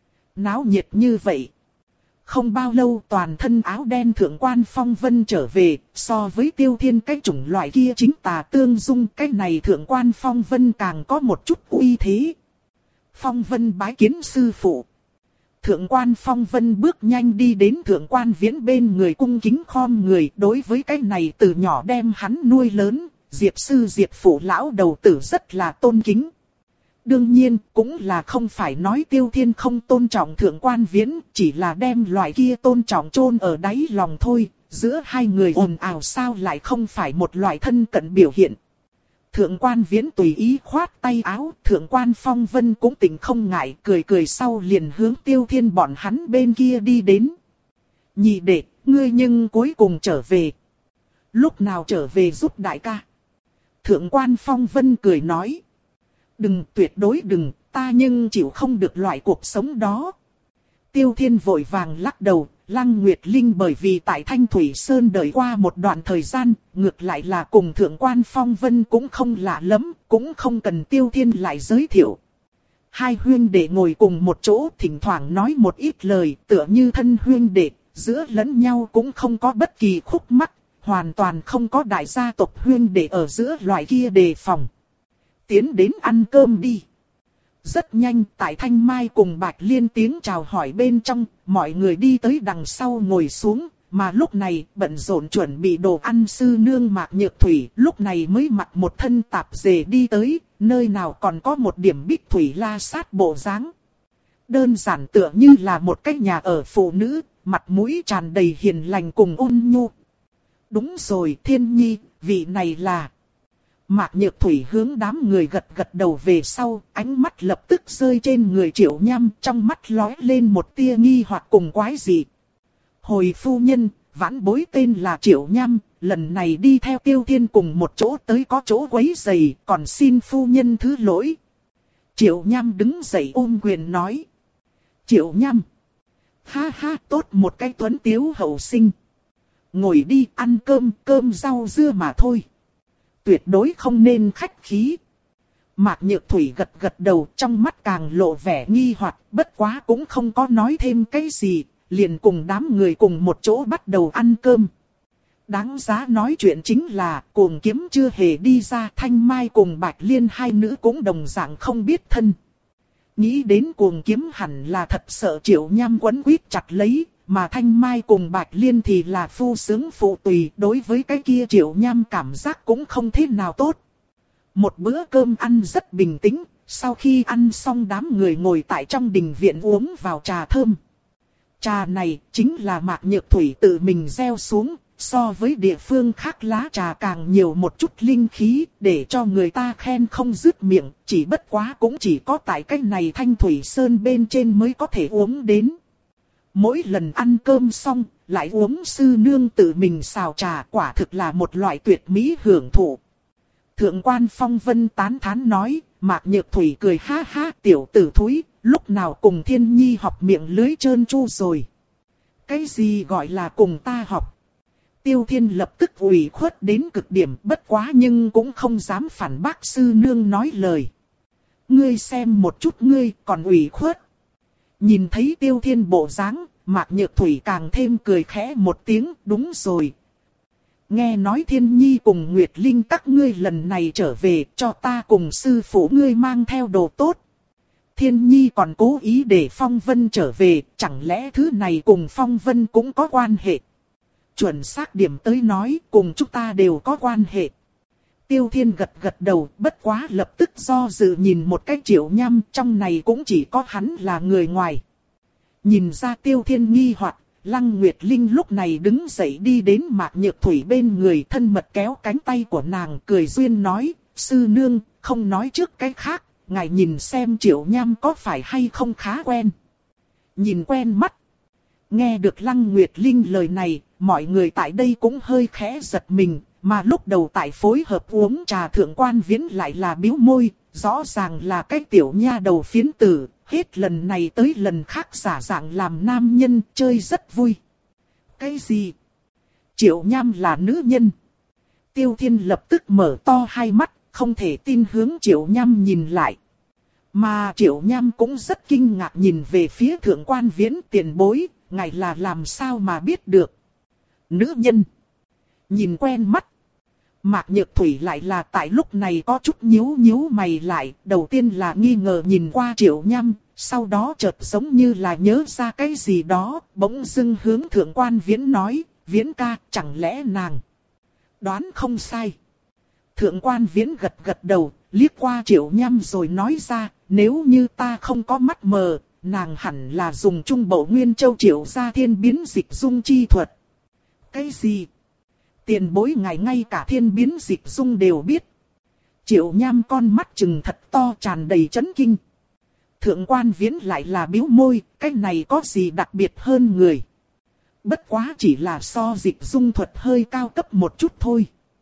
Náo nhiệt như vậy. Không bao lâu toàn thân áo đen thượng quan Phong Vân trở về, so với Tiêu Thiên cái chủng loại kia chính tà tương dung, cái này thượng quan Phong Vân càng có một chút uy thế. Phong Vân bái kiến sư phụ. Thượng quan Phong Vân bước nhanh đi đến thượng quan Viễn bên người cung kính khom người, đối với cái này từ nhỏ đem hắn nuôi lớn, Diệp sư Diệp phụ lão đầu tử rất là tôn kính. Đương nhiên, cũng là không phải nói Tiêu Thiên không tôn trọng thượng quan Viễn, chỉ là đem loại kia tôn trọng chôn ở đáy lòng thôi, giữa hai người ồn ào sao lại không phải một loại thân cận biểu hiện. Thượng quan Viễn tùy ý khoát tay áo, thượng quan Phong Vân cũng tỉnh không ngại, cười cười sau liền hướng Tiêu Thiên bọn hắn bên kia đi đến. Nhị đệ, ngươi nhưng cuối cùng trở về. Lúc nào trở về giúp đại ca? Thượng quan Phong Vân cười nói. Đừng, tuyệt đối đừng, ta nhưng chịu không được loại cuộc sống đó. Tiêu Thiên vội vàng lắc đầu, Lăng Nguyệt Linh bởi vì tại Thanh Thủy Sơn đợi qua một đoạn thời gian, ngược lại là cùng Thượng quan Phong Vân cũng không lạ lắm, cũng không cần Tiêu Thiên lại giới thiệu. Hai huyên đệ ngồi cùng một chỗ, thỉnh thoảng nói một ít lời, tựa như thân huyên đệ, giữa lẫn nhau cũng không có bất kỳ khúc mắc, hoàn toàn không có đại gia tộc huyên đệ ở giữa loại kia đề phòng. Tiến đến ăn cơm đi. Rất nhanh, tại Thanh Mai cùng Bạch Liên tiếng chào hỏi bên trong, mọi người đi tới đằng sau ngồi xuống, mà lúc này bận rộn chuẩn bị đồ ăn sư nương Mạc Nhược Thủy, lúc này mới mặc một thân tạp dề đi tới, nơi nào còn có một điểm bích thủy la sát bộ dáng. Đơn giản tựa như là một cái nhà ở phụ nữ, mặt mũi tràn đầy hiền lành cùng ôn nhu. Đúng rồi Thiên Nhi, vị này là... Mạc Nhược Thủy hướng đám người gật gật đầu về sau, ánh mắt lập tức rơi trên người Triệu Nham, trong mắt lóe lên một tia nghi hoặc cùng quái dị. Hồi phu nhân, vãn bối tên là Triệu Nham, lần này đi theo Tiêu Thiên cùng một chỗ tới có chỗ quấy rầy, còn xin phu nhân thứ lỗi. Triệu Nham đứng dậy ôm quyền nói. Triệu Nham. Ha ha, tốt một cái tuấn tiếu hậu sinh. Ngồi đi ăn cơm, cơm rau dưa mà thôi. Tuyệt đối không nên khách khí. Mạc Nhược Thủy gật gật đầu, trong mắt càng lộ vẻ nghi hoặc, bất quá cũng không có nói thêm cái gì, liền cùng đám người cùng một chỗ bắt đầu ăn cơm. Đáng giá nói chuyện chính là, Cuồng Kiếm chưa hề đi ra, Thanh Mai cùng Bạch Liên hai nữ cũng đồng dạng không biết thân. Nghĩ đến Cuồng Kiếm hẳn là thật sợ Triệu Nham quấn quýt chặt lấy, mà Thanh Mai cùng Bạch Liên thì là phu sướng phụ tùy, đối với cái kia Triệu Nham cảm giác cũng không thế nào tốt. Một bữa cơm ăn rất bình tĩnh, sau khi ăn xong đám người ngồi tại trong đình viện uống vào trà thơm. Trà này chính là Mạc Nhược Thủy tự mình gieo xuống, so với địa phương khác lá trà càng nhiều một chút linh khí, để cho người ta khen không dứt miệng, chỉ bất quá cũng chỉ có tại cái này Thanh Thủy Sơn bên trên mới có thể uống đến. Mỗi lần ăn cơm xong, lại uống sư nương tự mình xào trà, quả thực là một loại tuyệt mỹ hưởng thụ. Thượng quan Phong Vân tán thán nói, Mạc Nhược Thủy cười ha ha, tiểu tử thúi, lúc nào cùng Thiên Nhi học miệng lưới trơn tru rồi. Cái gì gọi là cùng ta học? Tiêu Thiên lập tức ủy khuất đến cực điểm, bất quá nhưng cũng không dám phản bác sư nương nói lời. Ngươi xem một chút ngươi còn ủy khuất. Nhìn thấy Tiêu Thiên bộ dáng, Mạc Nhược Thủy càng thêm cười khẽ một tiếng, đúng rồi. Nghe nói Thiên Nhi cùng Nguyệt Linh các ngươi lần này trở về, cho ta cùng sư phụ ngươi mang theo đồ tốt. Thiên Nhi còn cố ý để Phong Vân trở về, chẳng lẽ thứ này cùng Phong Vân cũng có quan hệ? Chuẩn xác điểm tới nói, cùng chúng ta đều có quan hệ. Tiêu Thiên gật gật đầu, bất quá lập tức do dự nhìn một cái Triệu Nham, trong này cũng chỉ có hắn là người ngoài. Nhìn ra Tiêu Thiên nghi hoặc, Lăng Nguyệt Linh lúc này đứng dậy đi đến Mạc Nhược Thủy bên người, thân mật kéo cánh tay của nàng, cười duyên nói, sư nương, không nói trước cái khác, ngài nhìn xem Triệu Nham có phải hay không khá quen. Nhìn quen mắt. Nghe được Lăng Nguyệt Linh lời này, mọi người tại đây cũng hơi khẽ giật mình, mà lúc đầu tại phối hợp uống trà Thượng Quan Viễn lại là bĩu môi, rõ ràng là cái tiểu nha đầu phiến tử, hết lần này tới lần khác giả dạng làm nam nhân, chơi rất vui. Cái gì? Triệu Nham là nữ nhân? Tiêu Thiên lập tức mở to hai mắt, không thể tin hướng Triệu Nham nhìn lại. Mà Triệu Nham cũng rất kinh ngạc nhìn về phía Thượng Quan Viễn, tiền bối, ngài là làm sao mà biết được? Nữ nhân. Nhìn quen mắt. Mạc Nhược Thủy lại là tại lúc này có chút nhíu nhíu mày lại, đầu tiên là nghi ngờ nhìn qua Triệu Nham, sau đó chợt giống như là nhớ ra cái gì đó, bỗng dưng hướng Thượng Quan Viễn nói, Viễn ca, chẳng lẽ nàng đoán không sai. Thượng Quan Viễn gật gật đầu, liếc qua Triệu Nham rồi nói ra, nếu như ta không có mắt mờ, nàng hẳn là dùng Trung Bộ Nguyên Châu Triệu gia thiên biến dịch dung chi thuật. Cái gì? Tiền bối ngài ngay cả thiên biến dịch dung đều biết. Triệu Nham con mắt trừng thật to tràn đầy chấn kinh. Thượng Quan Viễn lại là bĩu môi, cái này có gì đặc biệt hơn người. Bất quá chỉ là so dịch dung thuật hơi cao cấp một chút thôi.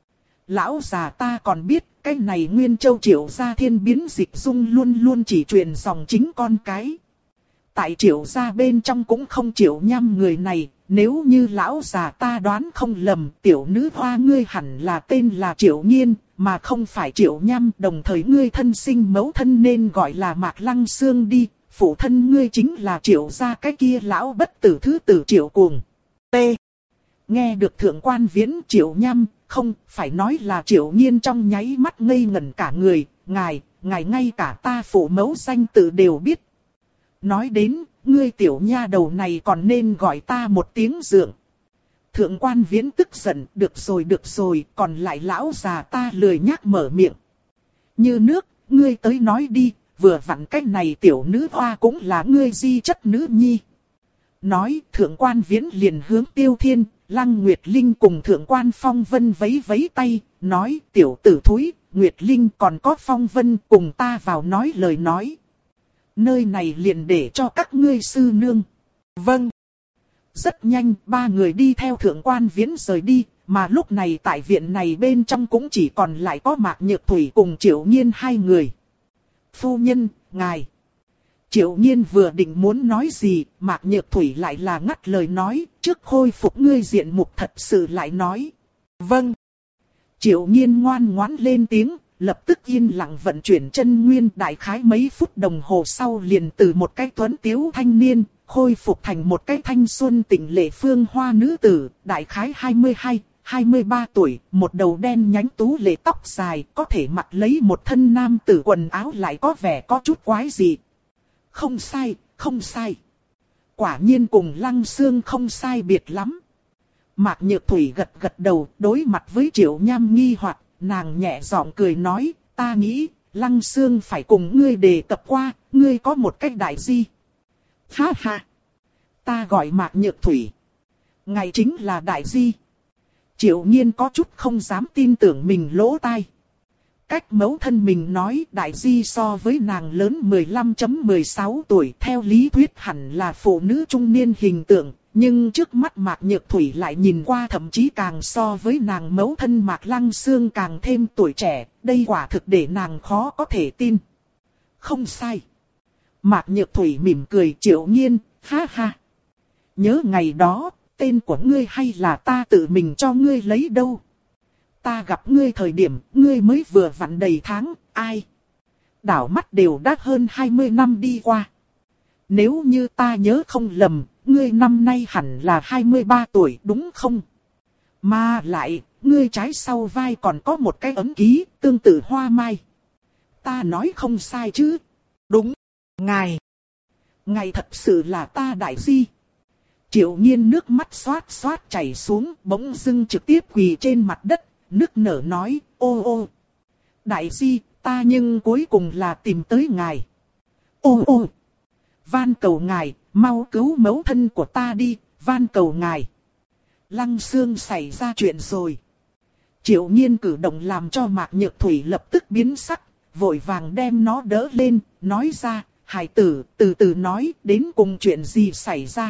Lão già ta còn biết, cái này Nguyên Châu Triệu gia thiên biến dịch dung luôn luôn chỉ truyền dòng chính con cái. Tại Triệu gia bên trong cũng không Triệu Nham người này, nếu như lão già ta đoán không lầm, tiểu nữ hoa ngươi hẳn là tên là Triệu Nghiên, mà không phải Triệu Nham, đồng thời ngươi thân sinh mẫu thân nên gọi là Mạc Lăng Sương đi, phụ thân ngươi chính là Triệu gia cái kia lão bất tử thứ tử Triệu Cuồng. T. Nghe được Thượng Quan Viễn Triệu Nham, không phải nói là Triệu Nghiên trong nháy mắt ngây ngẩn cả người, ngài, ngài ngay cả ta phụ mẫu danh tự đều biết. Nói đến, ngươi tiểu nha đầu này còn nên gọi ta một tiếng dượng. Thượng Quan Viễn tức giận, được rồi được rồi, còn lại lão già ta lười nhác mở miệng. Như nước, ngươi tới nói đi, vừa vặn cách này tiểu nữ hoa cũng là ngươi di chất nữ nhi. Nói, Thượng Quan Viễn liền hướng Tiêu Thiên, Lăng Nguyệt Linh cùng Thượng Quan Phong Vân vẫy vẫy tay, nói, tiểu tử thúi, Nguyệt Linh còn có Phong Vân cùng ta vào nói lời nói. Nơi này liền để cho các ngươi sư nương. Vâng. Rất nhanh, ba người đi theo Thượng Quan Viễn rời đi, mà lúc này tại viện này bên trong cũng chỉ còn lại có Mạc Nhược Thủy cùng Triệu Nghiên hai người. Phu nhân, ngài. Triệu Nghiên vừa định muốn nói gì, Mạc Nhược Thủy lại là ngắt lời nói, trước khôi phục ngươi diện mục thật sự lại nói. Vâng. Triệu Nghiên ngoan ngoãn lên tiếng, lập tức yên lặng vận chuyển chân nguyên, đại khái mấy phút đồng hồ sau liền từ một cái tuấn tiếu thanh niên, khôi phục thành một cái thanh xuân tịnh lệ phương hoa nữ tử, đại khái hai mươi hai, hai mươi ba tuổi, một đầu đen nhánh tú lệ tóc dài, có thể mặc lấy một thân nam tử quần áo lại có vẻ có chút quái dị. Không sai, không sai. Quả nhiên cùng Lăng Sương không sai biệt lắm. Mạc Nhược Thủy gật gật đầu, đối mặt với Triệu Nham nghi hoặc, nàng nhẹ giọng cười nói, ta nghĩ, Lăng Sương phải cùng ngươi đề cập qua, ngươi có một cách đại di. Ha ha! Ta gọi Mạc Nhược Thủy. Ngài chính là đại di. Triệu Nhiên có chút không dám tin tưởng mình lỗ tai. Cách mẫu thân mình nói đại di so với nàng lớn mười lăm mười sáu tuổi, theo lý thuyết hẳn là phụ nữ trung niên hình tượng, nhưng trước mắt Mạc Nhược Thủy lại nhìn qua thậm chí càng so với nàng mẫu thân Mạc Lăng Xương càng thêm tuổi trẻ, đây quả thực để nàng khó có thể tin. Không sai. Mạc Nhược Thủy mỉm cười. Triệu Nhiên, ha ha. Nhớ ngày đó, tên của ngươi hay là ta tự mình cho ngươi lấy đâu? Ta gặp ngươi thời điểm, ngươi mới vừa vặn đầy tháng, ai? Đảo mắt đều đã hơn hai mươi năm đi qua. Nếu như ta nhớ không lầm, ngươi năm nay hẳn là hai mươi ba tuổi đúng không? Mà lại, ngươi trái sau vai còn có một cái ấn ký, tương tự hoa mai. Ta nói không sai chứ? Đúng, ngài. Ngài thật sự là ta đại di. Triệu Nhiên nước mắt xoát xoát chảy xuống, bỗng dưng trực tiếp quỳ trên mặt đất, nức nở nói, ô ô. Đại di, ta nhưng cuối cùng là tìm tới ngài. Ô ô. Van cầu ngài, mau cứu mẫu thân của ta đi, van cầu ngài. Lăng Xương xảy ra chuyện rồi. Triệu Nhiên cử động làm cho Mạc Nhược Thủy lập tức biến sắc, vội vàng đem nó đỡ lên, nói ra, hài tử, từ từ nói, đến cùng chuyện gì xảy ra.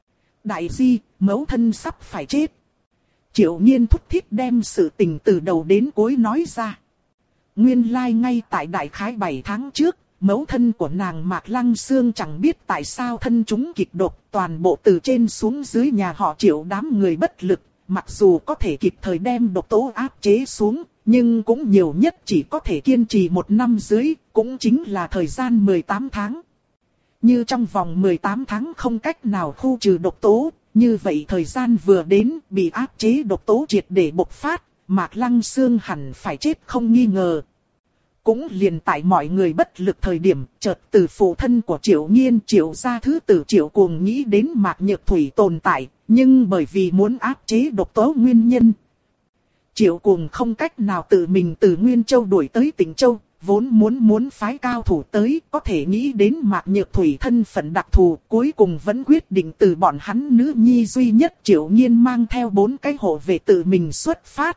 Đại di, mẫu thân sắp phải chết. Triệu Nhiên thúc thiết đem sự tình từ đầu đến cuối nói ra. Nguyên lai like ngay tại đại khái bảy tháng trước, mẫu thân của nàng Mạc Lăng Xương chẳng biết tại sao thân chúng kịch độc, toàn bộ từ trên xuống dưới nhà họ Triệu đám người bất lực, mặc dù có thể kịp thời đem độc tố áp chế xuống, nhưng cũng nhiều nhất chỉ có thể kiên trì một năm dưới, cũng chính là thời gian mười tám tháng. Như trong vòng mười tám tháng không cách nào khu trừ độc tố, như vậy thời gian vừa đến bị áp chế độc tố triệt để bộc phát, Mạc Lăng Xương hẳn phải chết không nghi ngờ. Cũng liền tại mọi người bất lực thời điểm, chợt từ phụ thân của Triệu Nhiên Triệu gia thứ tử Triệu Cuồng nghĩ đến Mạc Nhược Thủy tồn tại, nhưng bởi vì muốn áp chế độc tố nguyên nhân. Triệu Cuồng không cách nào tự mình từ Nguyên Châu đuổi tới Tịnh Châu, vốn muốn muốn phái cao thủ tới, có thể nghĩ đến Mạc Nhược Thủy thân phận đặc thù, cuối cùng vẫn quyết định từ bọn hắn nữ nhi duy nhất Triệu Nhiên mang theo bốn cái hộ vệ tự mình xuất phát.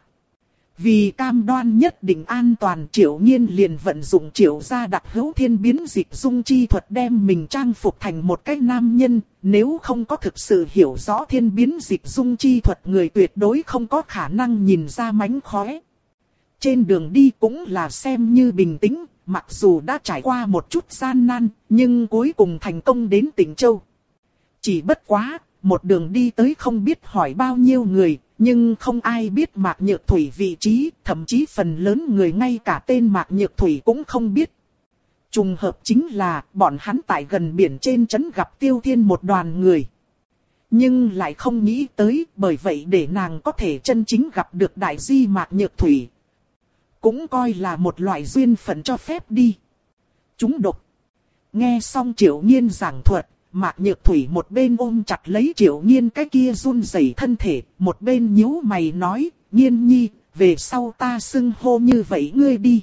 Vì cam đoan nhất định an toàn, Triệu Nhiên liền vận dụng Triệu gia đặc hữu thiên biến dịch dung chi thuật đem mình trang phục thành một cái nam nhân, nếu không có thực sự hiểu rõ thiên biến dịch dung chi thuật người tuyệt đối không có khả năng nhìn ra mánh khóe. Trên đường đi cũng là xem như bình tĩnh, mặc dù đã trải qua một chút gian nan, nhưng cuối cùng thành công đến Tịnh Châu. Chỉ bất quá, một đường đi tới không biết hỏi bao nhiêu người, nhưng không ai biết Mạc Nhược Thủy vị trí, thậm chí phần lớn người ngay cả tên Mạc Nhược Thủy cũng không biết. Trùng hợp chính là bọn hắn tại gần biển trên trấn gặp Tiêu Thiên một đoàn người. Nhưng lại không nghĩ tới, bởi vậy để nàng có thể chân chính gặp được đại di Mạc Nhược Thủy. Cũng coi là một loại duyên phận cho phép đi. Chúng độc. Nghe xong Triệu Nhiên giảng thuật, Mạc Nhược Thủy một bên ôm chặt lấy Triệu Nhiên cái kia run rẩy thân thể, một bên nhíu mày nói, Nhiên nhi, về sau ta xưng hô như vậy ngươi đi.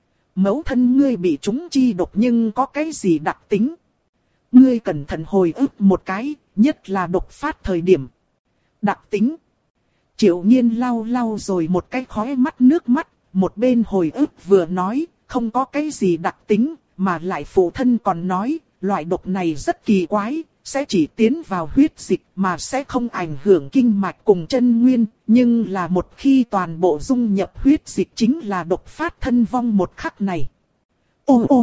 Mẫu thân ngươi bị chúng chi độc nhưng có cái gì đặc tính? Ngươi cẩn thận hồi ức một cái, nhất là độc phát thời điểm. Đặc tính. Triệu Nhiên lau lau rồi một cái khóe mắt nước mắt, một bên hồi ức vừa nói, không có cái gì đặc tính, mà lại phụ thân còn nói, loại độc này rất kỳ quái, sẽ chỉ tiến vào huyết dịch mà sẽ không ảnh hưởng kinh mạch cùng chân nguyên, nhưng là một khi toàn bộ dung nhập huyết dịch chính là độc phát thân vong một khắc này. Ô ô!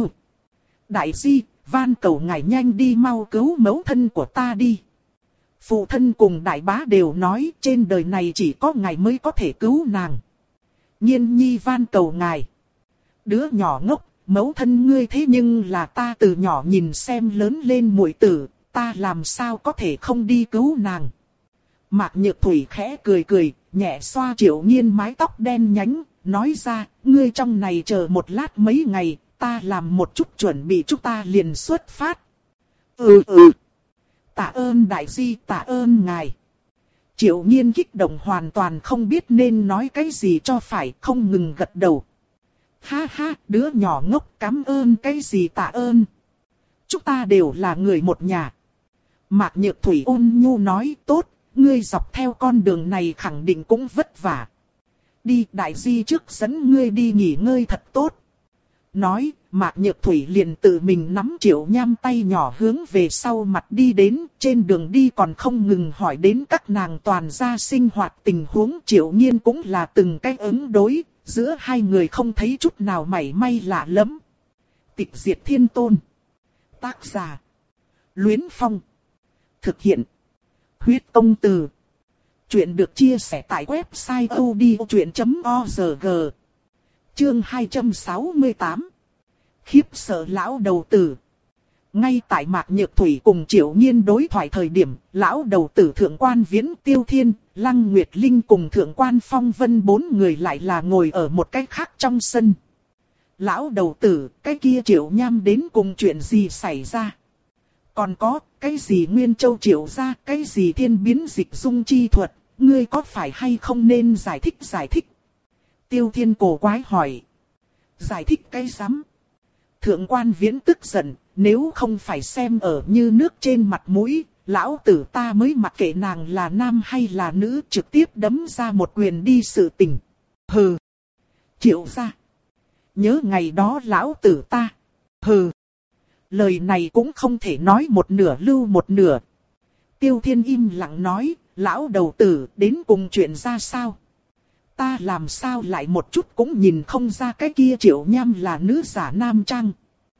Đại di, van cầu ngài nhanh đi mau cứu mẫu thân của ta đi. Phụ thân cùng đại bá đều nói trên đời này chỉ có ngài mới có thể cứu nàng. Nhiên nhi van cầu ngài. Đứa nhỏ ngốc, mẫu thân ngươi thế nhưng là ta từ nhỏ nhìn xem lớn lên muội tử, ta làm sao có thể không đi cứu nàng. Mạc Nhược Thủy khẽ cười cười, nhẹ xoa Triệu Nhiên mái tóc đen nhánh, nói ra, ngươi trong này chờ một lát mấy ngày, ta làm một chút chuẩn bị chúng ta liền xuất phát. Ừ ừ. Tạ ơn đại di, tạ ơn ngài. Triệu Nhiên kích động hoàn toàn không biết nên nói cái gì cho phải, không ngừng gật đầu. Ha ha, đứa nhỏ ngốc, cảm ơn cái gì tạ ơn. Chúng ta đều là người một nhà. Mạc Nhược Thủy ôn nhu nói, tốt, ngươi dọc theo con đường này khẳng định cũng vất vả. Đi, đại di trước dẫn ngươi đi nghỉ ngơi thật tốt. Nói, Mạc Nhược Thủy liền tự mình nắm Triệu Nham tay nhỏ hướng về sau mặt đi đến, trên đường đi còn không ngừng hỏi đến các nàng toàn gia sinh hoạt tình huống. Triệu Nhiên cũng là từng cái ứng đối, giữa hai người không thấy chút nào mảy may lạ lắm. Tịch Diệt Thiên Tôn. Tác giả: Luyến Phong. Thực hiện: Huyết Công Từ. Chuyện được chia sẻ tại website odchuyện chấm org. Chương hai trăm sáu mươi tám. Khiếp sợ lão đầu tử. Ngay tại Mạc Nhược Thủy cùng Triệu Nhiên đối thoại thời điểm, lão đầu tử Thượng Quan Viễn, Tiêu Thiên, Lăng Nguyệt Linh cùng Thượng Quan Phong Vân bốn người lại là ngồi ở một cái khác trong sân. Lão đầu tử, cái kia Triệu Nham đến cùng chuyện gì xảy ra? Còn có, cái gì Nguyên Châu Triệu gia, cái gì thiên biến dịch dung chi thuật, ngươi có phải hay không nên giải thích giải thích? Tiêu Thiên cổ quái hỏi. Giải thích cái rắm? Thượng Quan Viễn tức giận, nếu không phải xem ở như nước trên mặt mũi, lão tử ta mới mặc kệ nàng là nam hay là nữ, trực tiếp đấm ra một quyền đi sự tình. Hừ. Triệu gia. Nhớ ngày đó lão tử ta. Hừ. Lời này cũng không thể nói một nửa lưu một nửa. Tiêu Thiên im lặng nói, lão đầu tử đến cùng chuyện ra sao? Ta làm sao lại một chút cũng nhìn không ra cái kia Triệu Nham là nữ giả nam trang.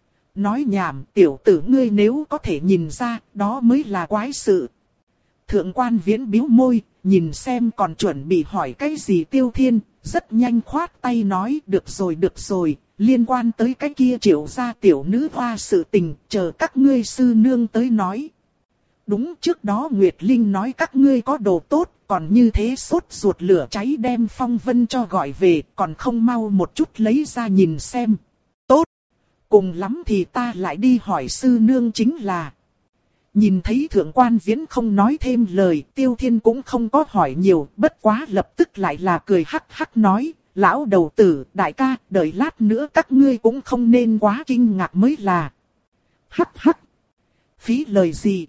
Nói nhảm, tiểu tử ngươi nếu có thể nhìn ra, đó mới là quái sự. Thượng Quan Viễn bĩu môi, nhìn xem còn chuẩn bị hỏi cái gì Tiêu Thiên, rất nhanh khoát tay nói, được rồi được rồi, liên quan tới cái kia Triệu gia tiểu nữ hoa sự tình, chờ các ngươi sư nương tới nói. Đúng, trước đó Nguyệt Linh nói các ngươi có đồ tốt, còn như thế sốt ruột lửa cháy đem Phong Vân cho gọi về, còn không mau một chút lấy ra nhìn xem. Tốt, cùng lắm thì ta lại đi hỏi sư nương chính là. Nhìn thấy Thượng Quan Viễn không nói thêm lời, Tiêu Thiên cũng không có hỏi nhiều, bất quá lập tức lại là cười hắc hắc nói, lão đầu tử, đại ca, đợi lát nữa các ngươi cũng không nên quá kinh ngạc mới là. Hắc hắc, phí lời gì?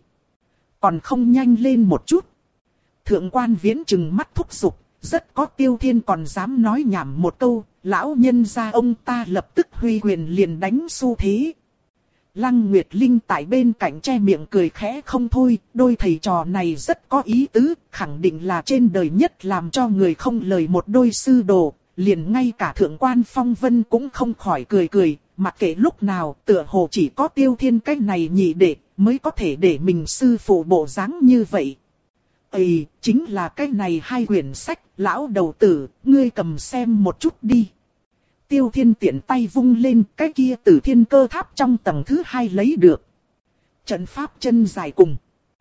Còn không nhanh lên một chút. Thượng Quan Viễn trừng mắt thúc giục, rất có Tiêu Thiên còn dám nói nhảm một câu, lão nhân gia ông ta lập tức huy quyền liền đánh xu thế. Lăng Nguyệt Linh tại bên cạnh che miệng cười khẽ không thôi, đôi thầy trò này rất có ý tứ, khẳng định là trên đời nhất làm cho người không lời một đôi sư đồ, liền ngay cả Thượng Quan Phong Vân cũng không khỏi cười cười, mặc kệ lúc nào tựa hồ chỉ có Tiêu Thiên cái này nhị đệ mới có thể để mình sư phụ bộ dáng như vậy. Ây, chính là cái này hai quyển sách, lão đầu tử, ngươi cầm xem một chút đi. Tiêu Thiên tiện tay vung lên, cái kia Tử Thiên Cơ Tháp trong tầng thứ hai lấy được. Trận pháp chân dài cùng.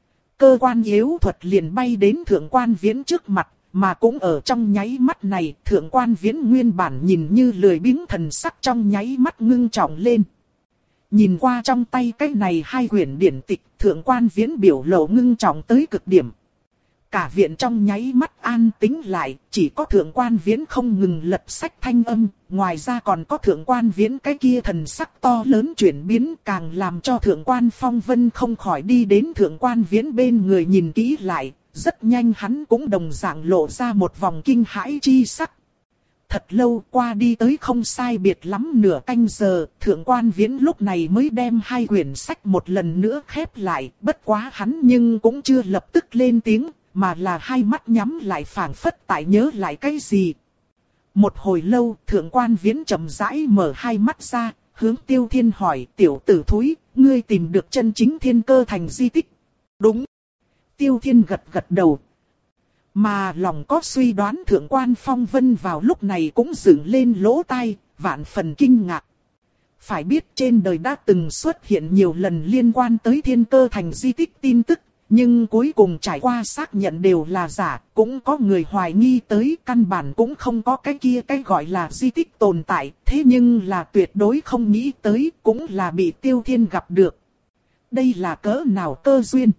Cơ quan yếu thuật liền bay đến Thượng Quan Viễn trước mặt, mà cũng ở trong nháy mắt này, Thượng Quan Viễn nguyên bản nhìn như lười biếng thần sắc trong nháy mắt ngưng trọng lên. Nhìn qua trong tay cái này hai quyển điển tịch, Thượng Quan Viễn biểu lộ ngưng trọng tới cực điểm. Cả viện trong nháy mắt an tĩnh lại, chỉ có Thượng Quan Viễn không ngừng lật sách thanh âm, ngoài ra còn có Thượng Quan Viễn cái kia thần sắc to lớn chuyển biến, càng làm cho Thượng Quan Phong Vân không khỏi đi đến Thượng Quan Viễn bên người nhìn kỹ lại, rất nhanh hắn cũng đồng dạng lộ ra một vòng kinh hãi chi sắc. Thật lâu qua đi tới không sai biệt lắm nửa canh giờ, Thượng Quan Viễn lúc này mới đem hai quyển sách một lần nữa khép lại, bất quá hắn nhưng cũng chưa lập tức lên tiếng, mà là hai mắt nhắm lại phảng phất tại nhớ lại cái gì. Một hồi lâu, Thượng Quan Viễn chậm rãi mở hai mắt ra, hướng Tiêu Thiên hỏi, tiểu tử thúi, ngươi tìm được chân chính Thiên Cơ Thành di tích. Đúng. Tiêu Thiên gật gật đầu. Mà lòng có suy đoán Thượng Quan Phong Vân vào lúc này cũng dựng lên lỗ tai, vạn phần kinh ngạc. Phải biết trên đời đã từng xuất hiện nhiều lần liên quan tới Thiên Cơ Thành di tích tin tức, nhưng cuối cùng trải qua xác nhận đều là giả, cũng có người hoài nghi tới căn bản cũng không có cái kia cái gọi là di tích tồn tại, thế nhưng là tuyệt đối không nghĩ tới, cũng là bị Tiêu Thiên gặp được. Đây là cỡ nào cơ duyên?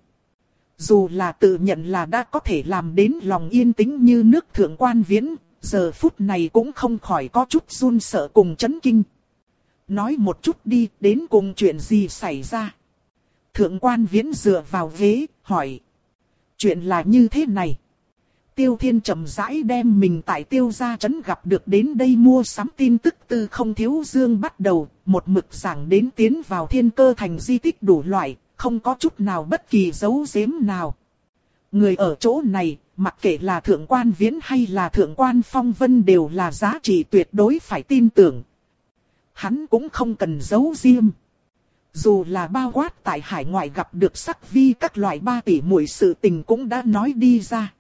Dù là tự nhận là đã có thể làm đến lòng yên tĩnh như nước Thượng Quan Viễn, giờ phút này cũng không khỏi có chút run sợ cùng chấn kinh. Nói một chút đi, đến cùng chuyện gì xảy ra? Thượng Quan Viễn dựa vào ghế, hỏi. Chuyện là như thế này. Tiêu Thiên chậm rãi đem mình tại Tiêu gia trấn gặp được đến đây mua sắm tin tức từ không thiếu dương bắt đầu, một mực giảng đến tiến vào Thiên Cơ thành di tích đủ loại, không có chút nào bất kỳ giấu giếm nào. Người ở chỗ này, mặc kệ là thượng quan Viễn hay là thượng quan Phong Vân đều là giá trị tuyệt đối phải tin tưởng. Hắn cũng không cần giấu riêng. Dù là bao quát tại hải ngoại gặp được sắc vi các loại ba tỷ muội sự tình cũng đã nói đi ra.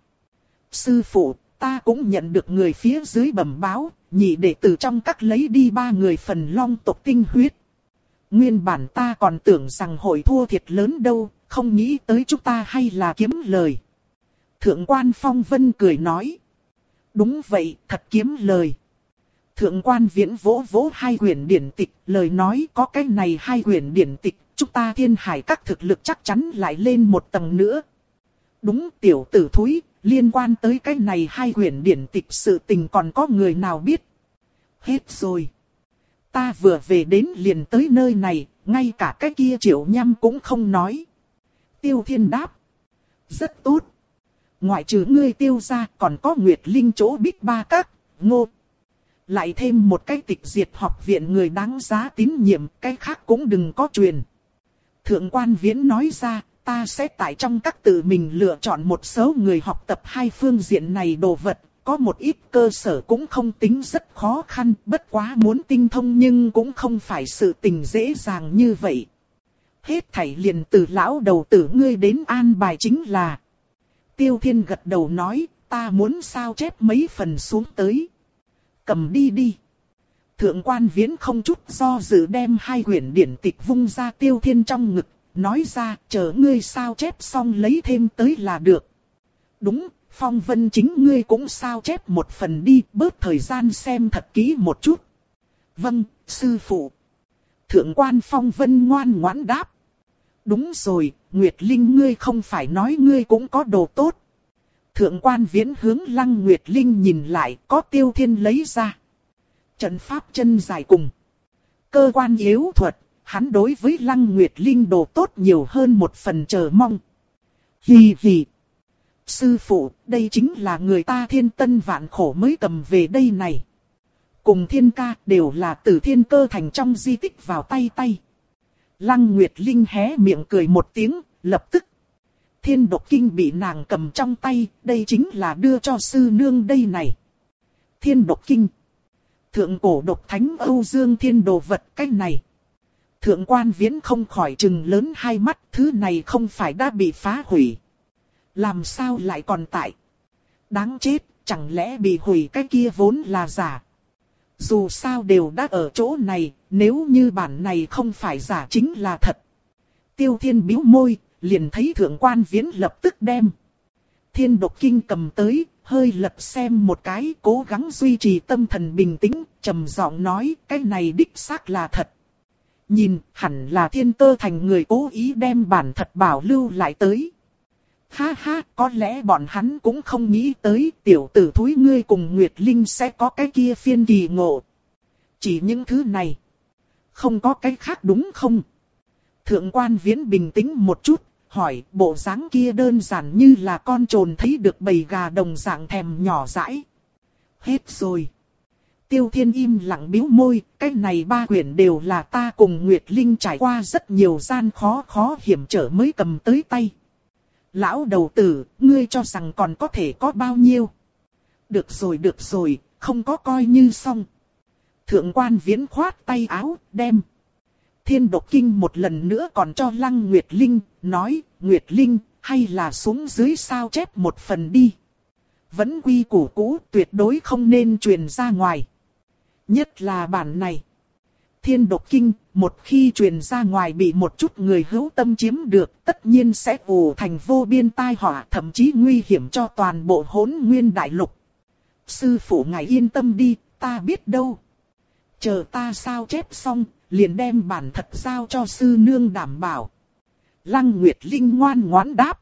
Sư phụ, ta cũng nhận được người phía dưới bẩm báo, nhị đệ tử trong các lấy đi ba người phần long tộc tinh huyết. Nguyên bản ta còn tưởng rằng hội thua thiệt lớn đâu, không nghĩ tới chúng ta hay là kiếm lời. Thượng quan Phong Vân cười nói. Đúng vậy, thật kiếm lời. Thượng quan Viễn vỗ vỗ hai quyển điển tịch, lời nói có cái này hai quyển điển tịch, chúng ta Thiên Hải các thực lực chắc chắn lại lên một tầng nữa. Đúng, tiểu tử thúi, liên quan tới cái này hai quyển điển tịch sự tình còn có người nào biết. Hết rồi. Ta vừa về đến liền tới nơi này, ngay cả cái kia Triệu Nham cũng không nói. Tiêu Thiên đáp. Rất tốt. Ngoại trừ ngươi Tiêu gia còn có Nguyệt Linh chỗ Bích Ba Các, Ngô. Lại thêm một cái tịch diệt học viện người đáng giá tín nhiệm, cái khác cũng đừng có truyền. Thượng quan Viễn nói ra, ta sẽ tại trong các tự mình lựa chọn một số người học tập hai phương diện này đồ vật, có một ít cơ sở cũng không tính rất khó khăn, bất quá muốn tinh thông nhưng cũng không phải sự tình dễ dàng như vậy. Hết thảy liền từ lão đầu tử ngươi đến an bài chính là. Tiêu Thiên gật đầu nói, ta muốn sao chép mấy phần xuống tới. Cầm đi đi. Thượng quan Viễn không chút do dự đem hai quyển điển tịch vung ra Tiêu Thiên trong ngực, nói ra chờ ngươi sao chép xong lấy thêm tới là được. Đúng, Phong Vân chính ngươi cũng sao chép một phần đi, bớt thời gian xem thật kỹ một chút. Vâng, sư phụ. Thượng quan Phong Vân ngoan ngoãn đáp. Đúng rồi, Nguyệt Linh ngươi không phải nói ngươi cũng có đồ tốt. Thượng quan Viễn hướng Lăng Nguyệt Linh nhìn lại, có Tiêu Thiên lấy ra. Trận pháp chân dài cùng. Cơ quan yếu thuật, hắn đối với Lăng Nguyệt Linh đồ tốt nhiều hơn một phần chờ mong. Hì hì. Sư phụ, đây chính là người ta thiên tân vạn khổ mới cầm về đây này. Cùng Thiên ca đều là từ Thiên Cơ thành trong di tích vào tay tay. Lăng Nguyệt Linh hé miệng cười một tiếng, lập tức. Thiên độc kinh bị nàng cầm trong tay, đây chính là đưa cho sư nương đây này. Thiên độc kinh. Thượng cổ độc thánh Âu Dương Thiên đồ vật cái này. Thượng quan Viễn không khỏi trừng lớn hai mắt, thứ này không phải đã bị phá hủy. Làm sao lại còn tại? Đáng chết, chẳng lẽ bị hủy cái kia vốn là giả. Dù sao đều đã ở chỗ này, nếu như bản này không phải giả chính là thật. Tiêu Thiên bĩu môi, liền thấy thượng quan Viễn lập tức đem Thiên độc kinh cầm tới, hơi lật xem một cái, cố gắng duy trì tâm thần bình tĩnh, trầm giọng nói, cái này đích xác là thật. Nhìn, hẳn là Thiên Cơ thành người cố ý đem bản thật bảo lưu lại tới. Ha ha, có lẽ bọn hắn cũng không nghĩ tới tiểu tử thúi ngươi cùng Nguyệt Linh sẽ có cái kia phiên kỳ ngộ. Chỉ những thứ này. Không có cái khác đúng không? Thượng quan Viễn bình tĩnh một chút, hỏi bộ dáng kia đơn giản như là con trồn thấy được bầy gà đồng dạng thèm nhỏ dãi. Hết rồi. Tiêu Thiên im lặng bĩu môi, cái này ba quyển đều là ta cùng Nguyệt Linh trải qua rất nhiều gian khó khó hiểm trở mới cầm tới tay. Lão đầu tử, ngươi cho rằng còn có thể có bao nhiêu? Được rồi được rồi, không có coi như xong. Thượng quan Viễn khoát tay áo, đem Thiên độc kinh một lần nữa còn cho Lăng Nguyệt Linh, nói, Nguyệt Linh, hay là xuống dưới sao chép một phần đi. Vẫn quy củ cũ, tuyệt đối không nên truyền ra ngoài. Nhất là bản này. Thiên độc kinh, một khi truyền ra ngoài bị một chút người hữu tâm chiếm được, tất nhiên sẽ ù thành vô biên tai họa, thậm chí nguy hiểm cho toàn bộ Hỗn Nguyên đại lục. Sư phụ ngài yên tâm đi, ta biết đâu. Chờ ta sao chép xong, liền đem bản thật giao cho sư nương đảm bảo. Lăng Nguyệt Linh ngoan ngoãn đáp.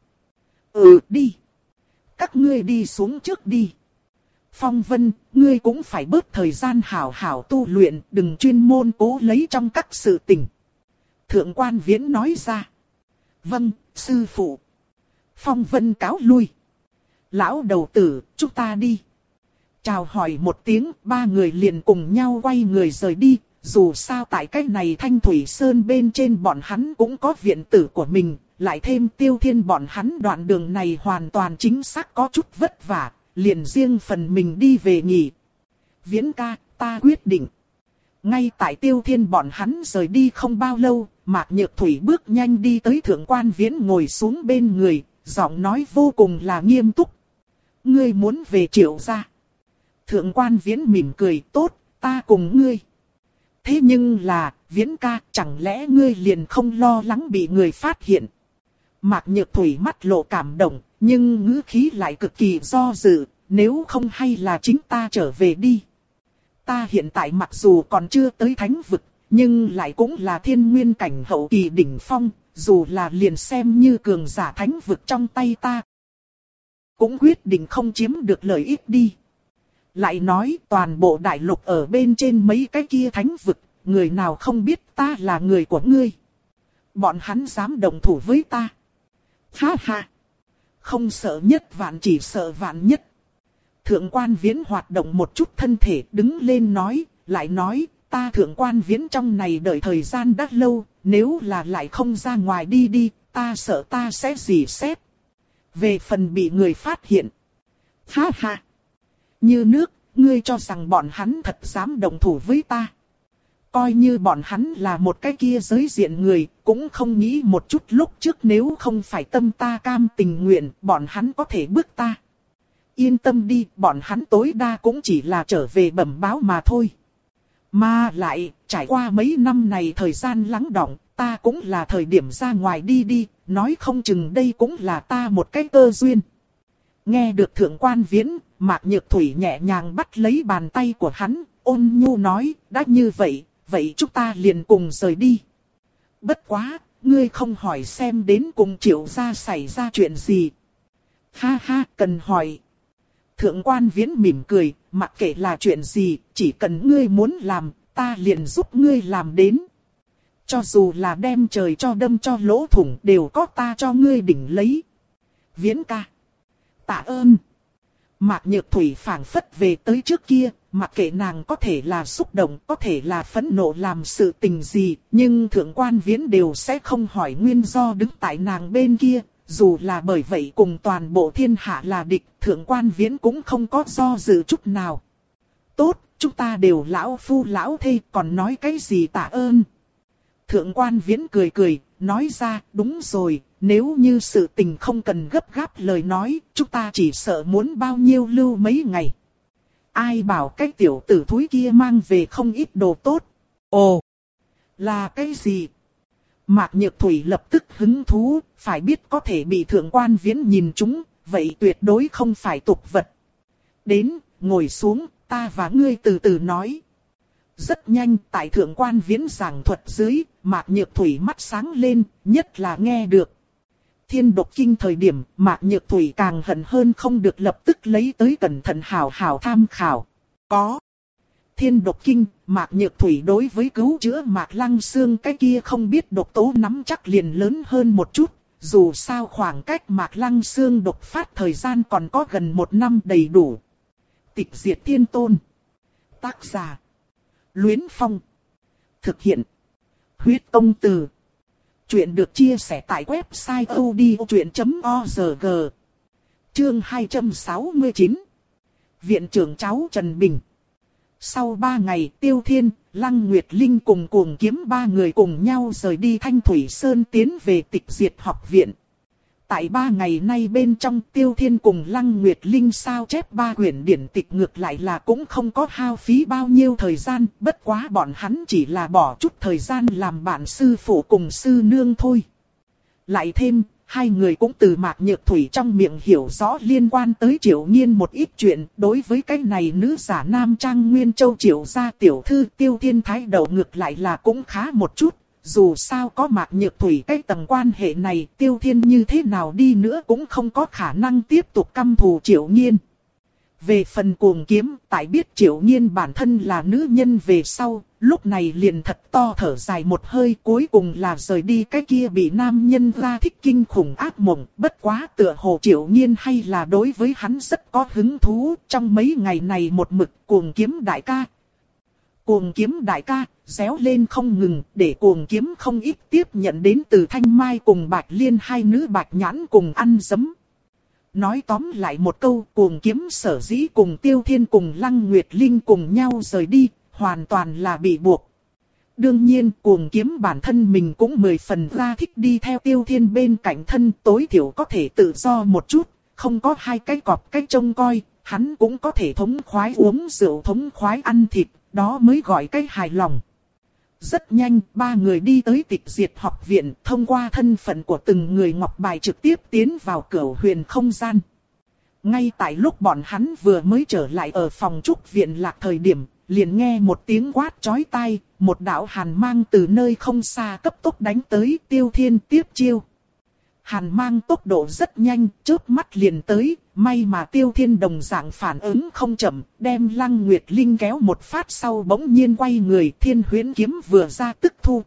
Ừ đi. Các ngươi đi xuống trước đi. Phong Vân, ngươi cũng phải bớt thời gian hảo hảo tu luyện, đừng chuyên môn cố lấy trong các sự tình. Thượng quan Viễn nói ra. Vâng, sư phụ. Phong Vân cáo lui. Lão đầu tử, chúng ta đi. Chào hỏi một tiếng, ba người liền cùng nhau quay người rời đi. Dù sao tại cái này Thanh Thủy Sơn bên trên bọn hắn cũng có viện tử của mình. Lại thêm Tiêu Thiên bọn hắn đoạn đường này hoàn toàn chính xác có chút vất vả. Liền riêng phần mình đi về nghỉ. Viễn ca, ta quyết định. Ngay tại Tiêu Thiên bọn hắn rời đi không bao lâu, Mạc Nhược Thủy bước nhanh đi tới Thượng Quan Viễn ngồi xuống bên người, giọng nói vô cùng là nghiêm túc. Ngươi muốn về Triệu gia? Thượng Quan Viễn mỉm cười, tốt, ta cùng ngươi. Thế nhưng là, Viễn ca, chẳng lẽ ngươi liền không lo lắng bị người phát hiện? Mạc Nhược Thủy mắt lộ cảm động, nhưng ngữ khí lại cực kỳ do dự, nếu không hay là chính ta trở về đi. Ta hiện tại mặc dù còn chưa tới thánh vực, nhưng lại cũng là thiên nguyên cảnh hậu kỳ đỉnh phong, dù là liền xem như cường giả thánh vực trong tay ta. Cũng quyết định không chiếm được lợi ích đi. Lại nói toàn bộ đại lục ở bên trên mấy cái kia thánh vực, người nào không biết ta là người của ngươi. Bọn hắn dám đồng thủ với ta. Ha ha! Không sợ nhất vạn chỉ sợ vạn nhất. Thượng Quan Viễn hoạt động một chút thân thể đứng lên nói, lại nói, ta Thượng Quan Viễn trong này đợi thời gian đã lâu, nếu là lại không ra ngoài đi đi, ta sợ ta sẽ dỉ xét. Về phần bị người phát hiện. Ha ha! Như nước, ngươi cho rằng bọn hắn thật dám đồng thủ với ta. Coi như bọn hắn là một cái kia giới diện người, cũng không nghĩ một chút lúc trước nếu không phải tâm ta cam tình nguyện, bọn hắn có thể bước ta. Yên tâm đi, bọn hắn tối đa cũng chỉ là trở về bẩm báo mà thôi. Mà lại, trải qua mấy năm này thời gian lắng đọng, ta cũng là thời điểm ra ngoài đi đi, nói không chừng đây cũng là ta một cái cơ duyên. Nghe được Thượng Quan Viễn, Mạc Nhược Thủy nhẹ nhàng bắt lấy bàn tay của hắn, ôn nhu nói, đã như vậy, vậy chúng ta liền cùng rời đi. Bất quá, ngươi không hỏi xem đến cùng Triệu gia xảy ra chuyện gì. Ha ha, cần hỏi. Thượng Quan Viễn mỉm cười, mặc kệ là chuyện gì, chỉ cần ngươi muốn làm, ta liền giúp ngươi làm đến. Cho dù là đem trời cho đâm cho lỗ thủng đều có ta cho ngươi đỉnh lấy. Viễn ca. Tạ ơn. Mạc Nhược Thủy phảng phất về tới trước kia, mặc kệ nàng có thể là xúc động, có thể là phẫn nộ làm sự tình gì, nhưng Thượng Quan Viễn đều sẽ không hỏi nguyên do đứng tại nàng bên kia. Dù là bởi vậy cùng toàn bộ thiên hạ là địch, Thượng Quan Viễn cũng không có do dự chút nào. Tốt, chúng ta đều lão phu lão thê, còn nói cái gì tạ ơn. Thượng Quan Viễn cười cười, nói ra, đúng rồi, nếu như sự tình không cần gấp gáp lời nói, chúng ta chỉ sợ muốn bao nhiêu lưu mấy ngày. Ai bảo cái tiểu tử thúi kia mang về không ít đồ tốt. Ồ, là cái gì? Mạc Nhược Thủy lập tức hứng thú, phải biết có thể bị Thượng Quan Viễn nhìn trúng, vậy tuyệt đối không phải tục vật. Đến, ngồi xuống, ta và ngươi từ từ nói. Rất nhanh, tại Thượng Quan Viễn giảng thuật dưới, Mạc Nhược Thủy mắt sáng lên, nhất là nghe được. Thiên Độc Kinh thời điểm, Mạc Nhược Thủy càng hận hơn không được lập tức lấy tới cẩn thận hảo hảo tham khảo. Có. Thiên Độc Kinh, Mạc Nhược Thủy đối với cứu chữa Mạc Lăng Xương cái kia không biết độc tố nắm chắc liền lớn hơn một chút. Dù sao khoảng cách Mạc Lăng Xương độc phát thời gian còn có gần một năm đầy đủ. Tịch Diệt Thiên Tôn. Tác giả. Luyến Phong. Thực hiện. Huyết Công Từ. Chuyện được chia sẻ tại website odchuyện chấm org. Chương hai trăm sáu mươi chín. Viện trưởng cháu Trần Bình. Sau ba ngày, Tiêu Thiên, Lăng Nguyệt Linh cùng Cuồng Kiếm ba người cùng nhau rời đi Thanh Thủy Sơn tiến về Tịch Diệt học viện. Tại ba ngày nay bên trong, Tiêu Thiên cùng Lăng Nguyệt Linh sao chép ba quyển điển tịch ngược lại là cũng không có hao phí bao nhiêu thời gian, bất quá bọn hắn chỉ là bỏ chút thời gian làm bạn sư phụ cùng sư nương thôi. Lại thêm, hai người cũng từ Mạc Nhược Thủy trong miệng hiểu rõ liên quan tới Triệu Nghiên một ít chuyện, đối với cái này nữ giả nam trang Nguyên Châu Triệu gia tiểu thư Tiêu Thiên thái đầu ngược lại là cũng khá một chút. Dù sao có Mạc Nhược Thủy cái tầng quan hệ này, Tiêu Thiên như thế nào đi nữa cũng không có khả năng tiếp tục căm thù Triệu Nghiên. Về phần Cuồng Kiếm, tại biết Triệu Nhiên bản thân là nữ nhân về sau, lúc này liền thật to thở dài một hơi, cuối cùng là rời đi cái kia bị nam nhân ra thích kinh khủng ác mộng. Bất quá tựa hồ Triệu Nhiên hay là đối với hắn rất có hứng thú, trong mấy ngày này một mực Cuồng Kiếm đại ca. Cuồng Kiếm đại ca, réo lên không ngừng, để Cuồng Kiếm không ít tiếp nhận đến từ Thanh Mai cùng Bạch Liên hai nữ bạch nhãn cùng ăn dấm. Nói tóm lại một câu, Cuồng Kiếm sở dĩ cùng Tiêu Thiên cùng Lăng Nguyệt Linh cùng nhau rời đi, hoàn toàn là bị buộc. Đương nhiên, Cuồng Kiếm bản thân mình cũng mười phần ra thích đi theo Tiêu Thiên bên cạnh thân, tối thiểu có thể tự do một chút, không có hai cái cọp cái trông coi, hắn cũng có thể thống khoái uống rượu, thống khoái ăn thịt, đó mới gọi cái hài lòng. Rất nhanh, ba người đi tới Tịch Diệt học viện, thông qua thân phận của từng người ngọc bài trực tiếp tiến vào Cửu Huyền không gian. Ngay tại lúc bọn hắn vừa mới trở lại ở phòng trúc viện lạc thời điểm, liền nghe một tiếng quát chói tai, một đạo hàn mang từ nơi không xa cấp tốc đánh tới. Tiêu Thiên tiếp chiêu. Hàn mang tốc độ rất nhanh, chớp mắt liền tới, may mà Tiêu Thiên đồng dạng phản ứng không chậm, đem Lăng Nguyệt Linh kéo một phát sau bỗng nhiên quay người, Thiên Huyễn kiếm vừa ra tức thu.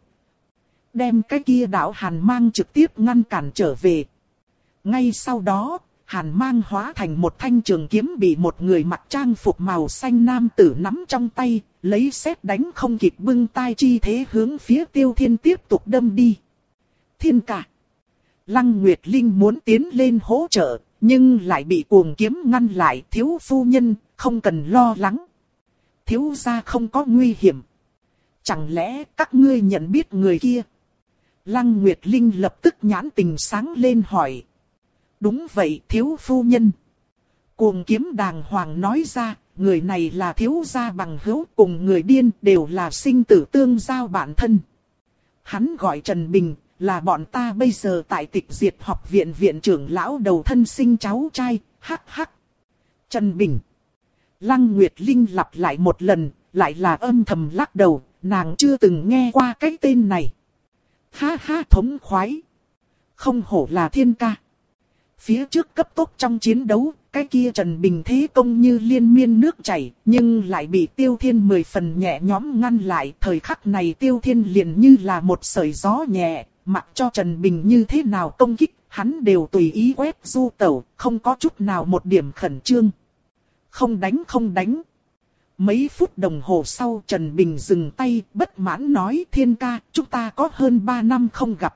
Đem cái kia đạo hàn mang trực tiếp ngăn cản trở về. Ngay sau đó, hàn mang hóa thành một thanh trường kiếm bị một người mặc trang phục màu xanh nam tử nắm trong tay, lấy sét đánh không kịp bưng tai chi thế hướng phía Tiêu Thiên tiếp tục đâm đi. Thiên cả. Lăng Nguyệt Linh muốn tiến lên hỗ trợ, nhưng lại bị Cuồng Kiếm ngăn lại. Thiếu phu nhân, không cần lo lắng. Thiếu gia không có nguy hiểm. Chẳng lẽ các ngươi nhận biết người kia? Lăng Nguyệt Linh lập tức nhãn tình sáng lên hỏi. Đúng vậy thiếu phu nhân. Cuồng Kiếm đàng hoàng nói ra, người này là thiếu gia bằng hữu, cùng người điên đều là sinh tử tương giao bản thân. Hắn gọi Trần Bình, là bọn ta bây giờ tại Tịch Diệt học viện viện trưởng lão đầu thân sinh cháu trai, hắc hắc. Trần Bình. Lăng Nguyệt Linh lặp lại một lần, lại là âm thầm lắc đầu, nàng chưa từng nghe qua cái tên này. Ha ha thống khoái. Không hổ là thiên ca. Phía trước cấp tốc trong chiến đấu, cái kia Trần Bình thế công như liên miên nước chảy, nhưng lại bị Tiêu Thiên mười phần nhẹ nhõm ngăn lại. Thời khắc này Tiêu Thiên liền như là một sợi gió nhẹ, mặc cho Trần Bình như thế nào công kích, hắn đều tùy ý quét du tẩu, không có chút nào một điểm khẩn trương. Không đánh không đánh. Mấy phút đồng hồ sau Trần Bình dừng tay, bất mãn nói thiên ca, chúng ta có hơn ba năm không gặp.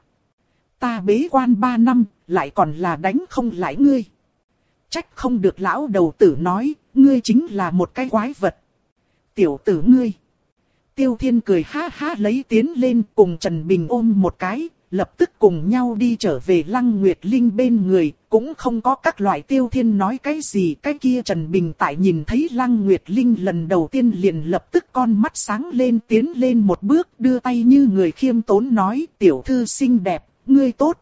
Ta bế quan ba năm, lại còn là đánh không lại ngươi. Trách không được lão đầu tử nói, ngươi chính là một cái quái vật. Tiểu tử ngươi. Tiêu Thiên cười ha ha lấy tiến lên cùng Trần Bình ôm một cái, lập tức cùng nhau đi trở về Lăng Nguyệt Linh bên người, cũng không có các loại Tiêu Thiên nói cái gì. Cái kia Trần Bình tại nhìn thấy Lăng Nguyệt Linh lần đầu tiên liền lập tức con mắt sáng lên, tiến lên một bước, đưa tay như người khiêm tốn nói, tiểu thư xinh đẹp, ngươi tốt.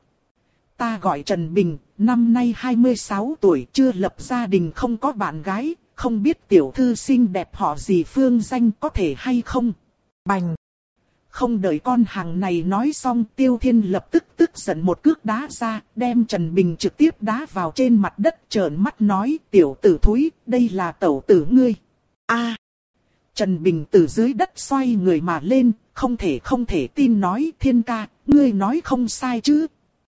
Ta gọi Trần Bình, năm nay hai mươi sáu tuổi, chưa lập gia đình, không có bạn gái, không biết tiểu thư xinh đẹp họ gì, phương danh có thể hay không? Bành! Không đợi con hàng này nói xong, Tiêu Thiên lập tức tức giận một cước đá ra, đem Trần Bình trực tiếp đá vào trên mặt đất, trợn mắt nói, tiểu tử thúi, đây là tẩu tử ngươi. A! Trần Bình từ dưới đất xoay người mà lên, không thể không thể tin nói, Thiên ca, ngươi nói không sai chứ.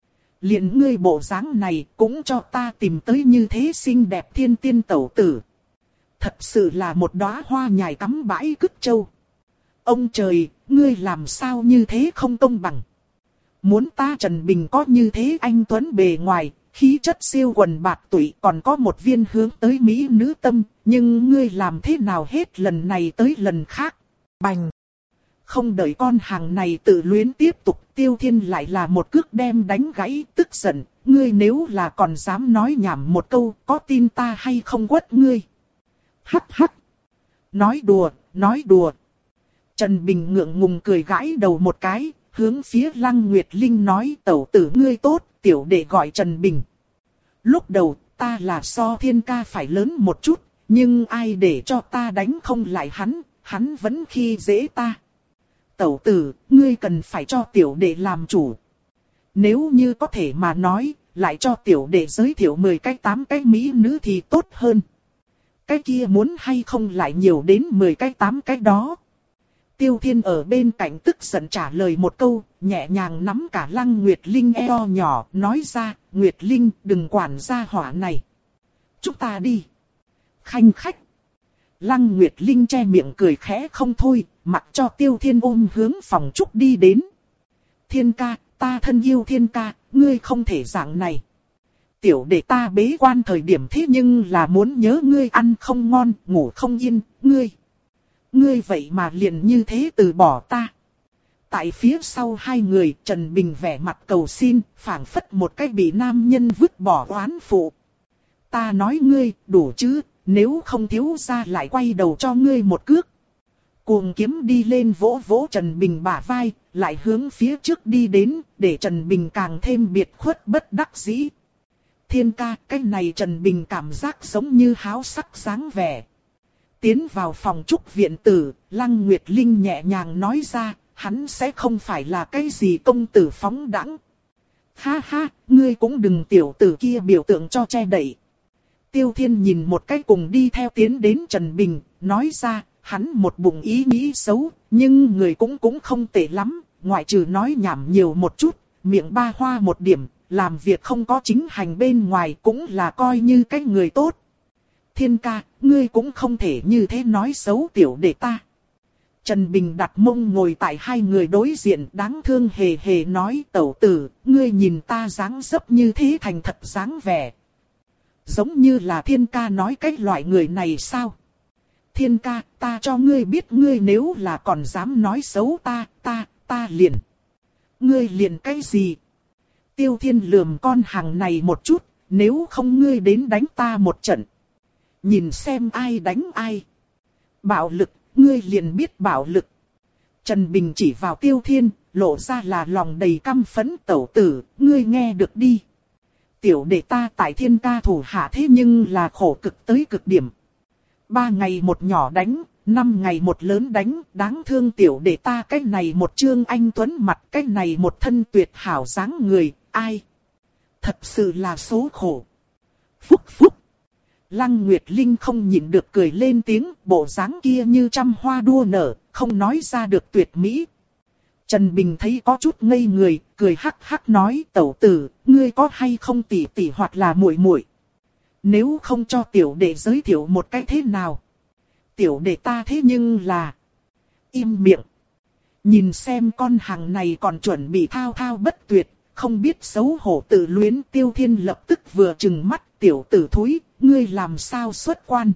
Liền ngươi bộ dáng này cũng cho ta tìm tới như thế xinh đẹp thiên tiên tẩu tử. Thật sự là một đóa hoa nhài cắm bãi cứt châu. Ông trời, ngươi làm sao như thế không công bằng. Muốn ta Trần Bình có như thế anh tuấn bề ngoài, khí chất siêu quần bạt tụy, còn có một viên hướng tới mỹ nữ tâm, nhưng ngươi làm thế nào hết lần này tới lần khác. Bành! Không đợi con hàng này tự luyến tiếp tục, Tiêu Thiên lại là một cước đem đánh gãy, tức giận, ngươi nếu là còn dám nói nhảm một câu, có tin ta hay không quất ngươi. Hắc hắc! Nói đùa, nói đùa. Trần Bình ngượng ngùng cười gãi đầu một cái, hướng phía Lăng Nguyệt Linh nói, tẩu tử ngươi tốt, tiểu đệ gọi Trần Bình. Lúc đầu, ta là so thiên ca phải lớn một chút, nhưng ai để cho ta đánh không lại hắn, hắn vẫn khi dễ ta. Tẩu tử, ngươi cần phải cho tiểu đệ làm chủ. Nếu như có thể mà nói, lại cho tiểu đệ giới thiệu mười cái tám cái mỹ nữ thì tốt hơn. Cái kia muốn hay không lại nhiều đến mười cái tám cái đó. Tiêu Thiên ở bên cạnh tức giận trả lời một câu, nhẹ nhàng nắm cả Lăng Nguyệt Linh eo nhỏ, nói ra, Nguyệt Linh đừng quản gia hỏa này. Chúng ta đi. Khanh khách. Lăng Nguyệt Linh che miệng cười khẽ không thôi, mặc cho Tiêu Thiên ôm hướng phòng trúc đi đến. Thiên ca, ta thân yêu Thiên ca, ngươi không thể dạng này. Tiểu đệ ta bế quan thời điểm thế nhưng là muốn nhớ ngươi ăn không ngon, ngủ không yên, ngươi. Ngươi vậy mà liền như thế từ bỏ ta. Tại phía sau hai người, Trần Bình vẻ mặt cầu xin, phảng phất một cái bị nam nhân vứt bỏ oán phụ. Ta nói ngươi, đủ chứ, nếu không thiếu ra lại quay đầu cho ngươi một cước. Cuồng kiếm đi lên vỗ vỗ Trần Bình bả vai, lại hướng phía trước đi đến, để Trần Bình càng thêm biệt khuất bất đắc dĩ. Thiên ca, cái này Trần Bình cảm giác giống như háo sắc dáng vẻ. Tiến vào phòng trúc viện tử, Lăng Nguyệt Linh nhẹ nhàng nói ra, hắn sẽ không phải là cái gì công tử phóng đãng. Ha ha, ngươi cũng đừng tiểu tử kia biểu tượng cho che đậy. Tiêu Thiên nhìn một cái cùng đi theo tiến đến Trần Bình, nói ra, hắn một bụng ý nghĩ xấu, nhưng người cũng cũng không tệ lắm, ngoại trừ nói nhảm nhiều một chút, miệng ba hoa một điểm, làm việc không có chính hành bên ngoài cũng là coi như cái người tốt. Thiên ca, ngươi cũng không thể như thế nói xấu tiểu đệ ta. Trần Bình đặt mông ngồi tại hai người đối diện đáng thương hề hề nói tẩu tử, ngươi nhìn ta dáng dấp như thế thành thật dáng vẻ. Giống như là Thiên ca nói cái loại người này sao? Thiên ca, ta cho ngươi biết ngươi nếu là còn dám nói xấu ta, ta, ta liền. Ngươi liền cái gì? Tiêu Thiên lườm con hàng này một chút, nếu không ngươi đến đánh ta một trận. Nhìn xem ai đánh ai. Bạo lực, ngươi liền biết bạo lực. Trần Bình chỉ vào Tiêu Thiên, lộ ra là lòng đầy căm phẫn tẩu tử, ngươi nghe được đi. Tiểu đệ ta tại Thiên ca thủ hạ thế nhưng là khổ cực tới cực điểm. Ba ngày một nhỏ đánh, năm ngày một lớn đánh, đáng thương tiểu đệ ta cái này một trương anh tuấn mặt, cái này một thân tuyệt hảo dáng người, ai? Thật sự là số khổ. Phúc phúc. Lăng Nguyệt Linh không nhịn được cười lên tiếng, bộ dáng kia như trăm hoa đua nở, không nói ra được tuyệt mỹ. Trần Bình thấy có chút ngây người, cười hắc hắc nói tẩu tử, ngươi có hay không tỷ tỷ hoặc là muội muội? Nếu không cho tiểu đệ giới thiệu một cái thế nào? Tiểu đệ ta thế nhưng là... Im miệng. Nhìn xem con hàng này còn chuẩn bị thao thao bất tuyệt, không biết xấu hổ tự luyến. Tiêu Thiên lập tức vừa trừng mắt, tiểu tử thúi, ngươi làm sao xuất quan?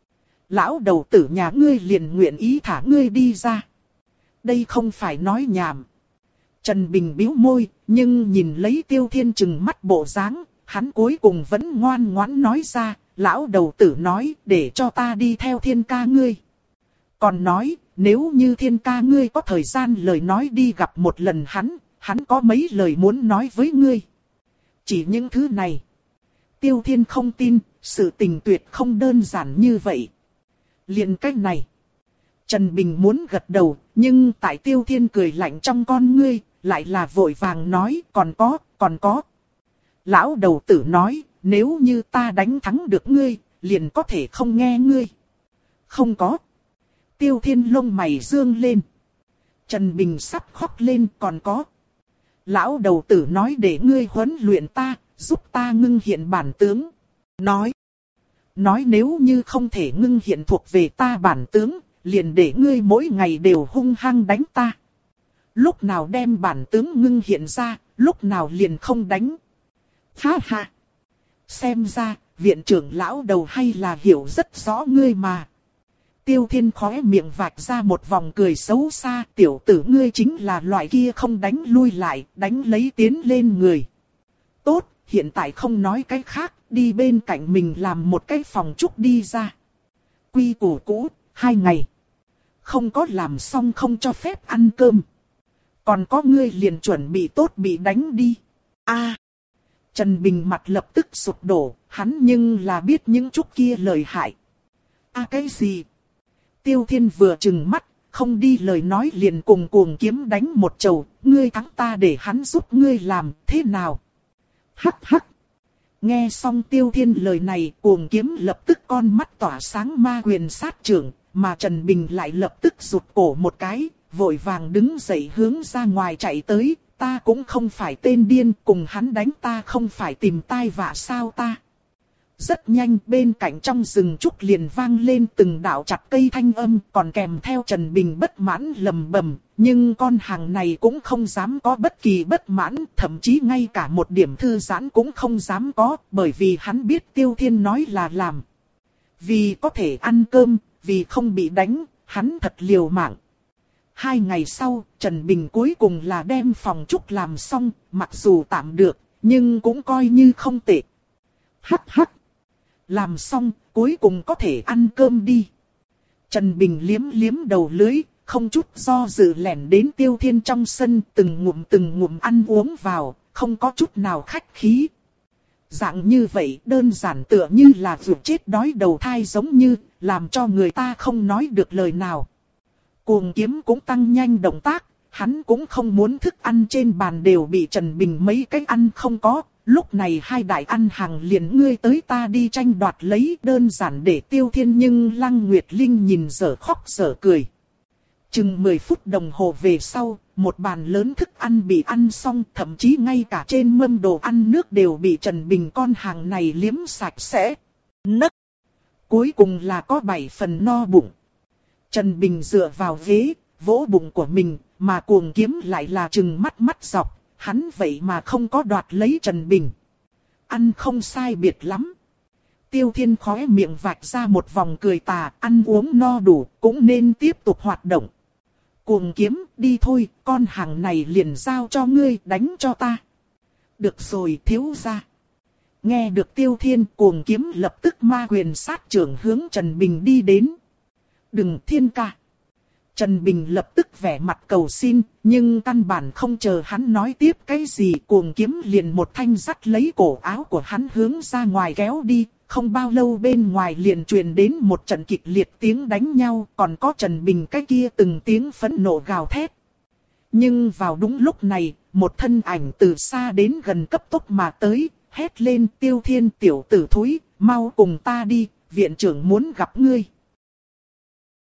Lão đầu tử nhà ngươi liền nguyện ý thả ngươi đi ra. Đây không phải nói nhảm. Trần Bình bĩu môi, nhưng nhìn lấy Tiêu Thiên trừng mắt bộ dáng, hắn cuối cùng vẫn ngoan ngoãn nói ra, lão đầu tử nói, để cho ta đi theo Thiên ca ngươi. Còn nói, nếu như Thiên ca ngươi có thời gian lời nói đi gặp một lần hắn, hắn có mấy lời muốn nói với ngươi. Chỉ những thứ này. Tiêu Thiên không tin, sự tình tuyệt không đơn giản như vậy. Liền cách này. Trần Bình muốn gật đầu, nhưng tại Tiêu Thiên cười lạnh trong con ngươi, lại là vội vàng nói, còn có, còn có. Lão đầu tử nói, nếu như ta đánh thắng được ngươi, liền có thể không nghe ngươi. Không có. Tiêu Thiên lông mày dương lên. Trần Bình sắp khóc lên, còn có. Lão đầu tử nói để ngươi huấn luyện ta, giúp ta ngưng hiện bản tướng. Nói. Nói nếu như không thể ngưng hiện thuộc về ta bản tướng, liền để ngươi mỗi ngày đều hung hăng đánh ta. Lúc nào đem bản tướng ngưng hiện ra, lúc nào liền không đánh. Ha ha. Xem ra, viện trưởng lão đầu hay là hiểu rất rõ ngươi mà. Tiêu Thiên khóe miệng vạch ra một vòng cười xấu xa. Tiểu tử ngươi chính là loại kia không đánh lui lại, đánh lấy tiến lên người. Tốt, hiện tại không nói cái khác, đi bên cạnh mình làm một cái phòng trúc đi ra. Quy củ cũ, hai ngày. Không có làm xong không cho phép ăn cơm. Còn có ngươi liền chuẩn bị tốt bị đánh đi. A. Trần Bình mặt lập tức sụp đổ, hắn nhưng là biết những chút kia lời hại. A à, cái gì? Tiêu Thiên vừa trừng mắt, không đi lời nói liền cùng cuồng kiếm đánh một chầu, ngươi thắng ta để hắn giúp ngươi làm thế nào? Hắc hắc. Nghe xong Tiêu Thiên lời này, Cuồng Kiếm lập tức con mắt tỏa sáng ma quyền sát trưởng, mà Trần Bình lại lập tức rụt cổ một cái, vội vàng đứng dậy hướng ra ngoài chạy tới. Ta cũng không phải tên điên, cùng hắn đánh ta không phải tìm tai vạ sao ta. Rất nhanh bên cạnh trong rừng trúc liền vang lên từng đạo chặt cây thanh âm, còn kèm theo Trần Bình bất mãn lầm bầm. Nhưng con hàng này cũng không dám có bất kỳ bất mãn, thậm chí ngay cả một điểm thư giãn cũng không dám có, bởi vì hắn biết Tiêu Thiên nói là làm. Vì có thể ăn cơm, vì không bị đánh, hắn thật liều mạng. Hai ngày sau, Trần Bình cuối cùng là đem phòng trúc làm xong, mặc dù tạm được, nhưng cũng coi như không tệ. Hắc hắc. Làm xong, cuối cùng có thể ăn cơm đi. Trần Bình liếm liếm đầu lưới, không chút do dự lẻn đến Tiêu Thiên trong sân, từng ngụm từng ngụm ăn uống vào, không có chút nào khách khí. Dạng như vậy đơn giản tựa như là vượt chết đói đầu thai giống như, làm cho người ta không nói được lời nào. Cuồng Kiếm cũng tăng nhanh động tác, hắn cũng không muốn thức ăn trên bàn đều bị Trần Bình mấy cái ăn không có. Lúc này hai đại ăn hàng liền ngươi tới ta đi tranh đoạt lấy, đơn giản để Tiêu Thiên nhưng Lăng Nguyệt Linh nhìn dở khóc dở cười. Chừng mười phút đồng hồ về sau, một bàn lớn thức ăn bị ăn xong, thậm chí ngay cả trên mâm đồ ăn nước đều bị Trần Bình con hàng này liếm sạch sẽ. Nấc! Cuối cùng là có bảy phần no bụng. Trần Bình dựa vào ghế, vỗ bụng của mình, mà Cuồng Kiếm lại là trừng mắt mắt dọc, hắn vậy mà không có đoạt lấy Trần Bình. Ăn không sai biệt lắm. Tiêu Thiên khóe miệng vạch ra một vòng cười tà, ăn uống no đủ, cũng nên tiếp tục hoạt động. Cuồng Kiếm, đi thôi, con hàng này liền giao cho ngươi, đánh cho ta. Được rồi, thiếu gia. Nghe được Tiêu Thiên, Cuồng Kiếm lập tức ma quyền sát trưởng hướng Trần Bình đi đến. Đừng Thiên ca. Trần Bình lập tức vẻ mặt cầu xin, nhưng căn bản không chờ hắn nói tiếp cái gì, Cuồng Kiếm liền một thanh dắt lấy cổ áo của hắn hướng ra ngoài kéo đi. Không bao lâu bên ngoài liền truyền đến một trận kịch liệt tiếng đánh nhau, còn có Trần Bình cái kia từng tiếng phẫn nộ gào thét. Nhưng vào đúng lúc này, một thân ảnh từ xa đến gần cấp tốc mà tới, hét lên: Tiêu Thiên tiểu tử thúi, mau cùng ta đi, viện trưởng muốn gặp ngươi.